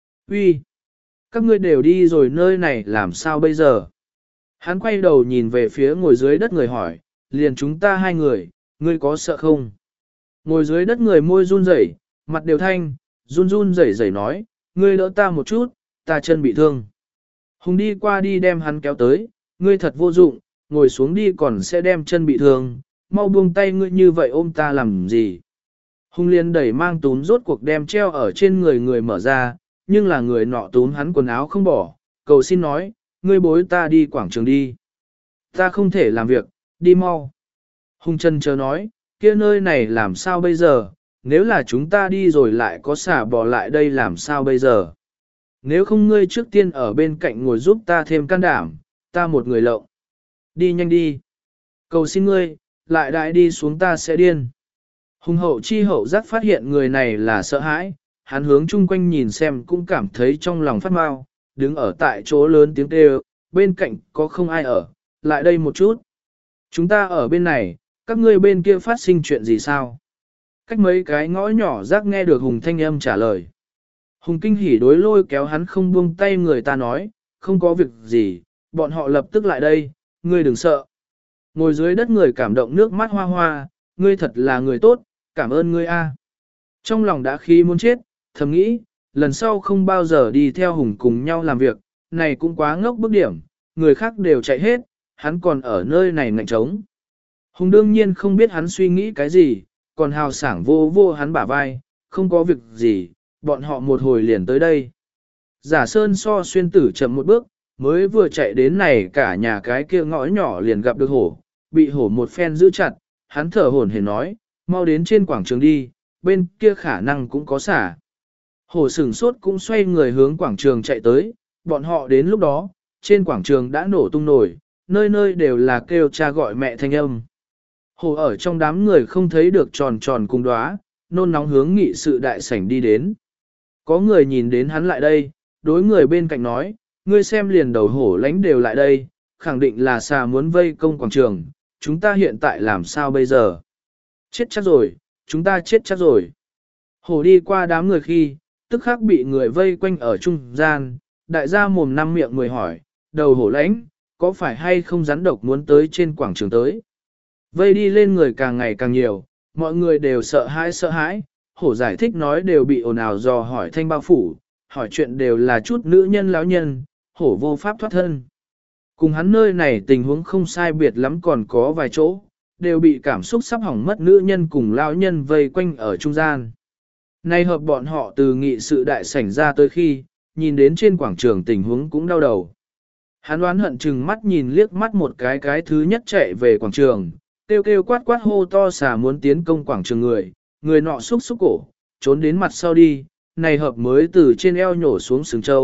Speaker 1: Uy, các ngươi đều đi rồi nơi này làm sao bây giờ? Hắn quay đầu nhìn về phía ngồi dưới đất người hỏi, liền chúng ta hai người, ngươi có sợ không? Ngồi dưới đất người môi run rẩy, mặt đều thanh, run run rẩy rẩy nói, ngươi đỡ ta một chút, ta chân bị thương. Hùng đi qua đi đem hắn kéo tới, ngươi thật vô dụng, ngồi xuống đi còn sẽ đem chân bị thương, mau buông tay ngươi như vậy ôm ta làm gì. Hùng liền đẩy mang túm rốt cuộc đem treo ở trên người người mở ra, nhưng là người nọ túm hắn quần áo không bỏ, cầu xin nói, ngươi bối ta đi quảng trường đi. Ta không thể làm việc, đi mau. Hùng chân chờ nói, kia nơi này làm sao bây giờ, nếu là chúng ta đi rồi lại có xả bỏ lại đây làm sao bây giờ. Nếu không ngươi trước tiên ở bên cạnh ngồi giúp ta thêm can đảm, ta một người lộng. Đi nhanh đi. Cầu xin ngươi, lại đại đi xuống ta sẽ điên. Hùng hậu chi hậu giác phát hiện người này là sợ hãi, hắn hướng chung quanh nhìn xem cũng cảm thấy trong lòng phát mau, đứng ở tại chỗ lớn tiếng kêu, bên cạnh có không ai ở, lại đây một chút. Chúng ta ở bên này, các ngươi bên kia phát sinh chuyện gì sao? Cách mấy cái ngõ nhỏ rác nghe được Hùng thanh âm trả lời. Hùng kinh hỉ đối lôi kéo hắn không buông tay người ta nói, không có việc gì, bọn họ lập tức lại đây, ngươi đừng sợ. Ngồi dưới đất người cảm động nước mắt hoa hoa, ngươi thật là người tốt, cảm ơn ngươi a. Trong lòng đã khí muốn chết, thầm nghĩ, lần sau không bao giờ đi theo Hùng cùng nhau làm việc, này cũng quá ngốc bức điểm, người khác đều chạy hết, hắn còn ở nơi này ngạnh trống. Hùng đương nhiên không biết hắn suy nghĩ cái gì, còn hào sảng vô vô hắn bả vai, không có việc gì, bọn họ một hồi liền tới đây. Giả Sơn so xuyên tử chậm một bước, mới vừa chạy đến này cả nhà cái kia ngõ nhỏ liền gặp được hổ, bị hổ một phen giữ chặt, hắn thở hổn hển nói, mau đến trên quảng trường đi, bên kia khả năng cũng có xả. Hổ sửng sốt cũng xoay người hướng quảng trường chạy tới, bọn họ đến lúc đó, trên quảng trường đã nổ tung nổi, nơi nơi đều là kêu cha gọi mẹ thanh âm. Hổ ở trong đám người không thấy được tròn tròn cung đóa, nôn nóng hướng nghị sự đại sảnh đi đến. Có người nhìn đến hắn lại đây, đối người bên cạnh nói, ngươi xem liền đầu hổ lánh đều lại đây, khẳng định là xà muốn vây công quảng trường, chúng ta hiện tại làm sao bây giờ? Chết chắc rồi, chúng ta chết chắc rồi. Hổ đi qua đám người khi, tức khắc bị người vây quanh ở trung gian, đại gia mồm năm miệng mười hỏi, đầu hổ lánh, có phải hay không rắn độc muốn tới trên quảng trường tới? Vây đi lên người càng ngày càng nhiều, mọi người đều sợ hãi sợ hãi, hổ giải thích nói đều bị ồn ào dò hỏi thanh bao phủ, hỏi chuyện đều là chút nữ nhân lão nhân, hổ vô pháp thoát thân. Cùng hắn nơi này tình huống không sai biệt lắm còn có vài chỗ, đều bị cảm xúc sắp hỏng mất nữ nhân cùng lão nhân vây quanh ở trung gian. Nay hợp bọn họ từ nghị sự đại sảnh ra tới khi, nhìn đến trên quảng trường tình huống cũng đau đầu. Hắn đoán hận chừng mắt nhìn liếc mắt một cái cái thứ nhất chạy về quảng trường, kêu kêu quát quát hô to xà muốn tiến công quảng trường người, người nọ xúc xúc cổ, trốn đến mặt sau đi, này hợp mới từ trên eo nhổ xuống sừng trâu,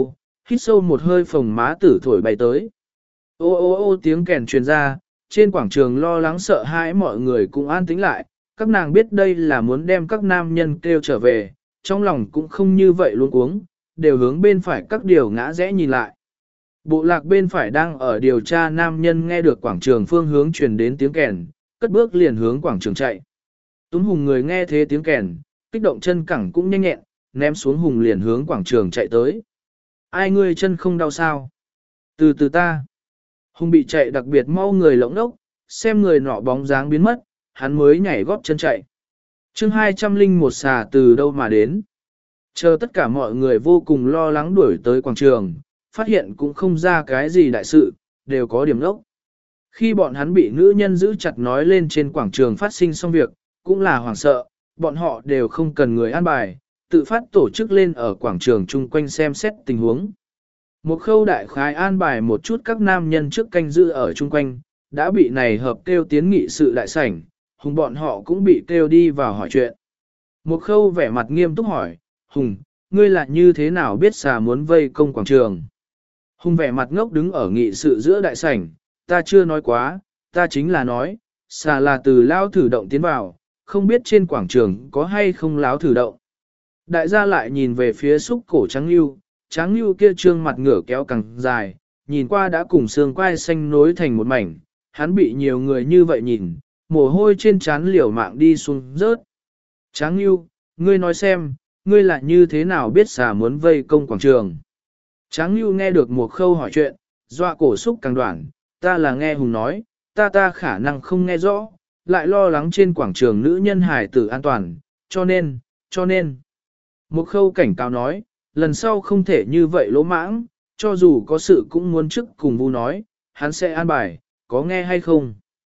Speaker 1: hít sâu một hơi phồng má tử thổi bay tới. Ô ô ô tiếng kèn truyền ra, trên quảng trường lo lắng sợ hãi mọi người cũng an tĩnh lại, các nàng biết đây là muốn đem các nam nhân kêu trở về, trong lòng cũng không như vậy luôn cuống, đều hướng bên phải các điều ngã rẽ nhìn lại. Bộ lạc bên phải đang ở điều tra nam nhân nghe được quảng trường phương hướng truyền đến tiếng kèn, cất bước liền hướng quảng trường chạy. Túm hùng người nghe thế tiếng kèn, kích động chân cẳng cũng nhanh nhẹn, ném xuống hùng liền hướng quảng trường chạy tới. Ai ngươi chân không đau sao? Từ từ ta. Hùng bị chạy đặc biệt mau người lỗng đốc, xem người nọ bóng dáng biến mất, hắn mới nhảy góp chân chạy. chương hai trăm linh một xà từ đâu mà đến. Chờ tất cả mọi người vô cùng lo lắng đuổi tới quảng trường, phát hiện cũng không ra cái gì đại sự, đều có điểm đốc. Khi bọn hắn bị nữ nhân giữ chặt nói lên trên quảng trường phát sinh xong việc, cũng là hoảng sợ, bọn họ đều không cần người an bài, tự phát tổ chức lên ở quảng trường chung quanh xem xét tình huống. Một khâu đại khái an bài một chút các nam nhân trước canh giữ ở chung quanh, đã bị này hợp kêu tiến nghị sự đại sảnh, hùng bọn họ cũng bị kêu đi vào hỏi chuyện. Một khâu vẻ mặt nghiêm túc hỏi, Hùng, ngươi là như thế nào biết xà muốn vây công quảng trường? Hùng vẻ mặt ngốc đứng ở nghị sự giữa đại sảnh, ta chưa nói quá, ta chính là nói, xà là từ lao thử động tiến vào, không biết trên quảng trường có hay không láo thử động. Đại gia lại nhìn về phía xúc cổ trắng lưu, trắng lưu kia trương mặt ngửa kéo càng dài, nhìn qua đã cùng xương quai xanh nối thành một mảnh, hắn bị nhiều người như vậy nhìn, mồ hôi trên trán liều mạng đi xuống rớt. Tráng lưu, ngươi nói xem, ngươi là như thế nào biết xà muốn vây công quảng trường? Tráng lưu nghe được một khâu hỏi chuyện, dọa cổ xúc càng đoạn, ta là nghe Hùng nói, ta ta khả năng không nghe rõ, lại lo lắng trên quảng trường nữ nhân hải tử an toàn, cho nên, cho nên. Một khâu cảnh cáo nói, lần sau không thể như vậy lỗ mãng, cho dù có sự cũng muốn trước cùng Vu nói, hắn sẽ an bài, có nghe hay không?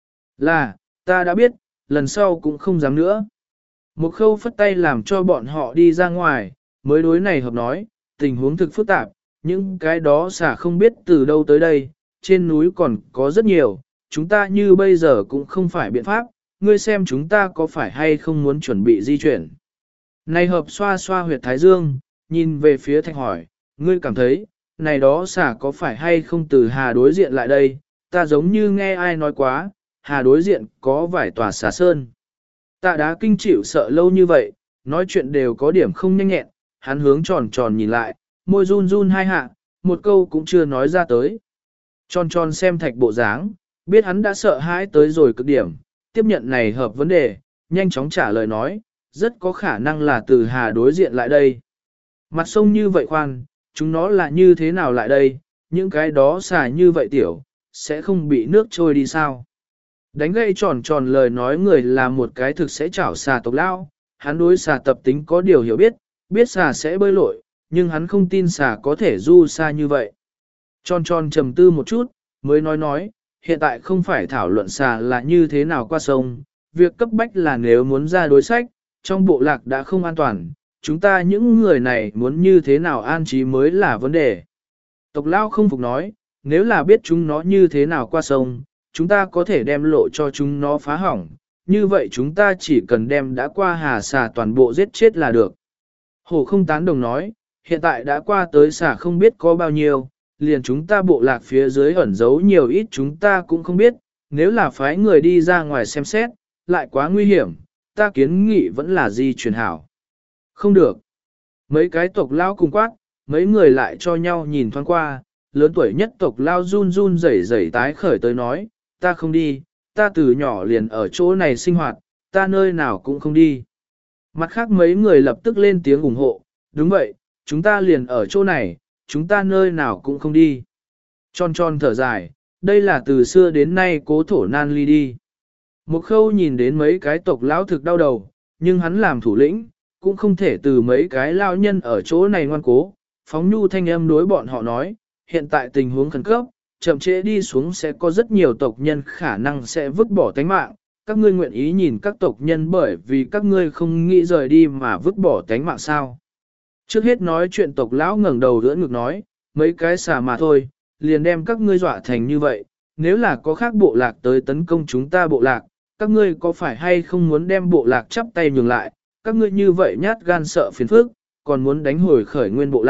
Speaker 1: Là, ta đã biết, lần sau cũng không dám nữa. Một khâu phất tay làm cho bọn họ đi ra ngoài, mới đối này hợp nói, tình huống thực phức tạp, những cái đó xả không biết từ đâu tới đây, trên núi còn có rất nhiều, chúng ta như bây giờ cũng không phải biện pháp, ngươi xem chúng ta có phải hay không muốn chuẩn bị di chuyển. Này hợp xoa xoa huyệt thái dương, nhìn về phía thạch hỏi, ngươi cảm thấy, này đó xả có phải hay không từ hà đối diện lại đây, ta giống như nghe ai nói quá, hà đối diện có vài tòa xà sơn. Ta đã kinh chịu sợ lâu như vậy, nói chuyện đều có điểm không nhanh nhẹn, hắn hướng tròn tròn nhìn lại, môi run run hai hạ, một câu cũng chưa nói ra tới. Tròn tròn xem thạch bộ dáng, biết hắn đã sợ hãi tới rồi cực điểm, tiếp nhận này hợp vấn đề, nhanh chóng trả lời nói, rất có khả năng là từ hà đối diện lại đây. Mặt sông như vậy khoan, chúng nó là như thế nào lại đây, những cái đó xà như vậy tiểu, sẽ không bị nước trôi đi sao. Đánh gây tròn tròn lời nói người là một cái thực sẽ chảo xà tộc lao, hắn đối xà tập tính có điều hiểu biết, biết xà sẽ bơi lội, nhưng hắn không tin xà có thể du xa như vậy. Tròn tròn trầm tư một chút, mới nói nói, hiện tại không phải thảo luận xà là như thế nào qua sông, việc cấp bách là nếu muốn ra đối sách, trong bộ lạc đã không an toàn, chúng ta những người này muốn như thế nào an trí mới là vấn đề. Tộc lao không phục nói, nếu là biết chúng nó như thế nào qua sông, chúng ta có thể đem lộ cho chúng nó phá hỏng, như vậy chúng ta chỉ cần đem đã qua hà xà toàn bộ giết chết là được. Hổ không tán đồng nói, hiện tại đã qua tới xà không biết có bao nhiêu, liền chúng ta bộ lạc phía dưới ẩn giấu nhiều ít chúng ta cũng không biết, nếu là phái người đi ra ngoài xem xét, lại quá nguy hiểm, ta kiến nghị vẫn là di chuyển hảo. Không được. Mấy cái tộc lao cùng quát, mấy người lại cho nhau nhìn thoáng qua, lớn tuổi nhất tộc lao run run rẩy rẩy tái khởi tới nói, ta không đi, ta từ nhỏ liền ở chỗ này sinh hoạt, ta nơi nào cũng không đi. Mặt khác mấy người lập tức lên tiếng ủng hộ, đúng vậy, chúng ta liền ở chỗ này, chúng ta nơi nào cũng không đi. Tròn tròn thở dài, đây là từ xưa đến nay cố thổ nan ly đi. Một khâu nhìn đến mấy cái tộc lão thực đau đầu, nhưng hắn làm thủ lĩnh, cũng không thể từ mấy cái lao nhân ở chỗ này ngoan cố. Phóng nhu thanh âm đối bọn họ nói, hiện tại tình huống khẩn cấp, chậm trễ đi xuống sẽ có rất nhiều tộc nhân khả năng sẽ vứt bỏ tánh mạng. Các ngươi nguyện ý nhìn các tộc nhân bởi vì các ngươi không nghĩ rời đi mà vứt bỏ tánh mạng sao. Trước hết nói chuyện tộc lão ngẩng đầu đỡ ngực nói, mấy cái xà mà thôi, liền đem các ngươi dọa thành như vậy, nếu là có khác bộ lạc tới tấn công chúng ta bộ lạc, các ngươi có phải hay không muốn đem bộ lạc chắp tay nhường lại, các ngươi như vậy nhát gan sợ phiền phức, còn muốn đánh hồi khởi nguyên bộ lạc,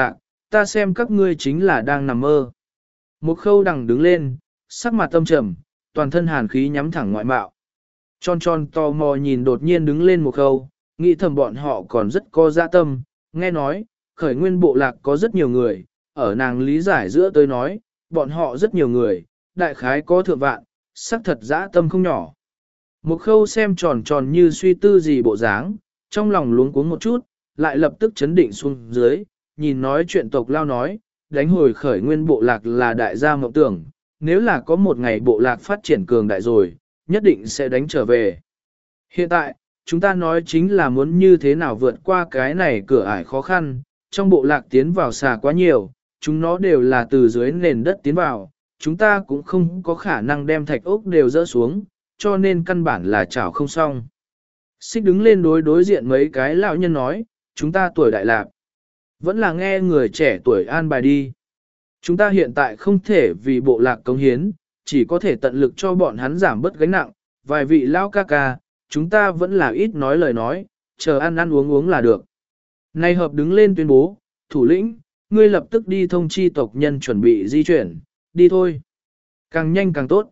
Speaker 1: ta xem các ngươi chính là đang nằm mơ. Một khâu đằng đứng lên, sắc mặt tâm trầm, toàn thân hàn khí nhắm thẳng ngoại mạo. Tròn tròn tò mò nhìn đột nhiên đứng lên một khâu, nghĩ thầm bọn họ còn rất có dạ tâm, nghe nói, khởi nguyên bộ lạc có rất nhiều người, ở nàng lý giải giữa tôi nói, bọn họ rất nhiều người, đại khái có thượng vạn, sắc thật dã tâm không nhỏ. Một khâu xem tròn tròn như suy tư gì bộ dáng, trong lòng luống cuống một chút, lại lập tức chấn định xuống dưới, nhìn nói chuyện tộc lao nói, đánh hồi khởi nguyên bộ lạc là đại gia mộng tưởng, nếu là có một ngày bộ lạc phát triển cường đại rồi, nhất định sẽ đánh trở về. Hiện tại, chúng ta nói chính là muốn như thế nào vượt qua cái này cửa ải khó khăn, trong bộ lạc tiến vào xà quá nhiều, chúng nó đều là từ dưới nền đất tiến vào, chúng ta cũng không có khả năng đem thạch ốc đều dỡ xuống, cho nên căn bản là chảo không xong. Xích đứng lên đối đối diện mấy cái lão nhân nói, chúng ta tuổi đại lạc, vẫn là nghe người trẻ tuổi an bài đi. Chúng ta hiện tại không thể vì bộ lạc cống hiến, chỉ có thể tận lực cho bọn hắn giảm bớt gánh nặng, vài vị lão ca ca, chúng ta vẫn là ít nói lời nói, chờ ăn ăn uống uống là được. Nay hợp đứng lên tuyên bố, thủ lĩnh, ngươi lập tức đi thông chi tộc nhân chuẩn bị di chuyển, đi thôi. Càng nhanh càng tốt.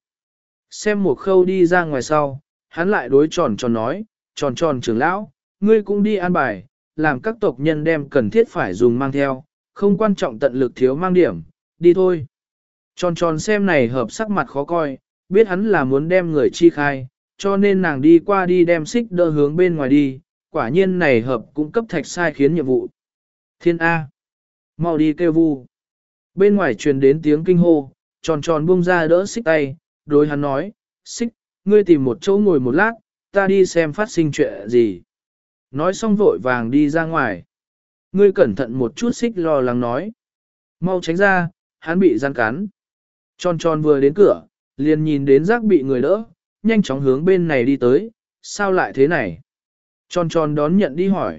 Speaker 1: Xem một khâu đi ra ngoài sau, hắn lại đối tròn tròn nói, tròn tròn trưởng lão, ngươi cũng đi an bài, làm các tộc nhân đem cần thiết phải dùng mang theo, không quan trọng tận lực thiếu mang điểm, đi thôi. Tròn tròn xem này hợp sắc mặt khó coi, biết hắn là muốn đem người chi khai, cho nên nàng đi qua đi đem xích đỡ hướng bên ngoài đi, quả nhiên này hợp cũng cấp thạch sai khiến nhiệm vụ. Thiên A. Mau đi kêu vu. Bên ngoài truyền đến tiếng kinh hô, tròn tròn buông ra đỡ xích tay, đối hắn nói, xích, ngươi tìm một chỗ ngồi một lát, ta đi xem phát sinh chuyện gì. Nói xong vội vàng đi ra ngoài. Ngươi cẩn thận một chút, xích lo lắng nói. Mau tránh ra, hắn bị gian cắn. Tròn tròn vừa đến cửa, liền nhìn đến rác bị người đỡ, nhanh chóng hướng bên này đi tới, sao lại thế này? Tròn tròn đón nhận đi hỏi.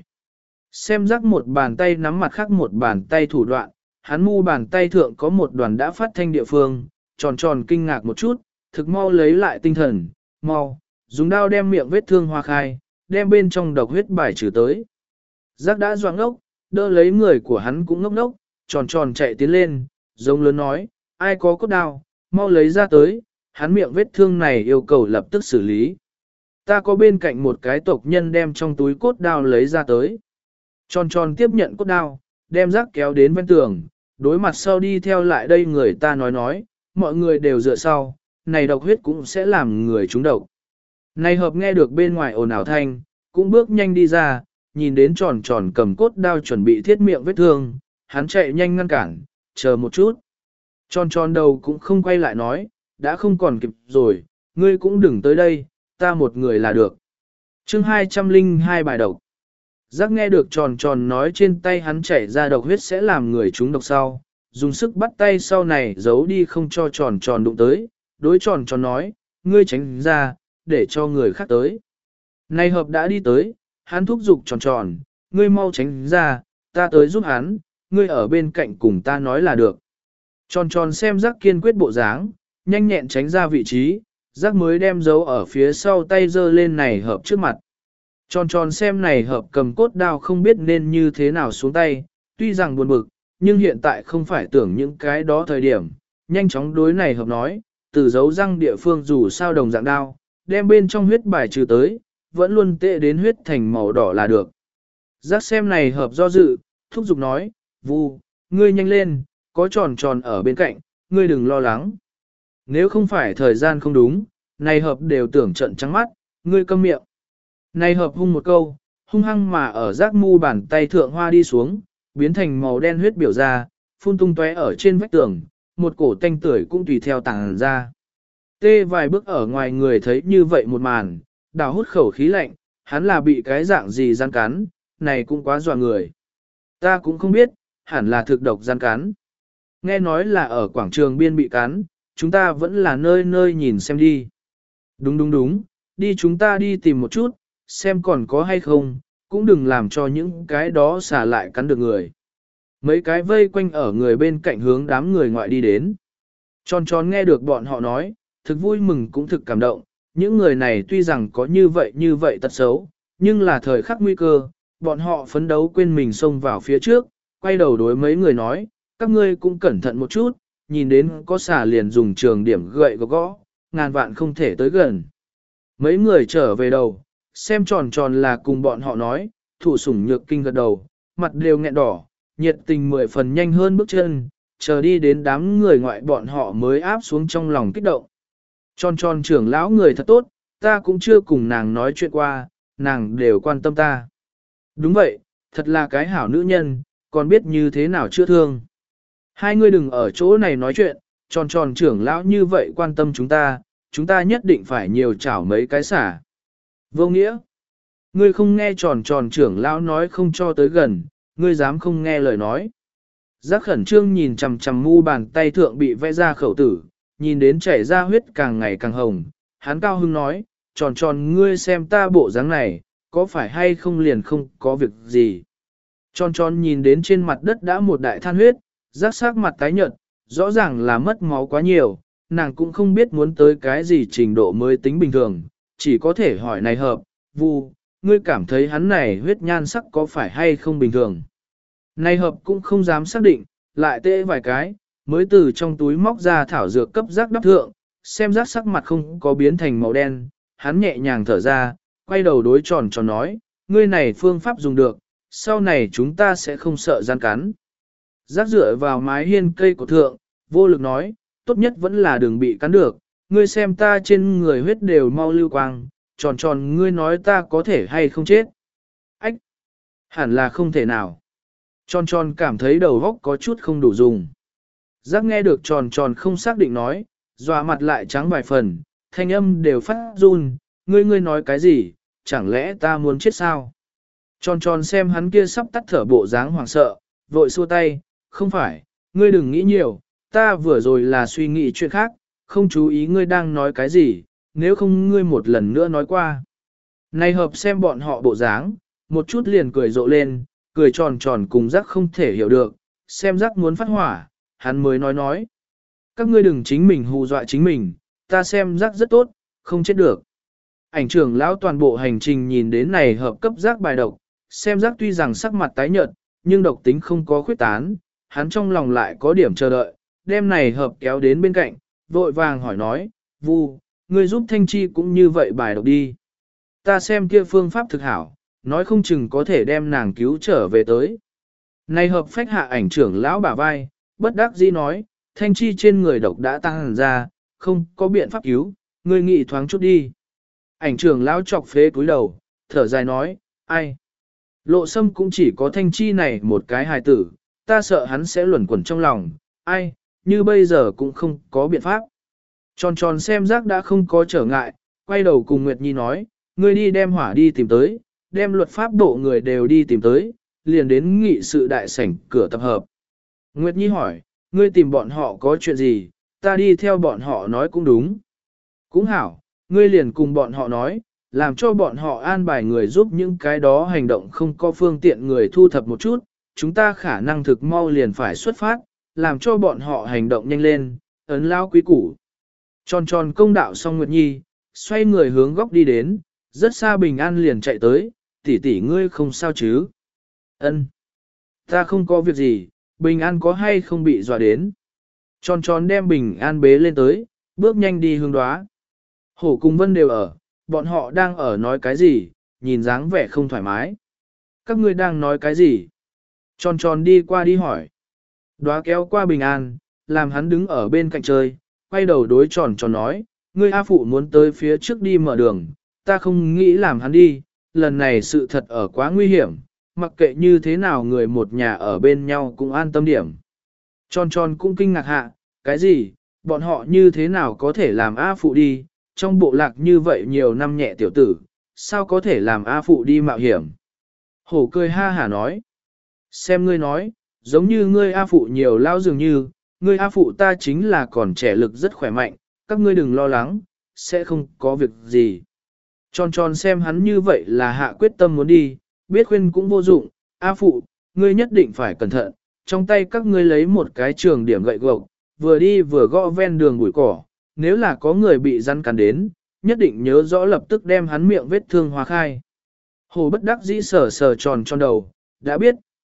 Speaker 1: Xem rác một bàn tay nắm mặt khác một bàn tay thủ đoạn, hắn mu bàn tay thượng có một đoàn đã phát thanh địa phương, tròn tròn kinh ngạc một chút, thực mau lấy lại tinh thần, mau, dùng đao đem miệng vết thương hoa khai, đem bên trong độc huyết bài trừ tới. Giác đã doạng ngốc, đỡ lấy người của hắn cũng ngốc ngốc, tròn tròn chạy tiến lên, giống lớn nói, ai có cốt đao, mau lấy ra tới, hắn miệng vết thương này yêu cầu lập tức xử lý. Ta có bên cạnh một cái tộc nhân đem trong túi cốt đao lấy ra tới. Tròn tròn tiếp nhận cốt đao, đem rác kéo đến bên tường, đối mặt sau đi theo lại đây người ta nói nói, mọi người đều dựa sau, này độc huyết cũng sẽ làm người trúng độc. Này hợp nghe được bên ngoài ồn ào thanh, cũng bước nhanh đi ra, nhìn đến tròn tròn cầm cốt đao chuẩn bị thiết miệng vết thương, hắn chạy nhanh ngăn cản, chờ một chút. Tròn tròn đầu cũng không quay lại nói, đã không còn kịp rồi, ngươi cũng đừng tới đây, ta một người là được. chương hai trăm linh hai bài độc. Giác nghe được tròn tròn nói trên tay hắn chảy ra độc huyết sẽ làm người trúng độc sau, dùng sức bắt tay sau này giấu đi không cho tròn tròn đụng tới, đối tròn tròn nói, ngươi tránh ra, để cho người khác tới. Này hợp đã đi tới, hắn thúc giục tròn tròn, ngươi mau tránh ra, ta tới giúp hắn, ngươi ở bên cạnh cùng ta nói là được. Tròn tròn xem giác kiên quyết bộ dáng, nhanh nhẹn tránh ra vị trí, giác mới đem dấu ở phía sau tay giơ lên này hợp trước mặt. Tròn tròn xem này hợp cầm cốt đao không biết nên như thế nào xuống tay, tuy rằng buồn bực, nhưng hiện tại không phải tưởng những cái đó thời điểm, nhanh chóng đối này hợp nói, từ dấu răng địa phương dù sao đồng dạng đao, đem bên trong huyết bài trừ tới, vẫn luôn tệ đến huyết thành màu đỏ là được. Giác xem này hợp do dự, thúc giục nói, Vu, ngươi nhanh lên, có tròn tròn ở bên cạnh, ngươi đừng lo lắng. Nếu không phải thời gian không đúng, này hợp đều tưởng trận trắng mắt, ngươi câm miệng. Này hợp hung một câu, hung hăng mà ở giác mu bàn tay thượng hoa đi xuống, biến thành màu đen huyết biểu ra, phun tung tóe ở trên vách tường, một cổ tanh tưởi cũng tùy theo tàng ra. Tê vài bước ở ngoài người thấy như vậy một màn, đào hút khẩu khí lạnh, hắn là bị cái dạng gì gian cắn, này cũng quá dọa người. Ta cũng không biết, hẳn là thực độc gian cắn. Nghe nói là ở quảng trường biên bị cắn, chúng ta vẫn là nơi nơi nhìn xem đi. Đúng đúng đúng, đi chúng ta đi tìm một chút, xem còn có hay không, cũng đừng làm cho những cái đó xả lại cắn được người. Mấy cái vây quanh ở người bên cạnh hướng đám người ngoại đi đến. Tròn tròn nghe được bọn họ nói, thực vui mừng cũng thực cảm động, những người này tuy rằng có như vậy như vậy tật xấu, nhưng là thời khắc nguy cơ, bọn họ phấn đấu quên mình xông vào phía trước, quay đầu đối mấy người nói, các ngươi cũng cẩn thận một chút, nhìn đến có xà liền dùng trường điểm gậy gõ gõ, ngàn vạn không thể tới gần. Mấy người trở về đầu, xem tròn tròn là cùng bọn họ nói, thủ sủng nhược kinh gật đầu, mặt đều nghẹn đỏ, nhiệt tình mười phần nhanh hơn bước chân, chờ đi đến đám người ngoại bọn họ mới áp xuống trong lòng kích động. Tròn tròn trưởng lão người thật tốt, ta cũng chưa cùng nàng nói chuyện qua, nàng đều quan tâm ta. Đúng vậy, thật là cái hảo nữ nhân, còn biết như thế nào chữa thương. Hai người đừng ở chỗ này nói chuyện, tròn tròn trưởng lão như vậy quan tâm chúng ta, chúng ta nhất định phải nhiều chảo mấy cái xả. Vô nghĩa, ngươi không nghe tròn tròn trưởng lão nói không cho tới gần, ngươi dám không nghe lời nói. Giác khẩn trương nhìn chằm chằm mu bàn tay thượng bị vẽ ra khẩu tử, nhìn đến chảy ra huyết càng ngày càng hồng, hắn cao hưng nói, tròn tròn ngươi xem ta bộ dáng này, có phải hay không liền không có việc gì. Tròn tròn nhìn đến trên mặt đất đã một đại than huyết, giác sắc mặt tái nhợt, rõ ràng là mất máu quá nhiều, nàng cũng không biết muốn tới cái gì trình độ mới tính bình thường, chỉ có thể hỏi này hợp, Vu, ngươi cảm thấy hắn này huyết nhan sắc có phải hay không bình thường. Này hợp cũng không dám xác định, lại tê vài cái, mới từ trong túi móc ra thảo dược cấp giác đắp thượng, xem giác sắc mặt không có biến thành màu đen, hắn nhẹ nhàng thở ra, quay đầu đối tròn tròn nói, ngươi này phương pháp dùng được, sau này chúng ta sẽ không sợ gian cắn. Giác dựa vào mái hiên cây của thượng, vô lực nói, tốt nhất vẫn là đừng bị cắn được, ngươi xem ta trên người huyết đều mau lưu quang, tròn tròn ngươi nói ta có thể hay không chết. Ách! Hẳn là không thể nào. Tròn tròn cảm thấy đầu óc có chút không đủ dùng. Giác nghe được tròn tròn không xác định nói, dọa mặt lại trắng vài phần, thanh âm đều phát run, ngươi ngươi nói cái gì, chẳng lẽ ta muốn chết sao? Tròn tròn xem hắn kia sắp tắt thở bộ dáng hoảng sợ, vội xua tay, không phải, ngươi đừng nghĩ nhiều, ta vừa rồi là suy nghĩ chuyện khác, không chú ý ngươi đang nói cái gì, nếu không ngươi một lần nữa nói qua. Này hợp xem bọn họ bộ dáng, một chút liền cười rộ lên, cười tròn tròn cùng giác không thể hiểu được, xem giác muốn phát hỏa, hắn mới nói nói. Các ngươi đừng chính mình hù dọa chính mình, ta xem giác rất tốt, không chết được. Ảnh trưởng lão toàn bộ hành trình nhìn đến này hợp cấp giác bài độc, xem giác tuy rằng sắc mặt tái nhợt, nhưng độc tính không có khuyết tán, hắn trong lòng lại có điểm chờ đợi, đem này hợp kéo đến bên cạnh, vội vàng hỏi nói, Vu, ngươi giúp Thanh Chi cũng như vậy bài độc đi. Ta xem kia phương pháp thực hảo, nói không chừng có thể đem nàng cứu trở về tới. Này hợp phách hạ ảnh trưởng lão bả vai, bất đắc dĩ nói, Thanh Chi trên người độc đã tăng hẳn ra, không có biện pháp cứu, ngươi nghĩ thoáng chút đi. Ảnh trưởng lão chọc phế cúi đầu, thở dài nói, ai? Lộ Sâm cũng chỉ có Thanh Chi này một cái hài tử, ta sợ hắn sẽ luẩn quẩn trong lòng, ai, như bây giờ cũng không có biện pháp. Tròn tròn xem giác đã không có trở ngại, quay đầu cùng Nguyệt Nhi nói, ngươi đi đem hỏa đi tìm tới, đem luật pháp bộ người đều đi tìm tới, liền đến nghị sự đại sảnh cửa tập hợp. Nguyệt Nhi hỏi, ngươi tìm bọn họ có chuyện gì, ta đi theo bọn họ nói cũng đúng. Cũng hảo, ngươi liền cùng bọn họ nói, làm cho bọn họ an bài người giúp những cái đó hành động không có phương tiện người thu thập một chút, chúng ta khả năng thực mau liền phải xuất phát, làm cho bọn họ hành động nhanh lên, ấn lao quý củ. Tròn tròn công đạo xong Nguyệt Nhi, xoay người hướng góc đi đến, rất xa Bình An liền chạy tới, tỷ tỷ ngươi không sao chứ? Ân, ta không có việc gì, Bình An có hay không bị dọa đến? Tròn tròn đem Bình An bế lên tới, bước nhanh đi hướng đóa. Hổ cùng Vân đều ở, bọn họ đang ở nói cái gì, nhìn dáng vẻ không thoải mái. Các ngươi đang nói cái gì? Tròn tròn đi qua đi hỏi. Đóa kéo qua Bình An, làm hắn đứng ở bên cạnh chơi, quay đầu đối tròn tròn nói, ngươi A Phụ muốn tới phía trước đi mở đường, ta không nghĩ làm hắn đi, lần này sự thật ở quá nguy hiểm, mặc kệ như thế nào người một nhà ở bên nhau cũng an tâm điểm. Tròn tròn cũng kinh ngạc hạ, cái gì, bọn họ như thế nào có thể làm A Phụ đi, trong bộ lạc như vậy nhiều năm nhẹ tiểu tử, sao có thể làm A Phụ đi mạo hiểm. Hổ cười ha hả nói, xem ngươi nói, giống như ngươi A Phụ nhiều lao dường như, ngươi A Phụ ta chính là còn trẻ lực rất khỏe mạnh, các ngươi đừng lo lắng, sẽ không có việc gì. Tròn tròn xem hắn như vậy là hạ quyết tâm muốn đi, biết khuyên cũng vô dụng, A Phụ, ngươi nhất định phải cẩn thận, trong tay các ngươi lấy một cái trường điểm gậy gộc, vừa đi vừa gõ ven đường bụi cỏ, nếu là có người bị rắn cắn đến, nhất định nhớ rõ lập tức đem hắn miệng vết thương hóa khai. Hồ bất đắc dĩ sờ sờ tròn tròn đầu, đã biết,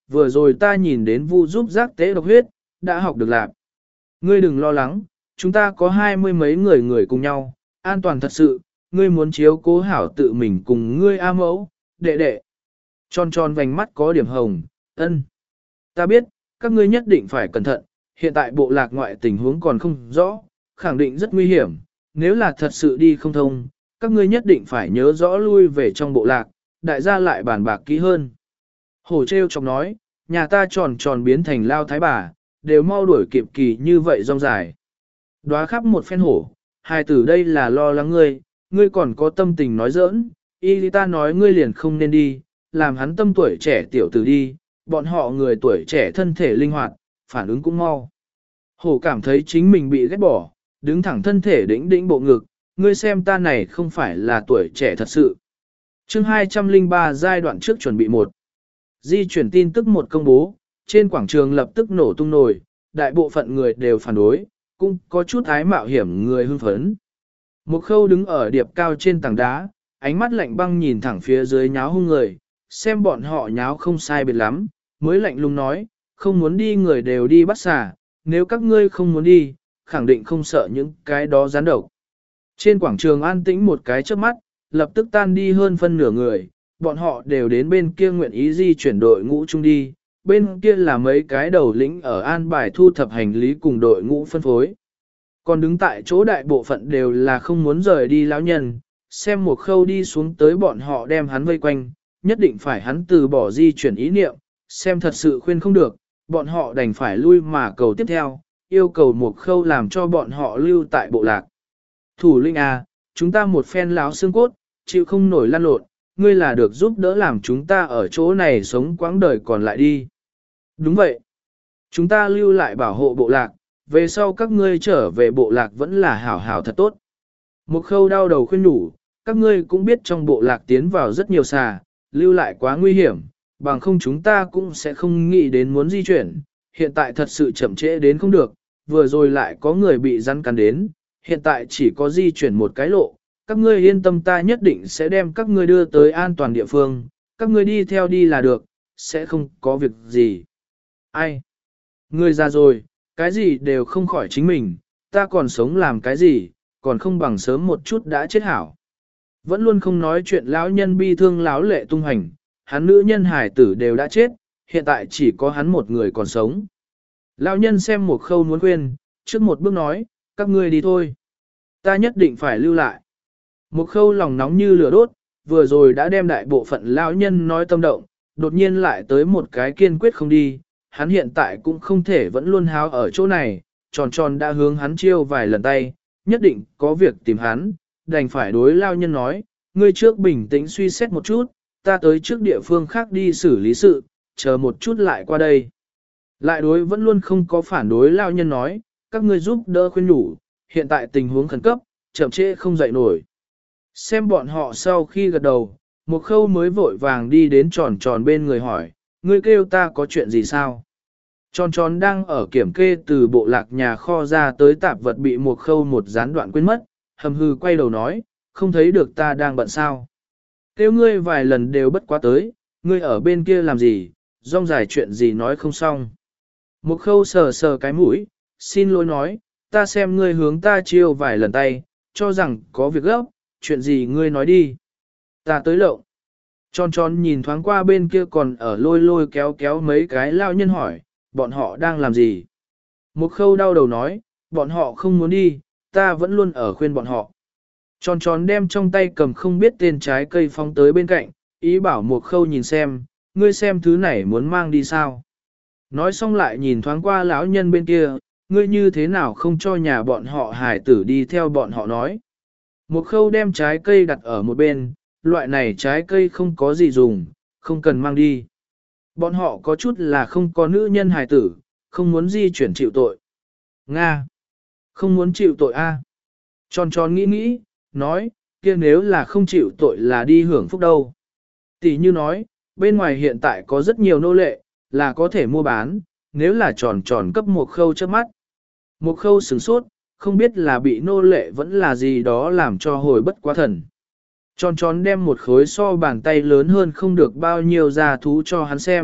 Speaker 1: vừa rồi ta nhìn đến vu giúp giác tế độc huyết, đã học được làm. Ngươi đừng lo lắng, chúng ta có hai mươi mấy người người cùng nhau, an toàn thật sự, ngươi muốn chiếu cố hảo tự mình cùng ngươi A mẫu, đệ đệ. Tròn tròn vành mắt có điểm hồng, ân. Ta biết, các ngươi nhất định phải cẩn thận, hiện tại bộ lạc ngoại tình huống còn không rõ, khẳng định rất nguy hiểm, nếu là thật sự đi không thông, các ngươi nhất định phải nhớ rõ lui về trong bộ lạc, đại gia lại bàn bạc kỹ hơn. Hổ treo chọc nói, nhà ta tròn tròn biến thành lao thái bà, đều mau đuổi kịp kỳ như vậy rong dài. Đoá khắp một phen hổ, hai tử đây là lo lắng ngươi, ngươi còn có tâm tình nói giỡn, y ta nói ngươi liền không nên đi, làm hắn tâm tuổi trẻ tiểu tử đi, bọn họ người tuổi trẻ thân thể linh hoạt, phản ứng cũng mau. Hổ cảm thấy chính mình bị ghét bỏ, đứng thẳng thân thể đĩnh đĩnh bộ ngực, ngươi xem ta này không phải là tuổi trẻ thật sự. Chương hai trăm lẻ ba giai đoạn trước chuẩn bị một. Di chuyển tin tức một công bố, trên quảng trường lập tức nổ tung nổi, đại bộ phận người đều phản đối, cũng có chút ái mạo hiểm người hưng phấn. Một khâu đứng ở điệp cao trên tảng đá, ánh mắt lạnh băng nhìn thẳng phía dưới nháo hung người, xem bọn họ nháo không sai biệt lắm, mới lạnh lùng nói, không muốn đi người đều đi bắt xà, nếu các ngươi không muốn đi, khẳng định không sợ những cái đó gián độc. Trên quảng trường an tĩnh một cái trước mắt, lập tức tan đi hơn phân nửa người, bọn họ đều đến bên kia nguyện ý di chuyển đội ngũ chung đi, bên kia là mấy cái đầu lĩnh ở an bài thu thập hành lý cùng đội ngũ phân phối. Còn đứng tại chỗ đại bộ phận đều là không muốn rời đi lão nhân, xem một khâu đi xuống tới bọn họ đem hắn vây quanh, nhất định phải hắn từ bỏ di chuyển ý niệm, xem thật sự khuyên không được, bọn họ đành phải lui mà cầu tiếp theo, yêu cầu một khâu làm cho bọn họ lưu tại bộ lạc. Thủ lĩnh à, chúng ta một phen láo xương cốt, chịu không nổi lăn lộn, ngươi là được giúp đỡ làm chúng ta ở chỗ này sống quãng đời còn lại đi. Đúng vậy. Chúng ta lưu lại bảo hộ bộ lạc, về sau các ngươi trở về bộ lạc vẫn là hảo hảo thật tốt. Một khâu đau đầu khuyên nhủ, các ngươi cũng biết trong bộ lạc tiến vào rất nhiều xà, lưu lại quá nguy hiểm, bằng không chúng ta cũng sẽ không nghĩ đến muốn di chuyển, hiện tại thật sự chậm trễ đến không được, vừa rồi lại có người bị rắn cắn đến, hiện tại chỉ có di chuyển một cái lộ, các ngươi yên tâm ta nhất định sẽ đem các ngươi đưa tới an toàn địa phương, các ngươi đi theo đi là được, sẽ không có việc gì. Ai? Ngươi già rồi, cái gì đều không khỏi chính mình, ta còn sống làm cái gì, còn không bằng sớm một chút đã chết hảo. Vẫn luôn không nói chuyện lão nhân bi thương lão lệ tung hành, hắn nữ nhân hải tử đều đã chết, hiện tại chỉ có hắn một người còn sống. Lão nhân xem một khâu muốn khuyên, trước một bước nói, các ngươi đi thôi. Ta nhất định phải lưu lại. Một khâu lòng nóng như lửa đốt, vừa rồi đã đem đại bộ phận lão nhân nói tâm động, đột nhiên lại tới một cái kiên quyết không đi, hắn hiện tại cũng không thể vẫn luôn háo ở chỗ này, tròn tròn đã hướng hắn chiêu vài lần tay, nhất định có việc tìm hắn, đành phải đối lão nhân nói, ngươi trước bình tĩnh suy xét một chút, ta tới trước địa phương khác đi xử lý sự, chờ một chút lại qua đây. Lại đối vẫn luôn không có phản đối lão nhân nói, các ngươi giúp đỡ khuyên nhủ, hiện tại tình huống khẩn cấp, chậm trễ không dậy nổi. Xem bọn họ sau khi gật đầu, một khâu mới vội vàng đi đến tròn tròn bên người hỏi, ngươi kêu ta có chuyện gì sao? Tròn tròn đang ở kiểm kê từ bộ lạc nhà kho ra tới tạp vật bị một khâu một gián đoạn quên mất, hầm hư quay đầu nói, không thấy được ta đang bận sao? Kêu ngươi vài lần đều bất quá tới, ngươi ở bên kia làm gì, rong dài chuyện gì nói không xong. Một khâu sờ sờ cái mũi, xin lỗi nói, ta xem ngươi hướng ta chiêu vài lần tay, cho rằng có việc gấp, chuyện gì ngươi nói đi. Ta tới lậu. Tròn tròn nhìn thoáng qua bên kia còn ở lôi lôi kéo kéo mấy cái lao nhân hỏi, bọn họ đang làm gì? Một khâu đau đầu nói, bọn họ không muốn đi, ta vẫn luôn ở khuyên bọn họ. Tròn tròn đem trong tay cầm không biết tên trái cây phóng tới bên cạnh, ý bảo một khâu nhìn xem, ngươi xem thứ này muốn mang đi sao? Nói xong lại nhìn thoáng qua lão nhân bên kia, ngươi như thế nào không cho nhà bọn họ hải tử đi theo bọn họ nói. Một khâu đem trái cây đặt ở một bên, loại này trái cây không có gì dùng, không cần mang đi. Bọn họ có chút là không có nữ nhân hài tử, không muốn di chuyển chịu tội. Nga! Không muốn chịu tội a? Tròn tròn nghĩ nghĩ, nói, kia nếu là không chịu tội là đi hưởng phúc đâu. Tỷ như nói, bên ngoài hiện tại có rất nhiều nô lệ, là có thể mua bán, nếu là tròn tròn cấp một khâu trước mắt. Một khâu sửng sốt, không biết là bị nô lệ vẫn là gì đó làm cho hồi bất quá thần. Tròn tròn đem một khối so bàn tay lớn hơn không được bao nhiêu ra thú cho hắn xem,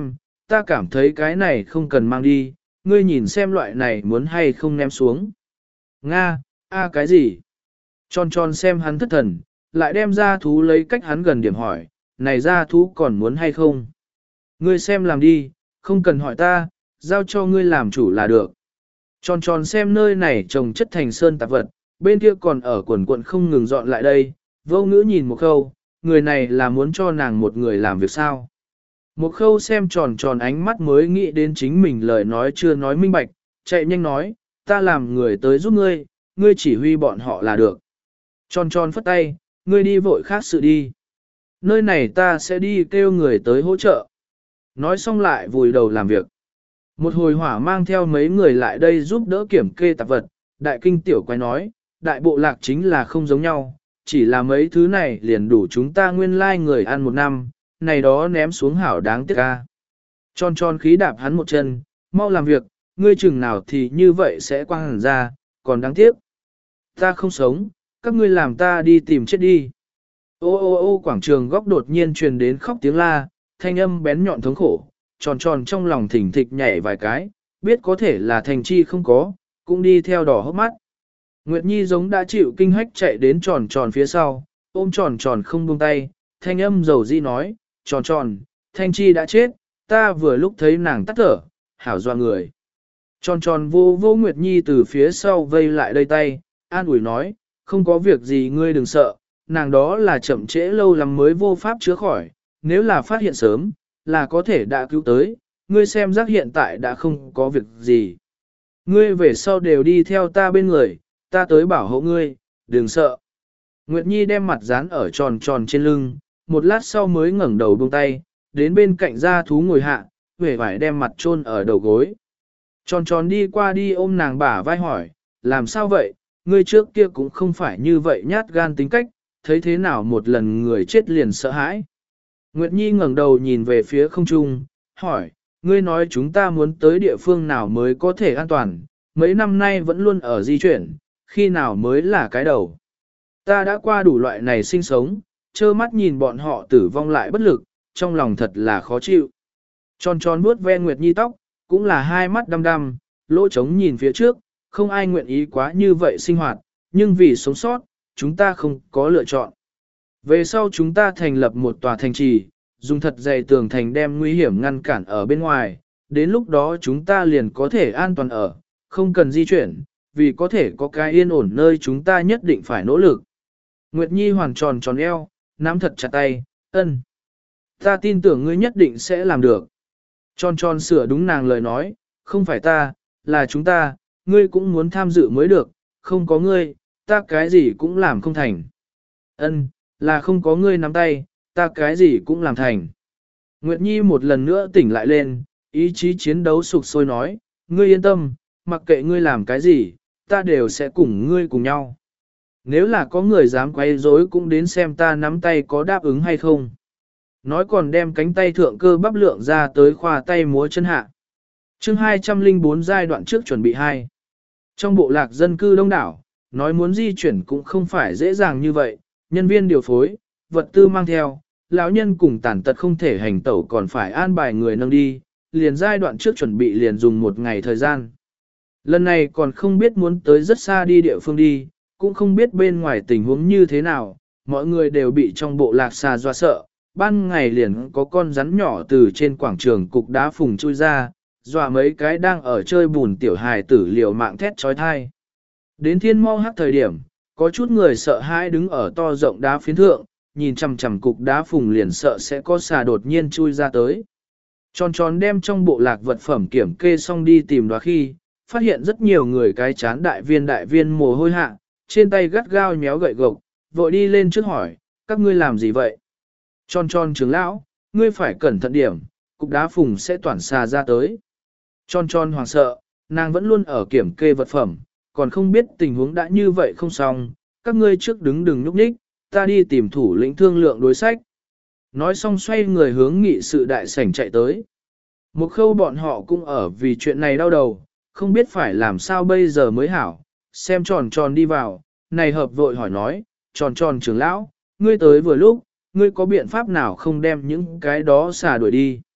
Speaker 1: ta cảm thấy cái này không cần mang đi, ngươi nhìn xem loại này muốn hay không ném xuống. Nga, a cái gì? Tròn tròn xem hắn thất thần, lại đem ra thú lấy cách hắn gần điểm hỏi, này ra thú còn muốn hay không? Ngươi xem làm đi, không cần hỏi ta, giao cho ngươi làm chủ là được. Tròn tròn xem nơi này trồng chất thành sơn tạp vật, bên kia còn ở quần quận không ngừng dọn lại đây, vô ngữ nhìn một khâu, người này là muốn cho nàng một người làm việc sao. Một khâu xem tròn tròn ánh mắt mới nghĩ đến chính mình lời nói chưa nói minh bạch, chạy nhanh nói, ta làm người tới giúp ngươi, ngươi chỉ huy bọn họ là được. Tròn tròn phất tay, ngươi đi vội khác sự đi. Nơi này ta sẽ đi kêu người tới hỗ trợ. Nói xong lại vùi đầu làm việc. Một hồi hỏa mang theo mấy người lại đây giúp đỡ kiểm kê tạp vật, đại kinh tiểu quái nói, đại bộ lạc chính là không giống nhau, chỉ là mấy thứ này liền đủ chúng ta nguyên lai like người ăn một năm, này đó ném xuống hảo đáng tiếc ca. Tròn tròn khí đạp hắn một chân, mau làm việc, ngươi chừng nào thì như vậy sẽ quang hẳn ra, còn đáng tiếc. Ta không sống, các ngươi làm ta đi tìm chết đi. Ô ô ô quảng trường góc đột nhiên truyền đến khóc tiếng la, thanh âm bén nhọn thống khổ, tròn tròn trong lòng thỉnh thịch nhảy vài cái, biết có thể là thành chi không có, cũng đi theo đỏ hốc mắt. Nguyệt Nhi giống đã chịu kinh hách chạy đến tròn tròn phía sau, ôm tròn tròn không buông tay, thanh âm dầu di nói, tròn tròn, thanh chi đã chết, ta vừa lúc thấy nàng tắt thở, hảo doa người. Tròn tròn vô vô Nguyệt Nhi từ phía sau vây lại đây tay, an ủi nói, không có việc gì ngươi đừng sợ, nàng đó là chậm trễ lâu lắm mới vô pháp chữa khỏi, nếu là phát hiện sớm, là có thể đã cứu tới, ngươi xem giác hiện tại đã không có việc gì. Ngươi về sau đều đi theo ta bên người, ta tới bảo hộ ngươi, đừng sợ. Nguyệt Nhi đem mặt dán ở tròn tròn trên lưng, một lát sau mới ngẩng đầu buông tay, đến bên cạnh gia thú ngồi hạ, vẻ vải đem mặt chôn ở đầu gối. Tròn tròn đi qua đi ôm nàng bả vai hỏi, làm sao vậy, ngươi trước kia cũng không phải như vậy nhát gan tính cách, thấy thế nào một lần người chết liền sợ hãi. Nguyệt Nhi ngẩng đầu nhìn về phía không trung, hỏi, ngươi nói chúng ta muốn tới địa phương nào mới có thể an toàn, mấy năm nay vẫn luôn ở di chuyển, khi nào mới là cái đầu. Ta đã qua đủ loại này sinh sống, trơ mắt nhìn bọn họ tử vong lại bất lực, trong lòng thật là khó chịu. Tròn tròn vuốt ve Nguyệt Nhi tóc, cũng là hai mắt đăm đăm, lỗ trống nhìn phía trước, không ai nguyện ý quá như vậy sinh hoạt, nhưng vì sống sót, chúng ta không có lựa chọn. Về sau chúng ta thành lập một tòa thành trì, dùng thật dày tường thành đem nguy hiểm ngăn cản ở bên ngoài, đến lúc đó chúng ta liền có thể an toàn ở, không cần di chuyển, vì có thể có cái yên ổn nơi chúng ta nhất định phải nỗ lực. Nguyệt Nhi hoàn tròn tròn eo, nắm thật chặt tay, ân. Ta tin tưởng ngươi nhất định sẽ làm được. Tròn tròn sửa đúng nàng lời nói, không phải ta, là chúng ta, ngươi cũng muốn tham dự mới được, không có ngươi, ta cái gì cũng làm không thành. Ân, là không có ngươi nắm tay, ta cái gì cũng làm thành. Nguyệt Nhi một lần nữa tỉnh lại lên, ý chí chiến đấu sục sôi nói, ngươi yên tâm, mặc kệ ngươi làm cái gì, ta đều sẽ cùng ngươi cùng nhau. Nếu là có người dám quay rối cũng đến xem ta nắm tay có đáp ứng hay không. Nói còn đem cánh tay thượng cơ bắp lượng ra tới khoa tay múa chân hạ. chương hai trăm lẻ bốn giai đoạn trước chuẩn bị hai. Trong bộ lạc dân cư đông đảo, nói muốn di chuyển cũng không phải dễ dàng như vậy, nhân viên điều phối, vật tư mang theo, lão nhân cùng tàn tật không thể hành tẩu còn phải an bài người nâng đi, liền giai đoạn trước chuẩn bị liền dùng một ngày thời gian. Lần này còn không biết muốn tới rất xa đi địa phương đi, cũng không biết bên ngoài tình huống như thế nào, mọi người đều bị trong bộ lạc xa doa sợ, ban ngày liền có con rắn nhỏ từ trên quảng trường cục đá phùng chui ra, dọa mấy cái đang ở chơi bùn tiểu hài tử liều mạng thét trói thai. Đến thiên mau hắc thời điểm, có chút người sợ hãi đứng ở to rộng đá phiến thượng, nhìn chằm chằm cục đá phùng liền sợ sẽ có xà đột nhiên chui ra tới. Tròn tròn đem trong bộ lạc vật phẩm kiểm kê xong đi tìm đoá khi, phát hiện rất nhiều người cái chán đại viên đại viên mồ hôi hạ, trên tay gắt gao nhéo gậy gộc, vội đi lên trước hỏi, các ngươi làm gì vậy? Tròn tròn trưởng lão, ngươi phải cẩn thận điểm, cục đá phùng sẽ toàn xà ra tới. Tròn tròn hoàng sợ, nàng vẫn luôn ở kiểm kê vật phẩm, còn không biết tình huống đã như vậy không xong, các ngươi trước đứng đừng nhúc nhích, ta đi tìm thủ lĩnh thương lượng đối sách. Nói xong xoay người hướng nghị sự đại sảnh chạy tới. Một khâu bọn họ cũng ở vì chuyện này đau đầu, không biết phải làm sao bây giờ mới hảo, xem tròn tròn đi vào, này hợp vội hỏi nói, tròn tròn trưởng lão, ngươi tới vừa lúc, ngươi có biện pháp nào không đem những cái đó xà đuổi đi.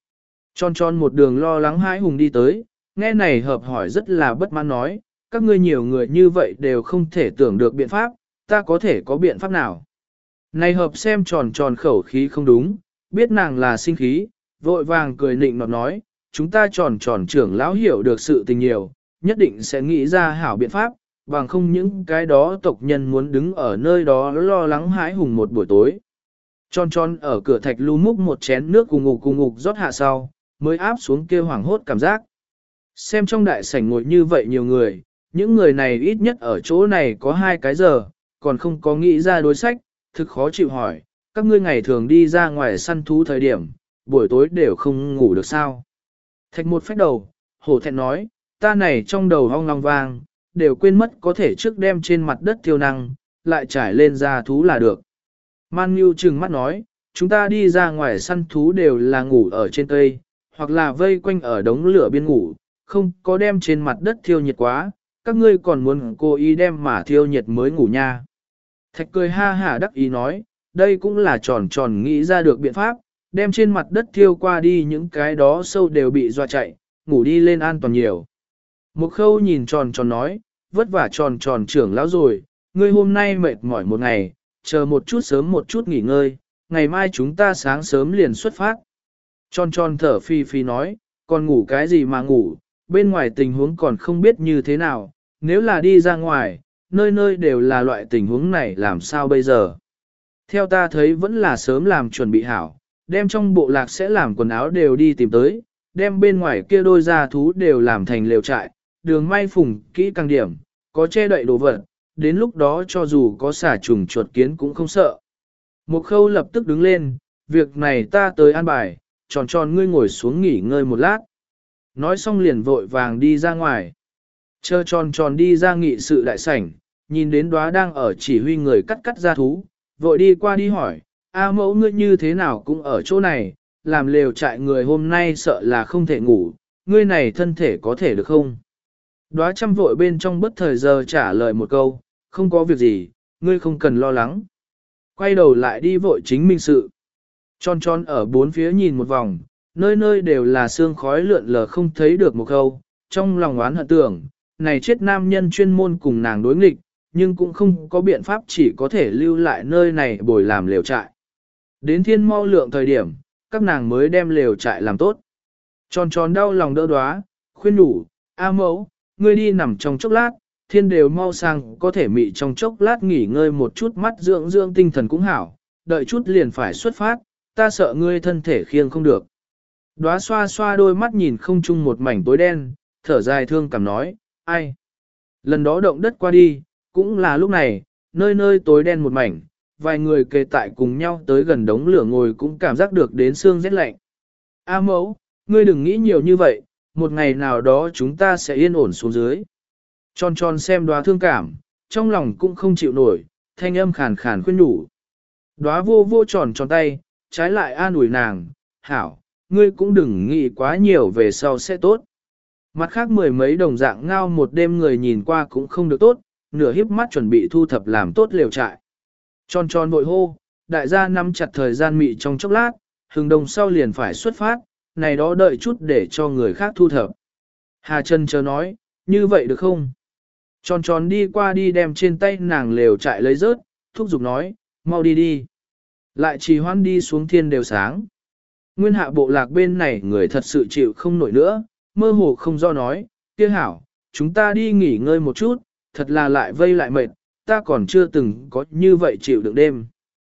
Speaker 1: Tròn tròn một đường lo lắng hãi hùng đi tới, nghe này hợp hỏi rất là bất mãn nói, các ngươi nhiều người như vậy đều không thể tưởng được biện pháp, ta có thể có biện pháp nào. Này hợp xem tròn tròn khẩu khí không đúng, biết nàng là sinh khí, vội vàng cười nịnh nọt nói, chúng ta tròn tròn trưởng lão hiểu được sự tình nhiều, nhất định sẽ nghĩ ra hảo biện pháp, bằng không những cái đó tộc nhân muốn đứng ở nơi đó lo lắng hãi hùng một buổi tối. Tròn tròn ở cửa thạch lưu múc một chén nước cùng ngục cùng ngục rót hạ sau, mới áp xuống kia hoảng hốt cảm giác. Xem trong đại sảnh ngồi như vậy nhiều người, những người này ít nhất ở chỗ này có hai cái giờ, còn không có nghĩ ra đối sách, thực khó chịu hỏi, các ngươi ngày thường đi ra ngoài săn thú thời điểm, buổi tối đều không ngủ được sao. Thạch một phách đầu, hổ thẹn nói, ta này trong đầu hong long vang, đều quên mất có thể trước đem trên mặt đất tiêu năng, lại trải lên ra thú là được. Man Nhu trừng mắt nói, chúng ta đi ra ngoài săn thú đều là ngủ ở trên cây, hoặc là vây quanh ở đống lửa biên ngủ, không có đem trên mặt đất thiêu nhiệt quá, các ngươi còn muốn cố ý đem mà thiêu nhiệt mới ngủ nha. Thạch cười ha hả đắc ý nói, đây cũng là tròn tròn nghĩ ra được biện pháp, đem trên mặt đất thiêu qua đi những cái đó sâu đều bị dọa chạy, ngủ đi lên an toàn nhiều. Một khâu nhìn tròn tròn nói, vất vả tròn tròn trưởng lão rồi, ngươi hôm nay mệt mỏi một ngày, chờ một chút sớm một chút nghỉ ngơi, ngày mai chúng ta sáng sớm liền xuất phát. Tròn tròn thở phi phi nói, còn ngủ cái gì mà ngủ, bên ngoài tình huống còn không biết như thế nào, nếu là đi ra ngoài, nơi nơi đều là loại tình huống này làm sao bây giờ. Theo ta thấy vẫn là sớm làm chuẩn bị hảo, đem trong bộ lạc sẽ làm quần áo đều đi tìm tới, đem bên ngoài kia đôi gia thú đều làm thành lều trại, đường may phùng kỹ càng điểm, có che đậy đồ vật, đến lúc đó cho dù có xả trùng chuột kiến cũng không sợ. Một khâu lập tức đứng lên, việc này ta tới an bài, tròn tròn ngươi ngồi xuống nghỉ ngơi một lát. Nói xong liền vội vàng đi ra ngoài. Chờ tròn tròn đi ra nghị sự đại sảnh, nhìn đến đóa đang ở chỉ huy người cắt cắt gia thú, vội đi qua đi hỏi, A mẫu ngươi như thế nào cũng ở chỗ này, làm lều trại người hôm nay sợ là không thể ngủ, ngươi này thân thể có thể được không? Đóa chăm vội bên trong bất thời giờ trả lời một câu, không có việc gì, ngươi không cần lo lắng. Quay đầu lại đi vội chính minh sự. Tròn tròn ở bốn phía nhìn một vòng, nơi nơi đều là sương khói lượn lờ không thấy được một câu, trong lòng oán hận tưởng, này chết nam nhân chuyên môn cùng nàng đối nghịch, nhưng cũng không có biện pháp chỉ có thể lưu lại nơi này bồi làm lều trại. Đến thiên mau lượng thời điểm, các nàng mới đem lều trại làm tốt. Tròn tròn đau lòng đỡ đoá, khuyên đủ, A mẫu, ngươi đi nằm trong chốc lát, thiên đều mau sang có thể mị trong chốc lát nghỉ ngơi một chút mắt dưỡng dưỡng tinh thần cũng hảo, đợi chút liền phải xuất phát, ta sợ ngươi thân thể khiêng không được. Đóa xoa xoa đôi mắt nhìn không chung một mảnh tối đen, thở dài thương cảm nói, ai? Lần đó động đất qua đi, cũng là lúc này, nơi nơi tối đen một mảnh, vài người kề tại cùng nhau tới gần đống lửa ngồi cũng cảm giác được đến xương rét lạnh. A mẫu, ngươi đừng nghĩ nhiều như vậy, một ngày nào đó chúng ta sẽ yên ổn xuống dưới. Tròn tròn xem đóa thương cảm, trong lòng cũng không chịu nổi, thanh âm khàn khàn khuyên nhủ. Đóa vô vô tròn tròn tay, trái lại an ủi nàng, hảo, ngươi cũng đừng nghĩ quá nhiều về sau sẽ tốt. Mặt khác mười mấy đồng dạng ngao một đêm người nhìn qua cũng không được tốt, nửa híp mắt chuẩn bị thu thập làm tốt lều trại. Tròn tròn vội hô, đại gia nắm chặt thời gian mị trong chốc lát, hừng đồng sau liền phải xuất phát, này đó đợi chút để cho người khác thu thập. Hà Trần chờ nói, như vậy được không? Tròn tròn đi qua đi đem trên tay nàng lều trại lấy rớt, thúc giục nói, mau đi đi. Lại trì hoãn đi xuống thiên đều sáng. Nguyên hạ bộ lạc bên này người thật sự chịu không nổi nữa, mơ hồ không do nói, kia hảo, chúng ta đi nghỉ ngơi một chút, thật là lại vây lại mệt, ta còn chưa từng có như vậy chịu được đêm.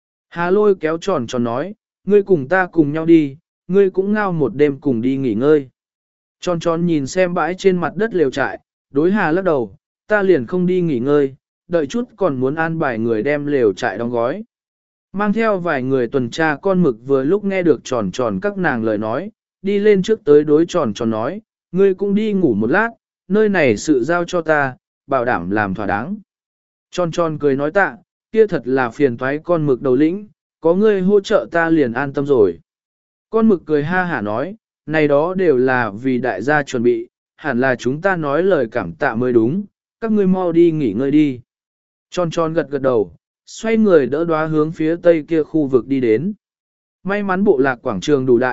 Speaker 1: Hà lôi kéo tròn tròn nói, ngươi cùng ta cùng nhau đi, ngươi cũng ngao một đêm cùng đi nghỉ ngơi. Tròn tròn nhìn xem bãi trên mặt đất lều trại, đối Hà lắc đầu, ta liền không đi nghỉ ngơi, đợi chút còn muốn an bài người đem lều trại đóng gói. Mang theo vài người tuần tra con mực vừa lúc nghe được tròn tròn các nàng lời nói, đi lên trước tới đối tròn tròn nói, ngươi cũng đi ngủ một lát, nơi này sự giao cho ta, bảo đảm làm thỏa đáng. Tròn tròn cười nói tạ, kia thật là phiền toái con mực đầu lĩnh, có ngươi hỗ trợ ta liền an tâm rồi. Con mực cười ha hả nói, này đó đều là vì đại gia chuẩn bị, hẳn là chúng ta nói lời cảm tạ mới đúng, các ngươi mau đi nghỉ ngơi đi. Tròn tròn gật gật đầu, xoay người đỡ đoá hướng phía tây kia khu vực đi đến. May mắn bộ lạc quảng trường đủ đại,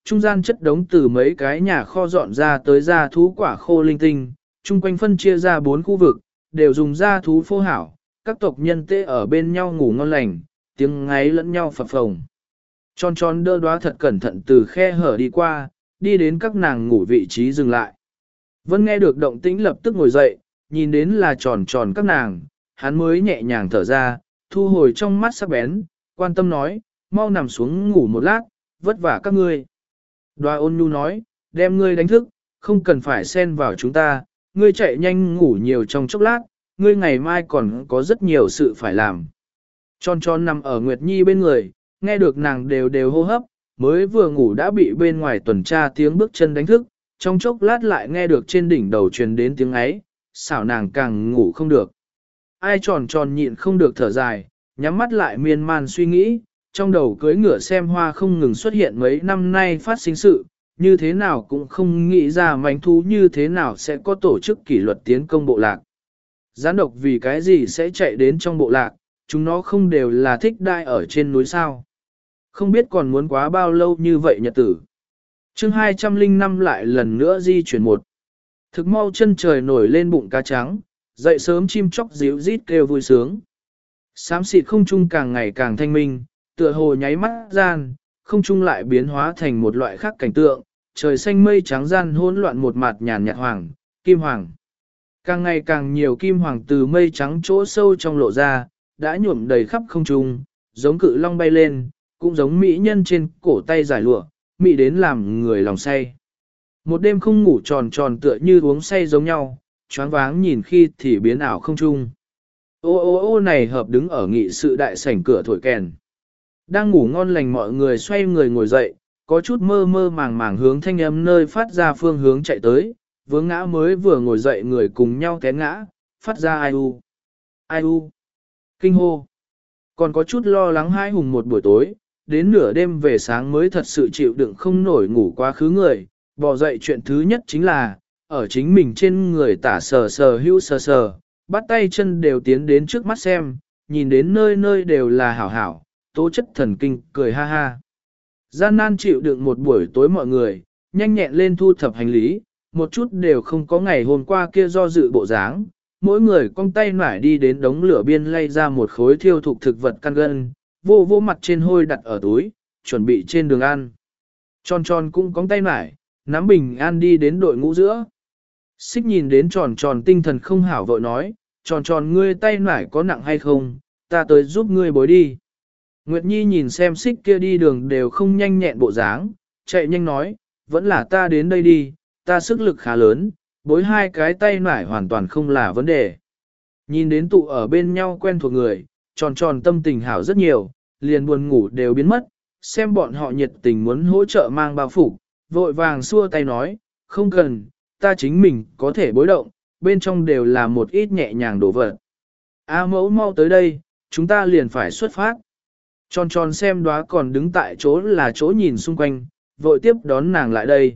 Speaker 1: Trung gian chất đống từ mấy cái nhà kho dọn ra tới gia thú quả khô linh tinh, chung quanh phân chia ra bốn khu vực, đều dùng gia thú phô hảo, các tộc nhân tê ở bên nhau ngủ ngon lành, tiếng ngáy lẫn nhau phập phồng. Tròn tròn đơ đoá thật cẩn thận từ khe hở đi qua, đi đến các nàng ngủ vị trí dừng lại. Vân nghe được động tĩnh lập tức ngồi dậy, nhìn đến là tròn tròn các nàng, hắn mới nhẹ nhàng thở ra, thu hồi trong mắt sắc bén, quan tâm nói, mau nằm xuống ngủ một lát, vất vả các ngươi. Đoá ôn nhu nói, đem ngươi đánh thức, không cần phải xen vào chúng ta, ngươi chạy nhanh ngủ nhiều trong chốc lát, ngươi ngày mai còn có rất nhiều sự phải làm. Tròn tròn nằm ở Nguyệt Nhi bên người, nghe được nàng đều đều hô hấp, mới vừa ngủ đã bị bên ngoài tuần tra tiếng bước chân đánh thức, trong chốc lát lại nghe được trên đỉnh đầu truyền đến tiếng ấy, xảo nàng càng ngủ không được. Ai tròn tròn nhịn không được thở dài, nhắm mắt lại miên man suy nghĩ, trong đầu cưới ngựa xem hoa không ngừng xuất hiện mấy năm nay phát sinh sự, như thế nào cũng không nghĩ ra mánh thú như thế nào sẽ có tổ chức kỷ luật tiến công bộ lạc. Gián độc vì cái gì sẽ chạy đến trong bộ lạc, chúng nó không đều là thích đai ở trên núi sao. Không biết còn muốn quá bao lâu như vậy nhật tử. chương hai trăm linh năm lại lần nữa di chuyển một. Thực mau chân trời nổi lên bụng cá trắng, dậy sớm chim chóc díu rít kêu vui sướng. Xám xịt không trung càng ngày càng thanh minh, tựa hồ nháy mắt gian, không trung lại biến hóa thành một loại khác cảnh tượng, trời xanh mây trắng gian hỗn loạn một mặt nhàn nhạt hoàng, kim hoàng. Càng ngày càng nhiều kim hoàng từ mây trắng chỗ sâu trong lộ ra, đã nhuộm đầy khắp không trung, giống cự long bay lên, cũng giống mỹ nhân trên cổ tay giải lụa, mỹ đến làm người lòng say. Một đêm không ngủ tròn tròn tựa như uống say giống nhau, choáng váng nhìn khi thì biến ảo không trung. Ô ô ô này hợp đứng ở nghị sự đại sảnh cửa thổi kèn. Đang ngủ ngon lành mọi người xoay người ngồi dậy, có chút mơ mơ màng màng hướng thanh âm nơi phát ra phương hướng chạy tới, vướng ngã mới vừa ngồi dậy người cùng nhau té ngã, phát ra ai u. Ai u. Kinh hô. Còn có chút lo lắng hai hùng một buổi tối, đến nửa đêm về sáng mới thật sự chịu đựng không nổi ngủ quá khứ người, bò dậy chuyện thứ nhất chính là, ở chính mình trên người tả sờ sờ hữu sờ sờ, bắt tay chân đều tiến đến trước mắt xem, nhìn đến nơi nơi đều là hảo hảo, tố chất thần kinh, cười ha ha. Gian nan chịu đựng một buổi tối mọi người, nhanh nhẹn lên thu thập hành lý, một chút đều không có ngày hôm qua kia do dự bộ dáng, mỗi người cong tay nải đi đến đống lửa biên lay ra một khối thiêu thục thực vật căn gân, vô vô mặt trên hôi đặt ở túi, chuẩn bị trên đường ăn. Tròn tròn cũng cong tay nải, nắm bình an đi đến đội ngũ giữa. Xích nhìn đến tròn tròn tinh thần không hảo vội nói, tròn tròn ngươi tay nải có nặng hay không, ta tới giúp ngươi bối đi. Nguyệt Nhi nhìn xem xích kia đi đường đều không nhanh nhẹn bộ dáng, chạy nhanh nói, vẫn là ta đến đây đi, ta sức lực khá lớn, bối hai cái tay nải hoàn toàn không là vấn đề. Nhìn đến tụ ở bên nhau quen thuộc người, tròn tròn tâm tình hảo rất nhiều, liền buồn ngủ đều biến mất, xem bọn họ nhiệt tình muốn hỗ trợ mang bao phủ, vội vàng xua tay nói, không cần, ta chính mình có thể bối động, bên trong đều là một ít nhẹ nhàng đổ vật. A mẫu mau tới đây, chúng ta liền phải xuất phát. Tròn tròn xem đóa còn đứng tại chỗ là chỗ nhìn xung quanh, vội tiếp đón nàng lại đây.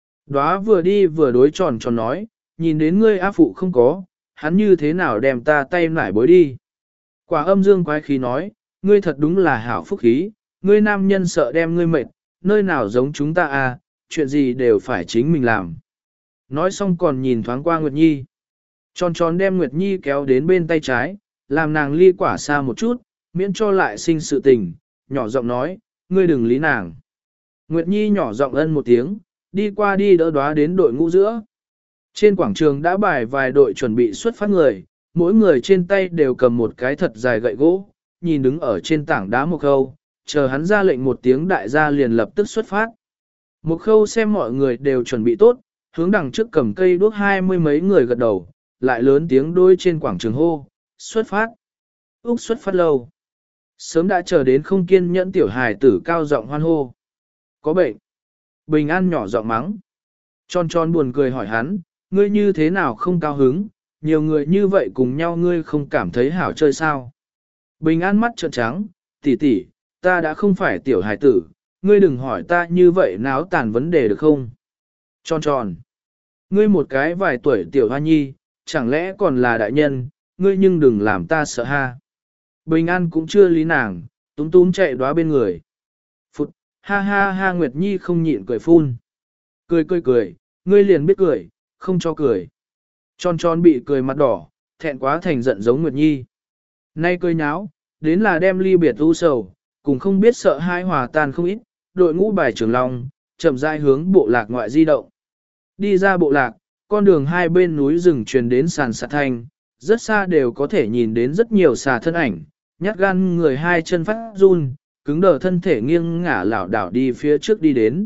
Speaker 1: Đóa vừa đi vừa đối tròn tròn nói, nhìn đến ngươi A phụ không có, hắn như thế nào đem ta tay nải bối đi. Quả âm dương quái khí nói, ngươi thật đúng là hảo phúc khí, ngươi nam nhân sợ đem ngươi mệt, nơi nào giống chúng ta à, chuyện gì đều phải chính mình làm. Nói xong còn nhìn thoáng qua Nguyệt Nhi. Tròn tròn đem Nguyệt Nhi kéo đến bên tay trái, làm nàng ly quả xa một chút, miễn cho lại sinh sự tình, nhỏ giọng nói, ngươi đừng lý nàng. Nguyệt Nhi nhỏ giọng ân một tiếng, đi qua đi đỡ đóa đến đội ngũ giữa. Trên quảng trường đã bài vài đội chuẩn bị xuất phát người, mỗi người trên tay đều cầm một cái thật dài gậy gỗ, nhìn đứng ở trên tảng đá một khâu, chờ hắn ra lệnh một tiếng đại gia liền lập tức xuất phát. Một khâu xem mọi người đều chuẩn bị tốt, hướng đằng trước cầm cây đuốc hai mươi mấy người gật đầu, lại lớn tiếng đôi trên quảng trường hô, xuất phát. Úc xuất phát lâu. Sớm đã chờ đến không kiên nhẫn tiểu hài tử cao giọng hoan hô. Có bệnh. Bình An nhỏ giọng mắng. Tròn tròn buồn cười hỏi hắn, ngươi như thế nào không cao hứng, nhiều người như vậy cùng nhau ngươi không cảm thấy hảo chơi sao. Bình An mắt trợn trắng, tỷ tỷ, ta đã không phải tiểu hài tử, ngươi đừng hỏi ta như vậy náo tàn vấn đề được không. Tròn tròn. Ngươi một cái vài tuổi tiểu hoa nhi, chẳng lẽ còn là đại nhân, ngươi nhưng đừng làm ta sợ ha. Bình An cũng chưa lý nàng, túm túm chạy đóa bên người. Phụt, Ha ha ha Nguyệt Nhi không nhịn cười phun. Cười cười cười, ngươi liền biết cười, không cho cười. Tròn tròn bị cười mặt đỏ, thẹn quá thành giận giống Nguyệt Nhi. Nay cười nháo, đến là đem ly biệt u sầu, cùng không biết sợ hai hòa tan không ít, đội ngũ bài trường long, chậm rãi hướng bộ lạc ngoại di động. Đi ra bộ lạc, con đường hai bên núi rừng truyền đến sàn sạt thanh, rất xa đều có thể nhìn đến rất nhiều xà thân ảnh, nhát gan người hai chân phát run, cứng đờ thân thể nghiêng ngả lảo đảo đi phía trước đi đến.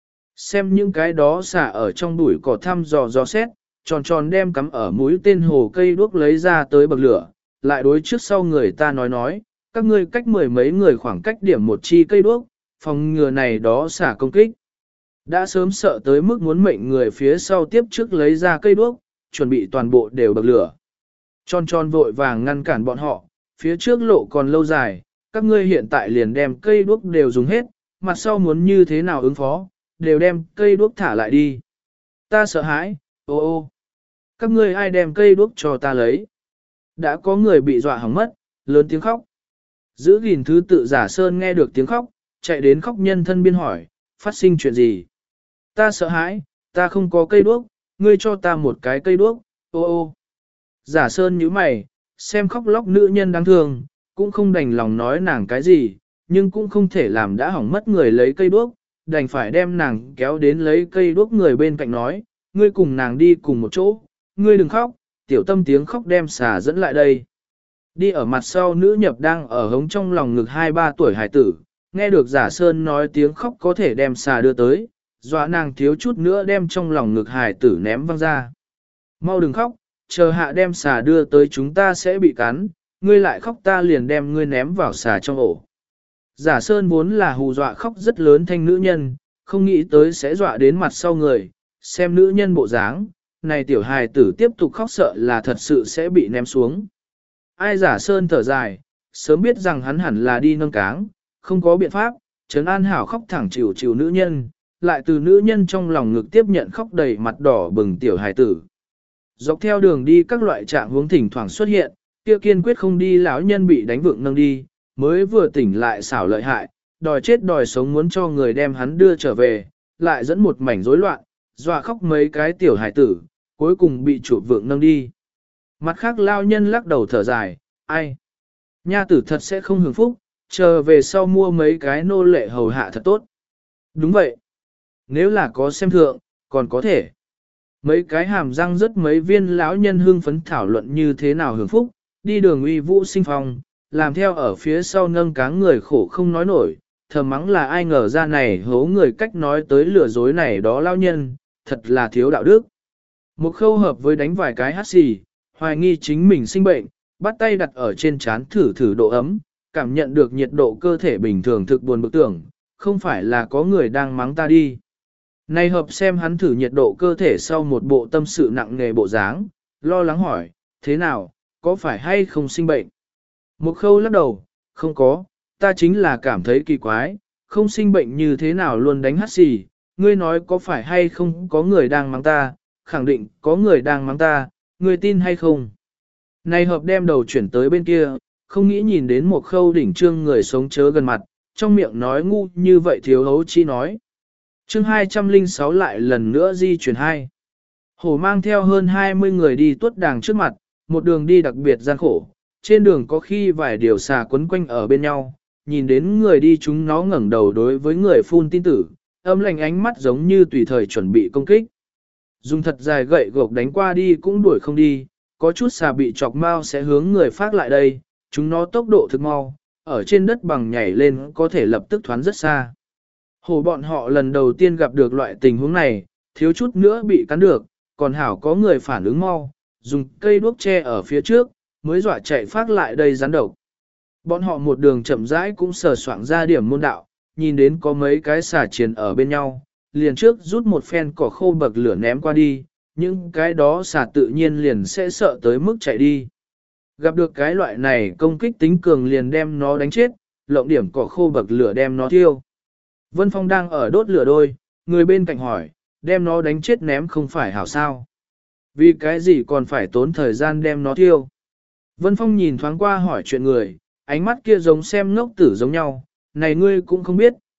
Speaker 1: Xem những cái đó xà ở trong bụi cỏ thăm dò dò xét, tròn tròn đem cắm ở mũi tên hồ cây đuốc lấy ra tới bậc lửa, lại đối trước sau người ta nói nói, các ngươi cách mười mấy người khoảng cách điểm một chi cây đuốc, phòng ngừa này đó xả công kích. Đã sớm sợ tới mức muốn mệnh người phía sau tiếp trước lấy ra cây đuốc, chuẩn bị toàn bộ đều bậc lửa. Tròn tròn vội vàng ngăn cản bọn họ, phía trước lộ còn lâu dài, các ngươi hiện tại liền đem cây đuốc đều dùng hết, mặt sau muốn như thế nào ứng phó, đều đem cây đuốc thả lại đi. Ta sợ hãi, ô ô. Các ngươi ai đem cây đuốc cho ta lấy? Đã có người bị dọa hỏng mất, lớn tiếng khóc. Giữ gìn thứ tự giả sơn nghe được tiếng khóc, chạy đến khóc nhân thân biên hỏi, phát sinh chuyện gì? Ta sợ hãi, ta không có cây đuốc, ngươi cho ta một cái cây đuốc, ô ô. Giả sơn nhíu mày, xem khóc lóc nữ nhân đáng thương, cũng không đành lòng nói nàng cái gì, nhưng cũng không thể làm đã hỏng mất người lấy cây đuốc, đành phải đem nàng kéo đến lấy cây đuốc người bên cạnh nói, ngươi cùng nàng đi cùng một chỗ, ngươi đừng khóc, tiểu tâm tiếng khóc đem xà dẫn lại đây. Đi ở mặt sau nữ nhập đang ở hống trong lòng ngực hai ba tuổi hải tử, nghe được giả sơn nói tiếng khóc có thể đem xà đưa tới, dọa nàng thiếu chút nữa đem trong lòng ngực hải tử ném văng ra. Mau đừng khóc, chờ hạ đem xà đưa tới chúng ta sẽ bị cắn, ngươi lại khóc ta liền đem ngươi ném vào xà trong ổ. Giả sơn vốn là hù dọa khóc rất lớn thanh nữ nhân, không nghĩ tới sẽ dọa đến mặt sau người, xem nữ nhân bộ dáng, này tiểu hài tử tiếp tục khóc sợ là thật sự sẽ bị ném xuống. Ai giả sơn thở dài, sớm biết rằng hắn hẳn là đi nâng cáng, không có biện pháp, trấn an hảo khóc thẳng chịu chịu nữ nhân, lại từ nữ nhân trong lòng ngực tiếp nhận khóc đầy mặt đỏ bừng tiểu hài tử. Dọc theo đường đi các loại trạng huống thỉnh thoảng xuất hiện, kia kiên quyết không đi lão nhân bị đánh vượng nâng đi, mới vừa tỉnh lại xảo lợi hại, đòi chết đòi sống muốn cho người đem hắn đưa trở về, lại dẫn một mảnh rối loạn, dọa khóc mấy cái tiểu hài tử, cuối cùng bị chụp vượng nâng đi. Mặt khác lao nhân lắc đầu thở dài, ai? Nha tử thật sẽ không hưởng phúc, chờ về sau mua mấy cái nô lệ hầu hạ thật tốt. Đúng vậy. Nếu là có xem thượng, còn có thể. Mấy cái hàm răng rất mấy viên lão nhân hương phấn thảo luận như thế nào hưởng phúc, đi đường uy vũ sinh phong, làm theo ở phía sau nâng cáng người khổ không nói nổi, thầm mắng là ai ngờ ra này hố người cách nói tới lừa dối này đó lao nhân, thật là thiếu đạo đức. Một khâu hợp với đánh vài cái hát xì, hoài nghi chính mình sinh bệnh, bắt tay đặt ở trên trán thử thử độ ấm, cảm nhận được nhiệt độ cơ thể bình thường thực buồn bực tưởng, không phải là có người đang mắng ta đi. Này hợp xem hắn thử nhiệt độ cơ thể sau một bộ tâm sự nặng nề bộ dáng, lo lắng hỏi, thế nào, có phải hay không sinh bệnh? Một khâu lắc đầu, không có, ta chính là cảm thấy kỳ quái, không sinh bệnh như thế nào luôn đánh hát xì, ngươi nói có phải hay không có người đang mắng ta, khẳng định có người đang mắng ta, ngươi tin hay không? Này hợp đem đầu chuyển tới bên kia, không nghĩ nhìn đến một khâu đỉnh trương người sống chớ gần mặt, trong miệng nói ngu như vậy thiếu hấu chi nói. Chương hai trăm lẻ sáu lại lần nữa di chuyển hai. Hổ mang theo hơn hai mươi người đi tuốt đàng trước mặt, một đường đi đặc biệt gian khổ, trên đường có khi vài điều xà quấn quanh ở bên nhau, nhìn đến người đi chúng nó ngẩng đầu đối với người phun tin tử, âm lạnh ánh mắt giống như tùy thời chuẩn bị công kích. Dùng thật dài gậy gộc đánh qua đi cũng đuổi không đi, có chút xà bị chọc mau sẽ hướng người phát lại đây, chúng nó tốc độ thực mau, ở trên đất bằng nhảy lên có thể lập tức thoán rất xa. Hổ bọn họ lần đầu tiên gặp được loại tình huống này, thiếu chút nữa bị cắn được, còn hảo có người phản ứng mau, dùng cây đuốc che ở phía trước, mới dọa chạy phát lại đây rắn độc. Bọn họ một đường chậm rãi cũng sờ soạng ra điểm môn đạo, nhìn đến có mấy cái xà chiến ở bên nhau, liền trước rút một phen cỏ khô bậc lửa ném qua đi, những cái đó xà tự nhiên liền sẽ sợ tới mức chạy đi. Gặp được cái loại này công kích tính cường liền đem nó đánh chết, lộng điểm cỏ khô bậc lửa đem nó thiêu. Vân Phong đang ở đốt lửa đôi, người bên cạnh hỏi, đem nó đánh chết ném không phải hảo sao? Vì cái gì còn phải tốn thời gian đem nó thiêu? Vân Phong nhìn thoáng qua hỏi chuyện người, ánh mắt kia giống xem ngốc tử giống nhau, này ngươi cũng không biết,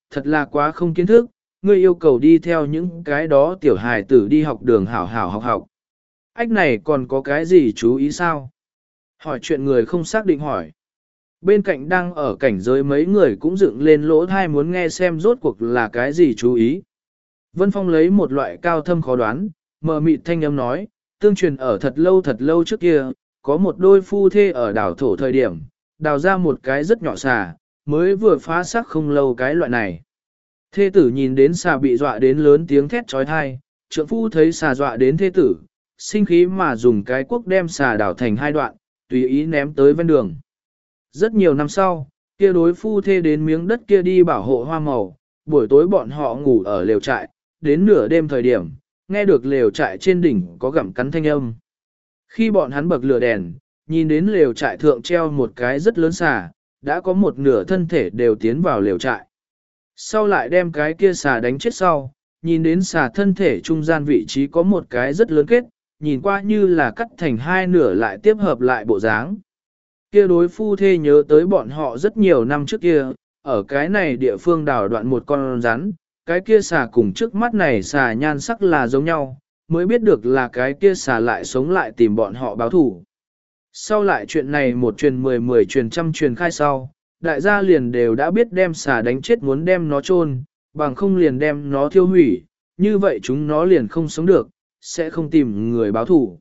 Speaker 1: thật là quá không kiến thức, ngươi yêu cầu đi theo những cái đó tiểu hài tử đi học đường hảo hảo học học. Ách này còn có cái gì chú ý sao? Hỏi chuyện người không xác định hỏi. Bên cạnh đang ở cảnh giới mấy người cũng dựng lên lỗ thai muốn nghe xem rốt cuộc là cái gì chú ý. Vân Phong lấy một loại cao thâm khó đoán, mờ mịt thanh âm nói, tương truyền ở thật lâu thật lâu trước kia, có một đôi phu thê ở đảo thổ thời điểm, đào ra một cái rất nhỏ xà, mới vừa phá xác không lâu cái loại này. Thê tử nhìn đến xà bị dọa đến lớn tiếng thét trói thai, trượng phu thấy xà dọa đến thê tử, sinh khí mà dùng cái cuốc đem xà đảo thành hai đoạn, tùy ý ném tới ven đường. Rất nhiều năm sau, kia đối phu thê đến miếng đất kia đi bảo hộ hoa màu, buổi tối bọn họ ngủ ở lều trại, đến nửa đêm thời điểm, nghe được lều trại trên đỉnh có gặm cắn thanh âm. Khi bọn hắn bậc lửa đèn, nhìn đến lều trại thượng treo một cái rất lớn xà, đã có một nửa thân thể đều tiến vào lều trại. Sau lại đem cái kia xà đánh chết sau, nhìn đến xà thân thể trung gian vị trí có một cái rất lớn kết, nhìn qua như là cắt thành hai nửa lại tiếp hợp lại bộ dáng. Kia đối phu thê nhớ tới bọn họ rất nhiều năm trước kia, ở cái này địa phương đào đoạn một con rắn, cái kia xà cùng trước mắt này xà nhan sắc là giống nhau, mới biết được là cái kia xà lại sống lại tìm bọn họ báo thủ. Sau lại chuyện này một truyền mười mười truyền trăm truyền khai sau, đại gia liền đều đã biết đem xà đánh chết muốn đem nó chôn, bằng không liền đem nó thiêu hủy, như vậy chúng nó liền không sống được, sẽ không tìm người báo thủ.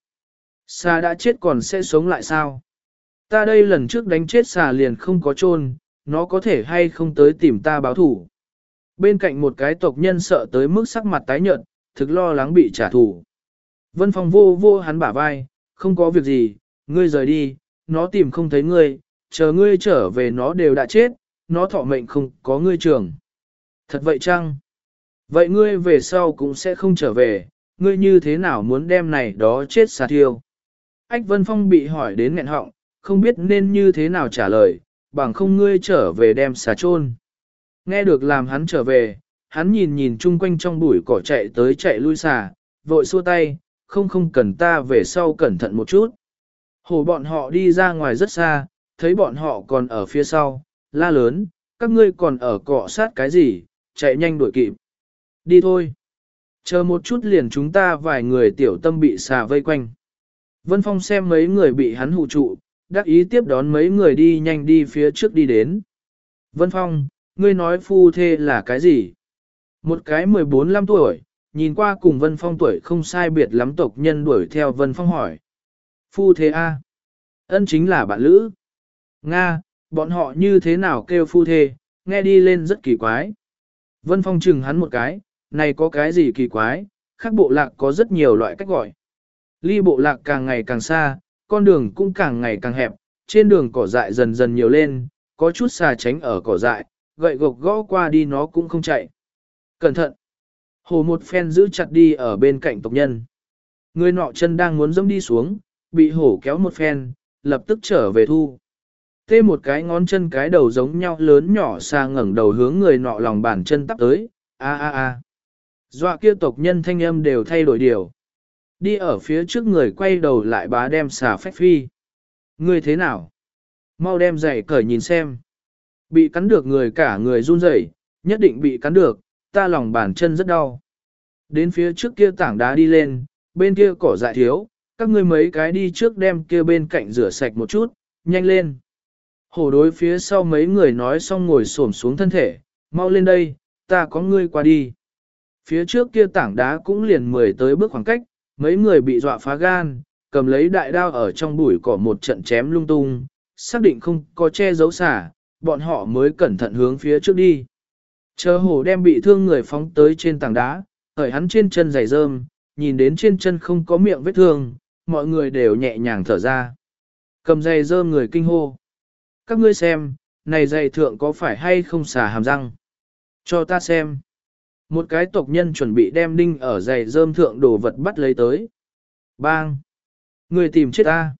Speaker 1: Xà đã chết còn sẽ sống lại sao? Ta đây lần trước đánh chết xà liền không có chôn, nó có thể hay không tới tìm ta báo thủ. Bên cạnh một cái tộc nhân sợ tới mức sắc mặt tái nhợt, thực lo lắng bị trả thù. Vân Phong vô vô hắn bả vai, không có việc gì, ngươi rời đi, nó tìm không thấy ngươi, chờ ngươi trở về nó đều đã chết, nó thọ mệnh không có ngươi trường. Thật vậy chăng? Vậy ngươi về sau cũng sẽ không trở về, ngươi như thế nào muốn đem này đó chết xà thiêu? Ách Vân Phong bị hỏi đến nghẹn họng, không biết nên như thế nào trả lời, bằng không ngươi trở về đem xà chôn. Nghe được làm hắn trở về, hắn nhìn nhìn chung quanh trong bụi cỏ chạy tới chạy lui xà, vội xua tay, không không cần ta về sau cẩn thận một chút. Hổ bọn họ đi ra ngoài rất xa, thấy bọn họ còn ở phía sau, la lớn, các ngươi còn ở cọ sát cái gì, chạy nhanh đuổi kịp. Đi thôi. Chờ một chút liền chúng ta vài người tiểu tâm bị xà vây quanh. Vân Phong xem mấy người bị hắn hù trụ, đắc ý tiếp đón mấy người đi nhanh đi phía trước đi đến. Vân Phong, ngươi nói phu thê là cái gì? Một cái mười bốn lăm tuổi, nhìn qua cùng Vân Phong tuổi không sai biệt lắm tộc nhân đuổi theo Vân Phong hỏi. Phu thê A. Ân chính là bạn lữ. Nga, bọn họ như thế nào kêu phu thê, nghe đi lên rất kỳ quái. Vân Phong chừng hắn một cái, này có cái gì kỳ quái, khác bộ lạc có rất nhiều loại cách gọi. Ly bộ lạc càng ngày càng xa, con đường cũng càng ngày càng hẹp, trên đường cỏ dại dần dần nhiều lên, có chút xà tránh ở cỏ dại, gậy gộc gõ qua đi nó cũng không chạy. Cẩn thận! Hồ một phen giữ chặt đi ở bên cạnh tộc nhân. Người nọ chân đang muốn dẫm đi xuống, bị hổ kéo một phen, lập tức trở về thu. Tê một cái ngón chân cái đầu giống nhau lớn nhỏ xa ngẩng đầu hướng người nọ lòng bàn chân tắp tới, a a a. Dọa kia tộc nhân thanh âm đều thay đổi điều. Đi ở phía trước người quay đầu lại bá đem xà phách phi. Người thế nào? Mau đem giày cởi nhìn xem. Bị cắn được người cả người run rẩy, nhất định bị cắn được, ta lòng bàn chân rất đau. Đến phía trước kia tảng đá đi lên, bên kia cỏ dại thiếu, các ngươi mấy cái đi trước đem kia bên cạnh rửa sạch một chút, nhanh lên. Hổ đối phía sau mấy người nói xong ngồi xổm xuống thân thể, mau lên đây, ta có ngươi qua đi. Phía trước kia tảng đá cũng liền mười tới bước khoảng cách, mấy người bị dọa phá gan, cầm lấy đại đao ở trong bụi cỏ một trận chém lung tung, xác định không có che giấu xả, bọn họ mới cẩn thận hướng phía trước đi. Chờ hổ đem bị thương người phóng tới trên tảng đá, hởi hắn trên chân giày rơm, nhìn đến trên chân không có miệng vết thương, mọi người đều nhẹ nhàng thở ra. Cầm giày rơm người kinh hô. Các ngươi xem, này giày thượng có phải hay không xả hàm răng? Cho ta xem. Một cái tộc nhân chuẩn bị đem đinh ở giày rơm thượng đồ vật bắt lấy tới. Bang! Người tìm chết ta.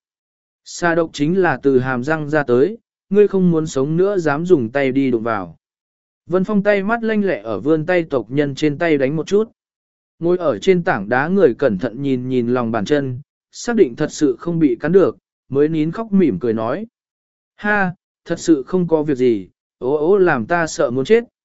Speaker 1: Xà độc chính là từ hàm răng ra tới, ngươi không muốn sống nữa dám dùng tay đi đụng vào. Vân Phong tay mắt lanh lẹ ở vươn tay tộc nhân trên tay đánh một chút. Ngồi ở trên tảng đá người cẩn thận nhìn nhìn lòng bàn chân, xác định thật sự không bị cắn được, mới nín khóc mỉm cười nói. Ha, thật sự không có việc gì, ố ố làm ta sợ muốn chết.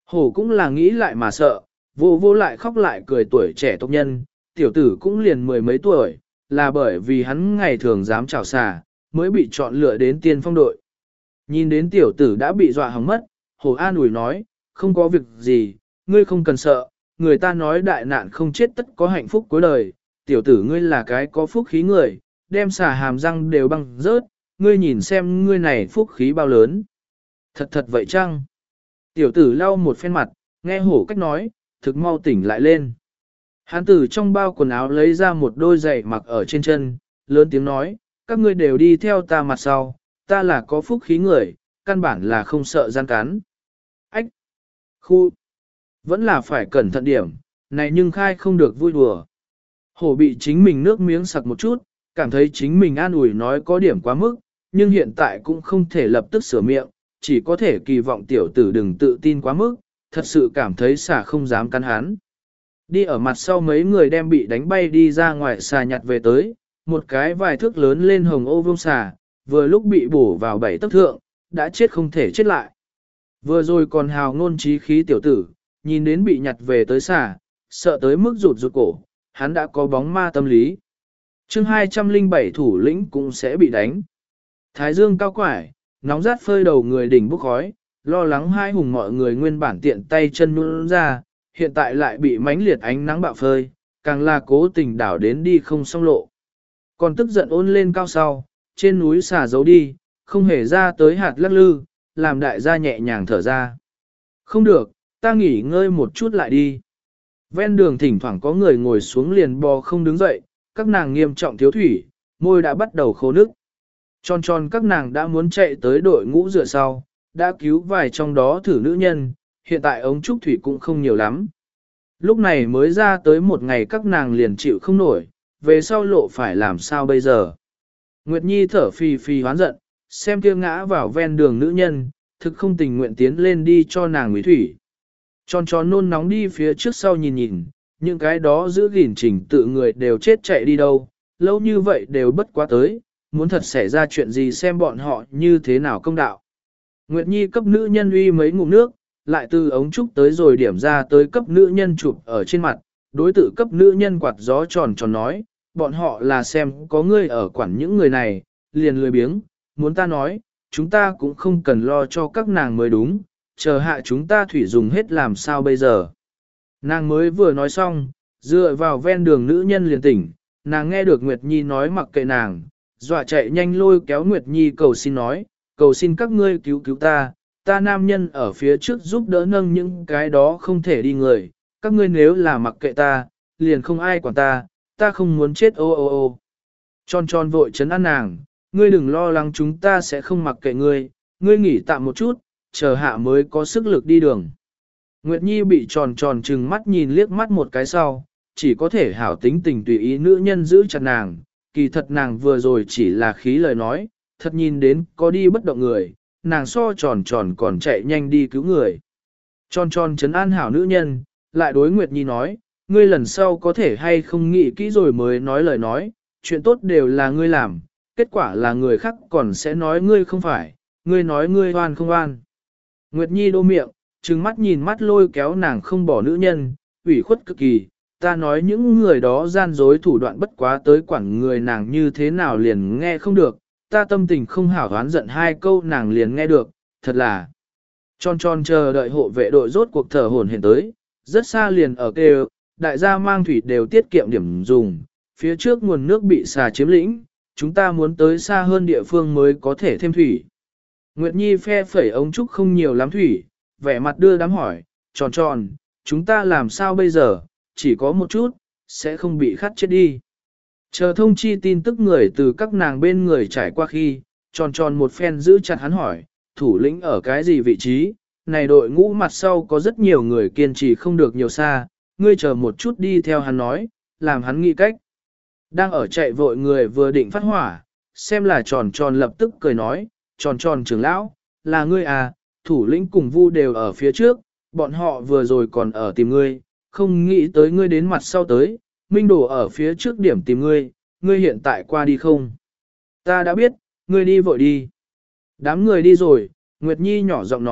Speaker 1: Hổ cũng là nghĩ lại mà sợ, vô vô lại khóc lại cười tuổi trẻ tộc nhân, tiểu tử cũng liền mười mấy tuổi, là bởi vì hắn ngày thường dám chào xà, mới bị chọn lựa đến tiên phong đội. Nhìn đến tiểu tử đã bị dọa hỏng mất, hổ an ủi nói, không có việc gì, ngươi không cần sợ, người ta nói đại nạn không chết tất có hạnh phúc cuối đời, tiểu tử ngươi là cái có phúc khí người, đem xà hàm răng đều băng rớt, ngươi nhìn xem ngươi này phúc khí bao lớn. Thật thật vậy chăng? Tiểu tử lau một phen mặt, nghe hổ cách nói, thực mau tỉnh lại lên. Hán tử trong bao quần áo lấy ra một đôi giày mặc ở trên chân, lớn tiếng nói, các ngươi đều đi theo ta mặt sau, ta là có phúc khí người, căn bản là không sợ gian cắn. Ách! Khu! Vẫn là phải cẩn thận điểm, này nhưng khai không được vui đùa. Hổ bị chính mình nước miếng sặc một chút, cảm thấy chính mình an ủi nói có điểm quá mức, nhưng hiện tại cũng không thể lập tức sửa miệng, chỉ có thể kỳ vọng tiểu tử đừng tự tin quá mức, thật sự cảm thấy xà không dám cắn hắn. Đi ở mặt sau mấy người đem bị đánh bay đi ra ngoài xà nhặt về tới, một cái vài thước lớn lên hồng ô vương xà, vừa lúc bị bổ vào bảy tấc thượng, đã chết không thể chết lại. Vừa rồi còn hào ngôn trí khí tiểu tử, nhìn đến bị nhặt về tới xà, sợ tới mức rụt rụt cổ, hắn đã có bóng ma tâm lý. chương hai trăm lẻ bảy thủ lĩnh cũng sẽ bị đánh. Thái dương cao quải, nóng rát phơi đầu người đỉnh bốc khói, lo lắng hai hùng mọi người nguyên bản tiện tay chân nhún ra, hiện tại lại bị mánh liệt ánh nắng bạo phơi, càng là cố tình đảo đến đi không xong lộ. Còn tức giận ôn lên cao sau, trên núi xả giấu đi, không hề ra tới hạt lắc lư, làm đại gia nhẹ nhàng thở ra. Không được, ta nghỉ ngơi một chút lại đi. Ven đường thỉnh thoảng có người ngồi xuống liền bò không đứng dậy, các nàng nghiêm trọng thiếu thủy, môi đã bắt đầu khô nước. Tròn tròn các nàng đã muốn chạy tới đội ngũ dựa sau, đã cứu vài trong đó thử nữ nhân, hiện tại ống trúc thủy cũng không nhiều lắm. Lúc này mới ra tới một ngày các nàng liền chịu không nổi, về sau lộ phải làm sao bây giờ. Nguyệt Nhi thở phì phì hoán giận, xem kia ngã vào ven đường nữ nhân, thực không tình nguyện tiến lên đi cho nàng nguy thủy. Tròn tròn nôn nóng đi phía trước sau nhìn nhìn, những cái đó giữ gìn trình tự người đều chết chạy đi đâu, lâu như vậy đều bất quá tới, muốn thật xảy ra chuyện gì xem bọn họ như thế nào công đạo. Nguyệt Nhi cấp nữ nhân uy mấy ngụm nước, lại từ ống trúc tới rồi điểm ra tới cấp nữ nhân chụp ở trên mặt, đối tự cấp nữ nhân quạt gió tròn tròn nói, bọn họ là xem có ngươi ở quản những người này, liền lười biếng, muốn ta nói, chúng ta cũng không cần lo cho các nàng mới đúng, chờ hạ chúng ta thủy dùng hết làm sao bây giờ. Nàng mới vừa nói xong, dựa vào ven đường nữ nhân liền tỉnh, nàng nghe được Nguyệt Nhi nói mặc kệ nàng, dọa chạy nhanh lôi kéo Nguyệt Nhi cầu xin nói, cầu xin các ngươi cứu cứu ta, ta nam nhân ở phía trước giúp đỡ nâng những cái đó không thể đi người, các ngươi nếu là mặc kệ ta, liền không ai quản ta, ta không muốn chết ô ô ô. Tròn tròn vội chấn an nàng, ngươi đừng lo lắng chúng ta sẽ không mặc kệ ngươi, ngươi nghỉ tạm một chút, chờ hạ mới có sức lực đi đường. Nguyệt Nhi bị tròn tròn trừng mắt nhìn liếc mắt một cái sau, chỉ có thể hảo tính tình tùy ý nữ nhân giữ chặt nàng, kỳ thật nàng vừa rồi chỉ là khí lời nói, thật nhìn đến có đi bất động người, nàng so tròn tròn còn chạy nhanh đi cứu người. Tròn tròn chấn an hảo nữ nhân, lại đối Nguyệt Nhi nói, ngươi lần sau có thể hay không nghĩ kỹ rồi mới nói lời nói, chuyện tốt đều là ngươi làm, kết quả là người khác còn sẽ nói ngươi không phải, ngươi nói ngươi oan không oan. Nguyệt Nhi đô miệng, trừng mắt nhìn mắt lôi kéo nàng không bỏ nữ nhân, ủy khuất cực kỳ, ta nói những người đó gian dối thủ đoạn bất quá tới quản người nàng như thế nào liền nghe không được, ta tâm tình không hảo đoán giận hai câu nàng liền nghe được, thật là. Tròn tròn chờ đợi hộ vệ đội rốt cuộc thở hổn hển tới, rất xa liền ở kêu, đại gia mang thủy đều tiết kiệm điểm dùng, phía trước nguồn nước bị xà chiếm lĩnh, chúng ta muốn tới xa hơn địa phương mới có thể thêm thủy. Nguyệt Nhi phe phẩy ống trúc không nhiều lắm thủy, vẻ mặt đưa đám hỏi, tròn tròn, chúng ta làm sao bây giờ, chỉ có một chút, sẽ không bị khát chết đi. Chờ thông chi tin tức người từ các nàng bên người trải qua khi, tròn tròn một phen giữ chặt hắn hỏi, thủ lĩnh ở cái gì vị trí, này đội ngũ mặt sau có rất nhiều người kiên trì không được nhiều xa, ngươi chờ một chút đi theo hắn nói, làm hắn nghĩ cách. Đang ở chạy vội người vừa định phát hỏa, xem là tròn tròn lập tức cười nói, tròn tròn trưởng lão, là ngươi à, thủ lĩnh cùng vu đều ở phía trước, bọn họ vừa rồi còn ở tìm ngươi, không nghĩ tới ngươi đến mặt sau tới, minh đồ ở phía trước điểm tìm ngươi, ngươi hiện tại qua đi không? Ta đã biết, ngươi đi vội đi. Đám người đi rồi, Nguyệt Nhi nhỏ giọng nói,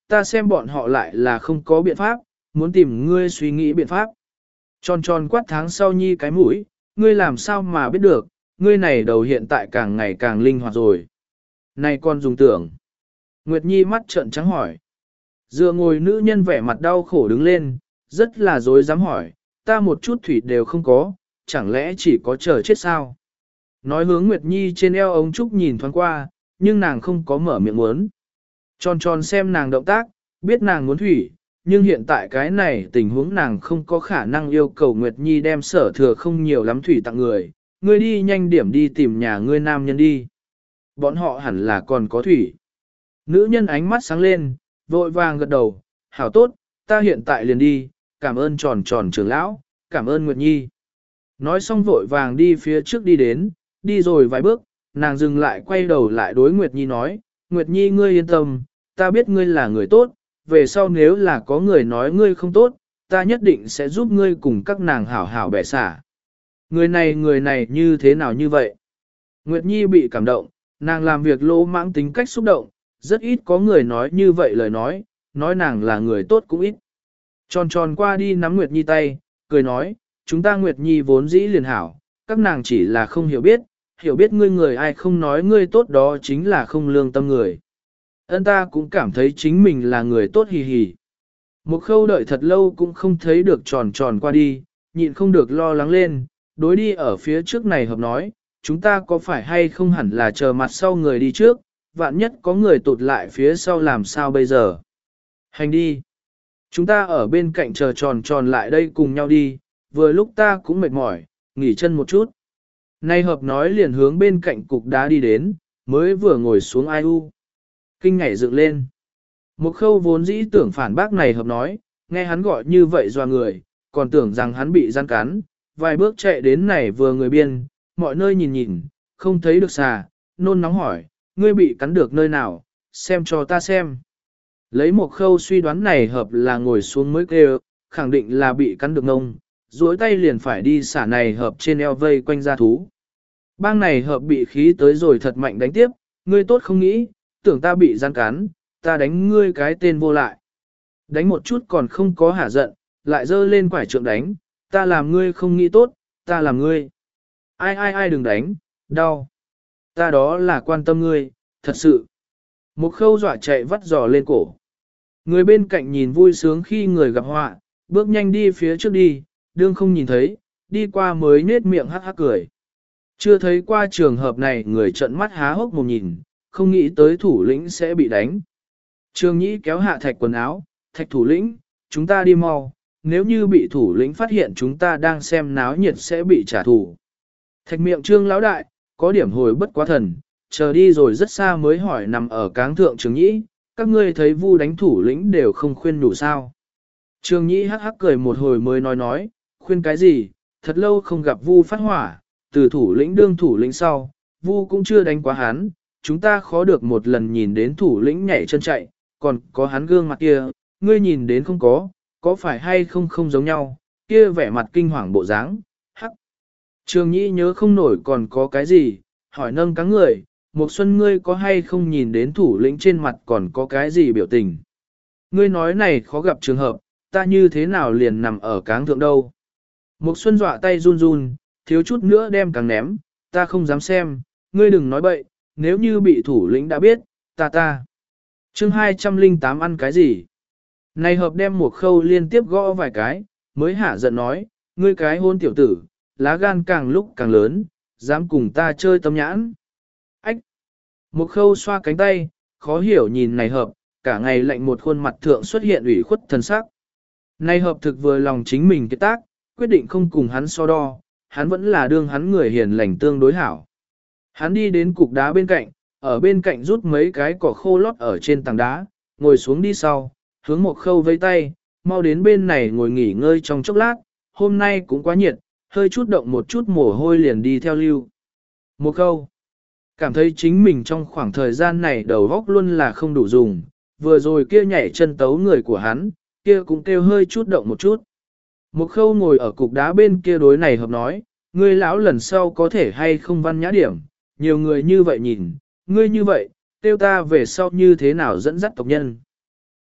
Speaker 1: ta xem bọn họ lại là không có biện pháp, muốn tìm ngươi suy nghĩ biện pháp. Tròn tròn quát tháng sau nhi cái mũi, ngươi làm sao mà biết được, ngươi này đầu hiện tại càng ngày càng linh hoạt rồi. Này con dùng tưởng. Nguyệt Nhi mắt trợn trắng hỏi. Dựa ngồi nữ nhân vẻ mặt đau khổ đứng lên, rất là dối dám hỏi, ta một chút thủy đều không có, chẳng lẽ chỉ có chờ chết sao? Nói hướng Nguyệt Nhi trên eo ống trúc nhìn thoáng qua, nhưng nàng không có mở miệng muốn. Tròn tròn xem nàng động tác, biết nàng muốn thủy, nhưng hiện tại cái này tình huống nàng không có khả năng yêu cầu Nguyệt Nhi đem sở thừa không nhiều lắm thủy tặng người, ngươi đi nhanh điểm đi tìm nhà ngươi nam nhân đi. Bọn họ hẳn là còn có thủy. Nữ nhân ánh mắt sáng lên, vội vàng gật đầu, hảo tốt, ta hiện tại liền đi, cảm ơn tròn tròn trưởng lão, cảm ơn Nguyệt Nhi. Nói xong vội vàng đi phía trước đi đến, đi rồi vài bước, nàng dừng lại quay đầu lại đối Nguyệt Nhi nói, Nguyệt Nhi ngươi yên tâm, ta biết ngươi là người tốt, về sau nếu là có người nói ngươi không tốt, ta nhất định sẽ giúp ngươi cùng các nàng hảo hảo bẻ xả. Người này người này như thế nào như vậy? Nguyệt Nhi bị cảm động, nàng làm việc lỗ mãng tính cách xúc động, rất ít có người nói như vậy lời nói, nói nàng là người tốt cũng ít. Tròn tròn qua đi nắm Nguyệt Nhi tay, cười nói, chúng ta Nguyệt Nhi vốn dĩ liền hảo, các nàng chỉ là không hiểu biết, hiểu biết ngươi người ai không nói ngươi tốt đó chính là không lương tâm người. Ân ta cũng cảm thấy chính mình là người tốt hì hì. Một khâu đợi thật lâu cũng không thấy được tròn tròn qua đi, nhịn không được lo lắng lên, đối đi ở phía trước này hợp nói, chúng ta có phải hay không hẳn là chờ mặt sau người đi trước, vạn nhất có người tụt lại phía sau làm sao bây giờ. Hành đi. Chúng ta ở bên cạnh chờ tròn tròn lại đây cùng nhau đi, vừa lúc ta cũng mệt mỏi, nghỉ chân một chút. Nay hợp nói liền hướng bên cạnh cục đá đi đến, mới vừa ngồi xuống ai u. Kinh nhảy dựng lên. Một khâu vốn dĩ tưởng phản bác này hợp nói, nghe hắn gọi như vậy doa người, còn tưởng rằng hắn bị gian cắn, vài bước chạy đến này vừa người biên, mọi nơi nhìn nhìn, không thấy được xà, nôn nóng hỏi, ngươi bị cắn được nơi nào, xem cho ta xem. Lấy một khâu suy đoán này hợp là ngồi xuống mới kêu, khẳng định là bị cắn được ngông, duỗi tay liền phải đi xả này hợp trên eo vây quanh ra thú. Bang này hợp bị khí tới rồi thật mạnh đánh tiếp, ngươi tốt không nghĩ, tưởng ta bị gian cắn, ta đánh ngươi cái tên vô lại. Đánh một chút còn không có hả giận, lại dơ lên quải trượng đánh, ta làm ngươi không nghĩ tốt, ta làm ngươi. Ai ai ai đừng đánh, đau. Ta đó là quan tâm ngươi, thật sự. Một khâu dọa chạy vắt giò lên cổ. Người bên cạnh nhìn vui sướng khi người gặp họa, bước nhanh đi phía trước đi, đương không nhìn thấy, đi qua mới nết miệng hắc hắc cười. Chưa thấy qua trường hợp này người trợn mắt há hốc mồm nhìn, không nghĩ tới thủ lĩnh sẽ bị đánh. Trương Nhĩ kéo hạ thạch quần áo, thạch thủ lĩnh, chúng ta đi mau, nếu như bị thủ lĩnh phát hiện chúng ta đang xem náo nhiệt sẽ bị trả thù. Thạch miệng trương lão đại, có điểm hồi bất quá thần, chờ đi rồi rất xa mới hỏi nằm ở cáng thượng Trương Nhĩ, các ngươi thấy vu đánh thủ lĩnh đều không khuyên đủ sao. Trương Nhĩ hắc hắc cười một hồi mới nói nói, khuyên cái gì, thật lâu không gặp vu phát hỏa, từ thủ lĩnh đương thủ lĩnh sau, vu cũng chưa đánh quá hắn, chúng ta khó được một lần nhìn đến thủ lĩnh nhảy chân chạy, còn có hắn gương mặt kia, ngươi nhìn đến không có, có phải hay không không giống nhau, kia vẻ mặt kinh hoàng bộ dáng, hắc. Trương Nhĩ nhớ không nổi còn có cái gì, hỏi nâng cáng người, một xuân ngươi có hay không nhìn đến thủ lĩnh trên mặt còn có cái gì biểu tình. Ngươi nói này khó gặp trường hợp, ta như thế nào liền nằm ở cáng thượng đâu. Một xuân dọa tay run run, thiếu chút nữa đem càng ném, ta không dám xem, ngươi đừng nói bậy, nếu như bị thủ lĩnh đã biết, ta ta. Chương hai trăm lẻ tám ăn cái gì? Này hợp đem một khâu liên tiếp gõ vài cái, mới hả giận nói, ngươi cái hôn tiểu tử, lá gan càng lúc càng lớn, dám cùng ta chơi tâm nhãn. Ách! Một khâu xoa cánh tay, khó hiểu nhìn này hợp, cả ngày lạnh một khuôn mặt thượng xuất hiện ủy khuất thần sắc. Này hợp thực vừa lòng chính mình cái tác, quyết định không cùng hắn so đo, hắn vẫn là đương hắn người hiền lành tương đối hảo. Hắn đi đến cục đá bên cạnh, ở bên cạnh rút mấy cái cỏ khô lót ở trên tảng đá, ngồi xuống đi sau, hướng một khâu vây tay, mau đến bên này ngồi nghỉ ngơi trong chốc lát, hôm nay cũng quá nhiệt, hơi chút động một chút mồ hôi liền đi theo lưu. Một khâu, cảm thấy chính mình trong khoảng thời gian này đầu óc luôn là không đủ dùng, vừa rồi kia nhảy chân tấu người của hắn, kia cũng kêu hơi chút động một chút. Một khâu ngồi ở cục đá bên kia đối này hợp nói, ngươi lão lần sau có thể hay không văn nhã điểm, nhiều người như vậy nhìn, ngươi như vậy, tiêu ta về sau như thế nào dẫn dắt tộc nhân.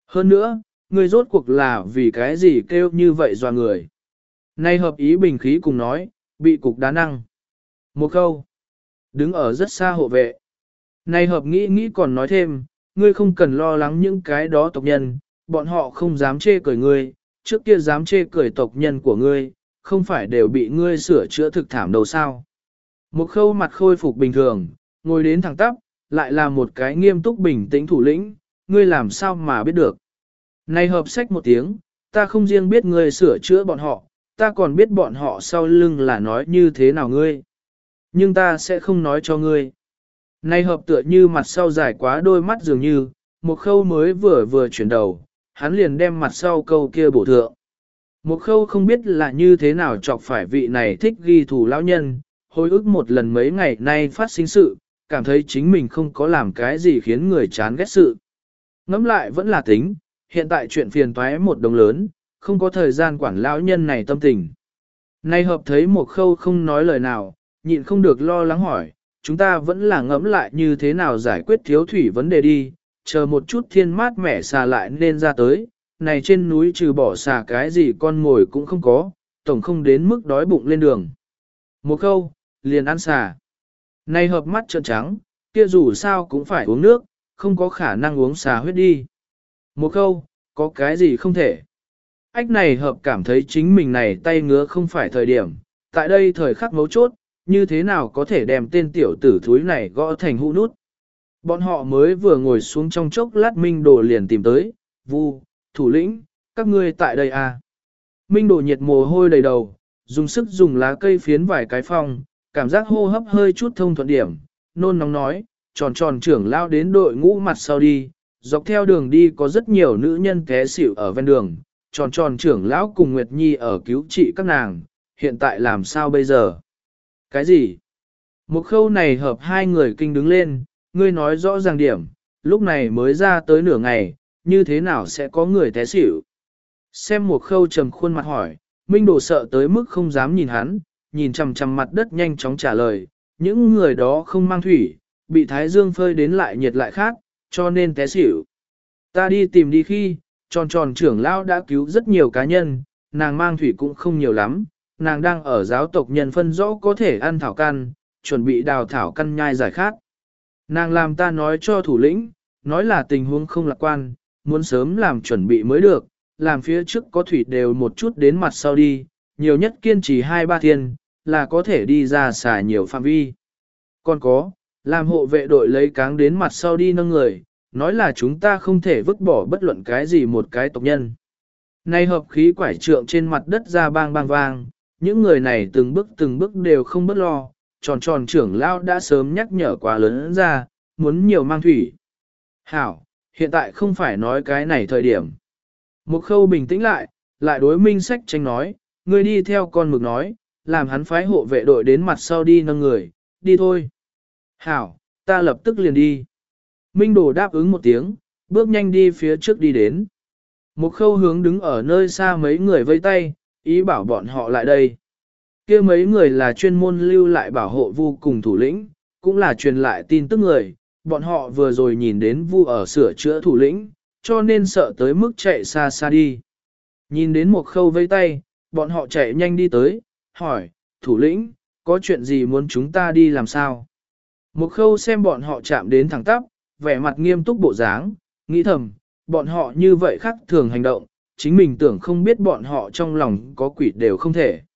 Speaker 1: Hơn nữa, ngươi rốt cuộc là vì cái gì kêu như vậy dọa người. Nay hợp ý bình khí cùng nói, bị cục đá năng. Một câu, đứng ở rất xa hộ vệ. Nay hợp nghĩ nghĩ còn nói thêm, ngươi không cần lo lắng những cái đó tộc nhân, bọn họ không dám chê cười ngươi, trước kia dám chê cười tộc nhân của ngươi, không phải đều bị ngươi sửa chữa thực thảm đầu sao. Một khâu mặt khôi phục bình thường, ngồi đến thẳng tắp, lại là một cái nghiêm túc bình tĩnh thủ lĩnh, ngươi làm sao mà biết được. Này hợp sách một tiếng, ta không riêng biết ngươi sửa chữa bọn họ, ta còn biết bọn họ sau lưng là nói như thế nào ngươi. Nhưng ta sẽ không nói cho ngươi. Này hợp tựa như mặt sau dài quá đôi mắt dường như, một khâu mới vừa vừa chuyển đầu, hắn liền đem mặt sau câu kia bổ thượng. Một khâu không biết là như thế nào chọc phải vị này thích ghi thủ lão nhân, hồi ức một lần mấy ngày nay phát sinh sự, cảm thấy chính mình không có làm cái gì khiến người chán ghét sự. Ngẫm lại vẫn là tính, hiện tại chuyện phiền toái một đồng lớn, không có thời gian quản lão nhân này tâm tình. Nay hợp thấy một khâu không nói lời nào, nhịn không được lo lắng hỏi, chúng ta vẫn là ngẫm lại như thế nào giải quyết thiếu thủy vấn đề đi, chờ một chút thiên mát mẻ xà lại nên ra tới, này trên núi trừ bỏ xà cái gì con ngồi cũng không có, tổng không đến mức đói bụng lên đường. Một khâu, liền ăn xà. Nay hợp mắt trợn trắng, kia dù sao cũng phải uống nước, không có khả năng uống xà huyết đi. Một khâu, có cái gì không thể. Ách này hợp cảm thấy chính mình này tay ngứa không phải thời điểm, tại đây thời khắc mấu chốt, như thế nào có thể đem tên tiểu tử thúi này gõ thành hũ nút. Bọn họ mới vừa ngồi xuống trong chốc lát Minh Đồ liền tìm tới, Vu, thủ lĩnh, các ngươi tại đây à. Minh Đồ nhiệt mồ hôi đầy đầu, dùng sức dùng lá cây phiến vài cái phong, cảm giác hô hấp hơi chút thông thuận điểm, nôn nóng nói, tròn tròn trưởng lao đến đội ngũ mặt sau đi, dọc theo đường đi có rất nhiều nữ nhân té xỉu ở ven đường, tròn tròn trưởng lão cùng Nguyệt Nhi ở cứu trị các nàng, hiện tại làm sao bây giờ? Cái gì? Một khâu này hợp hai người kinh đứng lên, ngươi nói rõ ràng điểm, lúc này mới ra tới nửa ngày, như thế nào sẽ có người té xỉu? Xem một khâu trầm khuôn mặt hỏi, Minh Đồ sợ tới mức không dám nhìn hắn, nhìn chằm chằm mặt đất nhanh chóng trả lời, những người đó không mang thủy, bị thái dương phơi đến lại nhiệt lại khác, cho nên té xỉu. Ta đi tìm đi khi, tròn tròn trưởng lão đã cứu rất nhiều cá nhân, nàng mang thủy cũng không nhiều lắm, nàng đang ở giáo tộc nhân phân rõ có thể ăn thảo căn, chuẩn bị đào thảo căn nhai giải khát. Nàng làm ta nói cho thủ lĩnh, nói là tình huống không lạc quan, muốn sớm làm chuẩn bị mới được, làm phía trước có thủy đều một chút đến mặt sau đi, nhiều nhất kiên trì hai ba thiên, là có thể đi ra xả nhiều phạm vi. Còn có, làm hộ vệ đội lấy cáng đến mặt sau đi nâng người, nói là chúng ta không thể vứt bỏ bất luận cái gì một cái tộc nhân. Nay hợp khí quải trượng trên mặt đất ra bang bang vang, những người này từng bước từng bước đều không bất lo, tròn tròn trưởng lao đã sớm nhắc nhở quá lớn ra, muốn nhiều mang thủy. Hảo, hiện tại không phải nói cái này thời điểm. Một khâu bình tĩnh lại, lại đối minh sách tranh nói, ngươi đi theo con mực nói, làm hắn phái hộ vệ đội đến mặt sau đi nâng người, đi thôi. Hảo, ta lập tức liền đi. Minh Đồ đáp ứng một tiếng, bước nhanh đi phía trước đi đến. Một khâu hướng đứng ở nơi xa mấy người vây tay, ý bảo bọn họ lại đây. Kia mấy người là chuyên môn lưu lại bảo hộ Vu cùng thủ lĩnh, cũng là truyền lại tin tức người, bọn họ vừa rồi nhìn đến Vu ở sửa chữa thủ lĩnh, cho nên sợ tới mức chạy xa xa đi. Nhìn đến một khâu vây tay, bọn họ chạy nhanh đi tới, hỏi, thủ lĩnh, có chuyện gì muốn chúng ta đi làm sao? Một khâu xem bọn họ chạm đến thẳng tắp, vẻ mặt nghiêm túc bộ dáng, nghĩ thầm, bọn họ như vậy khác thường hành động, chính mình tưởng không biết bọn họ trong lòng có quỷ đều không thể.